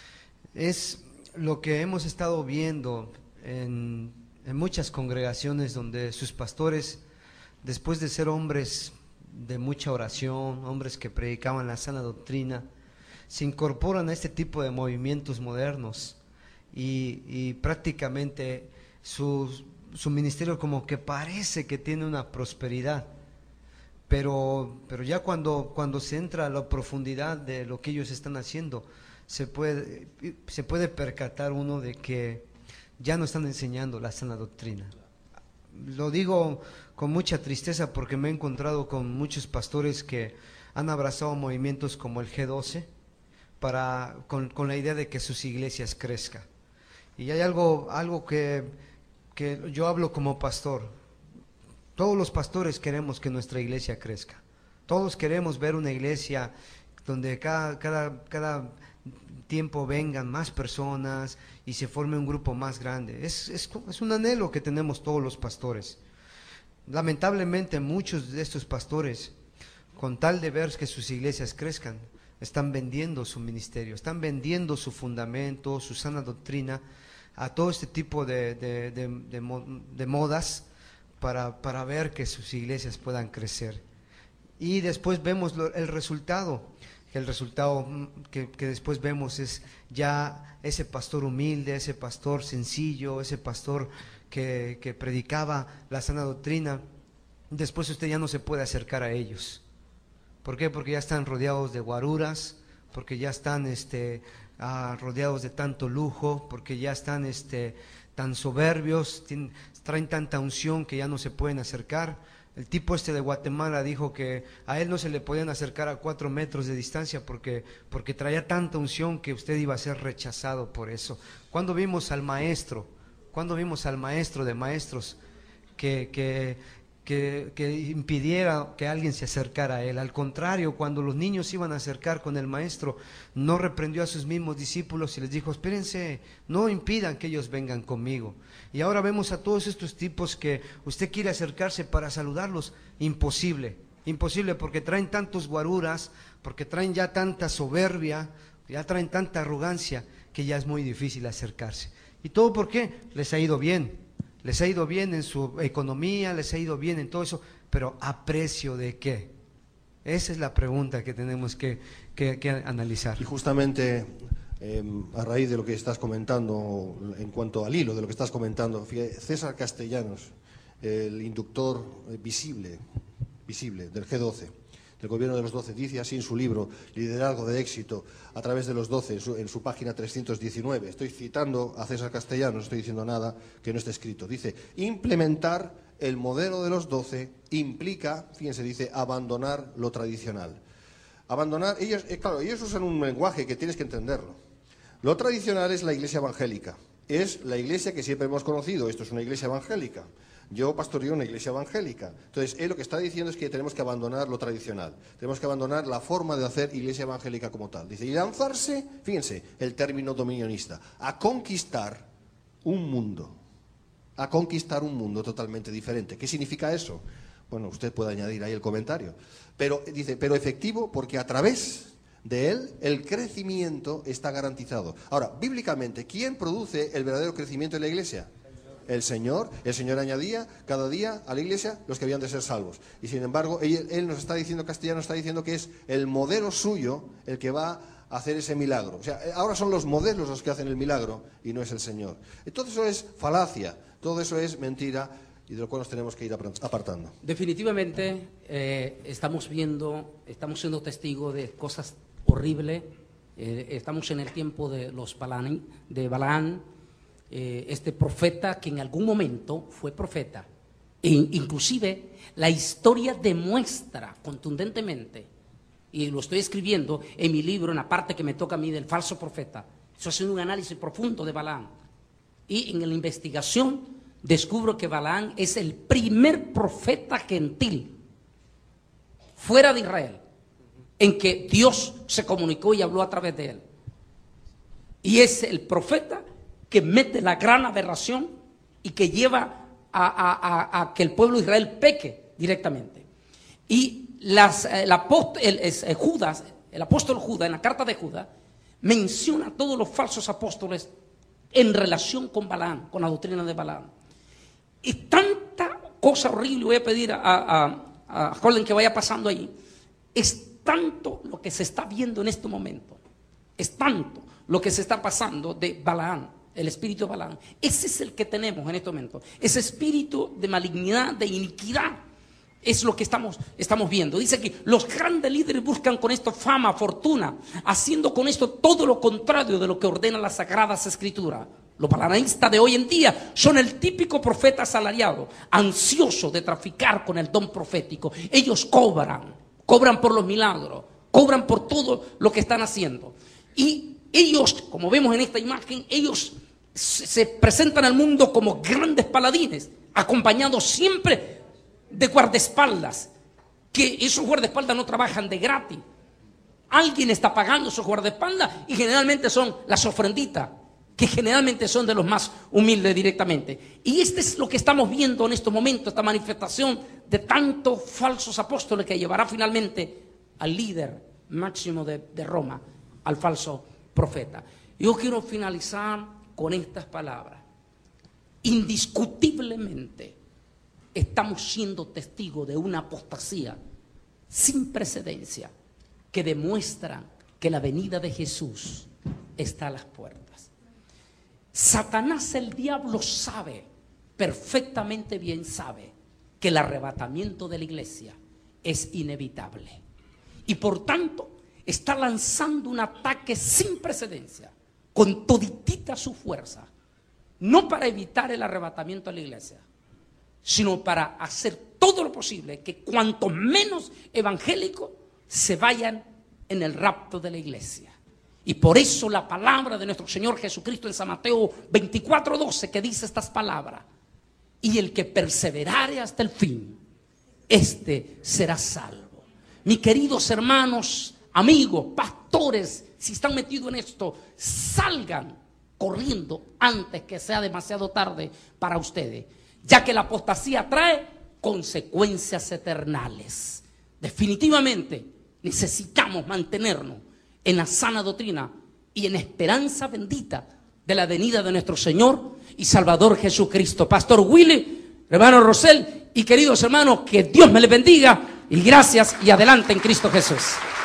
es lo que hemos estado viendo en, en muchas congregaciones donde sus pastores, después de ser hombres de mucha oración, hombres que predicaban la sana doctrina, se incorporan a este tipo de movimientos modernos y, y prácticamente su, su ministerio como que parece que tiene una prosperidad, pero, pero ya cuando, cuando se entra a la profundidad de lo que ellos están haciendo, se puede, se puede percatar uno de que ya no están enseñando la sana doctrina. Lo digo con mucha tristeza porque me he encontrado con muchos pastores que han abrazado movimientos como el G doce para, con, con la idea de que sus iglesias crezcan. Y hay algo, algo que, que yo hablo como pastor. Todos los pastores queremos que nuestra iglesia crezca. Todos queremos ver una iglesia donde cada, cada, cada tiempo vengan más personas y se forme un grupo más grande. Es, es, es un anhelo que tenemos todos los pastores. Lamentablemente muchos de estos pastores, con tal de ver que sus iglesias crezcan, están vendiendo su ministerio, están vendiendo su fundamento, su sana doctrina a todo este tipo de, de, de, de, de modas, para, para ver que sus iglesias puedan crecer. Y después vemos lo, el resultado, el resultado que, que después vemos es ya ese pastor humilde, ese pastor sencillo, ese pastor que, que predicaba la sana doctrina. Después usted ya no se puede acercar a ellos. ¿Por qué? Porque ya están rodeados de guaruras, porque ya están este, ah, rodeados de tanto lujo, porque ya están este, tan soberbios, tienen, traen tanta unción que ya no se pueden acercar. El tipo este de Guatemala dijo que a él no se le podían acercar a cuatro metros de distancia porque, porque traía tanta unción que usted iba a ser rechazado por eso. ¿Cuándo vimos al maestro? ¿Cuándo vimos al maestro de maestros que... que Que, que impidiera que alguien se acercara a él? Al contrario, cuando los niños iban a acercar con el maestro, no reprendió a sus mismos discípulos y les dijo: espérense, no impidan que ellos vengan conmigo. Y ahora vemos a todos estos tipos que usted quiere acercarse para saludarlos, imposible, imposible, porque traen tantos guaruras, porque traen ya tanta soberbia, ya traen tanta arrogancia, que ya es muy difícil acercarse. ¿Y todo por qué? Les ha ido bien. Les ha ido bien en su economía, les ha ido bien en todo eso, pero ¿a precio de qué? Esa es la pregunta que tenemos que, que, que analizar. Y justamente eh, a raíz de lo que estás comentando, en cuanto al hilo de lo que estás comentando, fíjate, César Castellanos, el inductor visible, visible del G doce, del gobierno de los doce, dice así en su libro Liderazgo de éxito a través de los doce, en su, en su página trescientos diecinueve. Estoy citando a César Castellanos, no estoy diciendo nada que no esté escrito. Dice: implementar el modelo de los doce implica, fíjense, dice, abandonar lo tradicional. Abandonar, ellos, eh, claro, ellos usan un lenguaje que tienes que entenderlo. Lo tradicional es la iglesia evangélica, es la iglesia que siempre hemos conocido. Esto es una iglesia evangélica. Yo pastoreo una iglesia evangélica. Entonces, él lo que está diciendo es que tenemos que abandonar lo tradicional. Tenemos que abandonar la forma de hacer iglesia evangélica como tal. Dice, y lanzarse, fíjense, el término dominionista, a conquistar un mundo. A conquistar un mundo totalmente diferente. ¿Qué significa eso? Bueno, usted puede añadir ahí el comentario. Pero, dice, pero efectivo, porque a través de él el crecimiento está garantizado. Ahora, bíblicamente, ¿quién produce el verdadero crecimiento en la iglesia? El Señor. El Señor añadía cada día a la iglesia los que habían de ser salvos. Y sin embargo, él, él nos está diciendo, Castellano está diciendo que es el modelo suyo el que va a hacer ese milagro. O sea, ahora son los modelos los que hacen el milagro y no es el Señor. Todo eso es falacia, todo eso es mentira y de lo cual nos tenemos que ir apartando. Definitivamente eh, estamos viendo, estamos siendo testigos de cosas horribles. Eh, estamos en el tiempo de los Balaán, de Balaán. Eh, este profeta que en algún momento fue profeta, e inclusive la historia demuestra contundentemente, y lo estoy escribiendo en mi libro, en la parte que me toca a mí del falso profeta. Estoy haciendo un análisis profundo de Balaán, y en la investigación descubro que Balaán es el primer profeta gentil fuera de Israel en que Dios se comunicó y habló a través de él, y es el profeta que mete la gran aberración y que lleva a, a, a, a que el pueblo de Israel peque directamente. Y las, el, apóstol, el, el, Judas, el apóstol Judas, en la carta de Judas, menciona a todos los falsos apóstoles en relación con Balaán, con la doctrina de Balaán. Y tanta cosa horrible, voy a pedir a, a, a Jordan que vaya pasando ahí, es tanto lo que se está viendo en este momento, es tanto lo que se está pasando de Balaán. El espíritu de Balaán, ese es el que tenemos en este momento. Ese espíritu de malignidad, de iniquidad, es lo que estamos, estamos viendo. Dice que los grandes líderes buscan con esto fama, fortuna, haciendo con esto todo lo contrario de lo que ordenan las sagradas escrituras. Los balaamistas de hoy en día son el típico profeta asalariado, ansioso de traficar con el don profético. Ellos cobran, cobran por los milagros, cobran por todo lo que están haciendo. Y ellos, como vemos en esta imagen, ellos se presentan al mundo como grandes paladines, acompañados siempre de guardaespaldas, que esos guardaespaldas no trabajan de gratis. Alguien está pagando esos guardaespaldas y generalmente son las ofrenditas, que generalmente son de los más humildes directamente. Y este es lo que estamos viendo en estos momentos, esta manifestación de tantos falsos apóstoles que llevará finalmente al líder máximo de, de Roma, al falso profeta. Yo quiero finalizar con estas palabras. Indiscutiblemente, estamos siendo testigos de una apostasía sin precedencia que demuestra que la venida de Jesús está a las puertas. Satanás, el diablo, sabe, perfectamente bien sabe, que el arrebatamiento de la iglesia es inevitable. Y por tanto, está lanzando un ataque sin precedencia, con toditita su fuerza, no para evitar el arrebatamiento de la iglesia, sino para hacer todo lo posible que cuantos menos evangélicos se vayan en el rapto de la iglesia. Y por eso la palabra de nuestro Señor Jesucristo en San Mateo veinticuatro doce, que dice estas palabras: y el que perseverare hasta el fin, este será salvo. Mis queridos hermanos, amigos, pastores, si están metidos en esto, salgan corriendo antes que sea demasiado tarde para ustedes, ya que la apostasía trae consecuencias eternales. Definitivamente necesitamos mantenernos en la sana doctrina y en esperanza bendita de la venida de nuestro Señor y Salvador Jesucristo. Pastor Willy, hermano Rosel y queridos hermanos, que Dios me les bendiga y gracias y adelante en Cristo Jesús.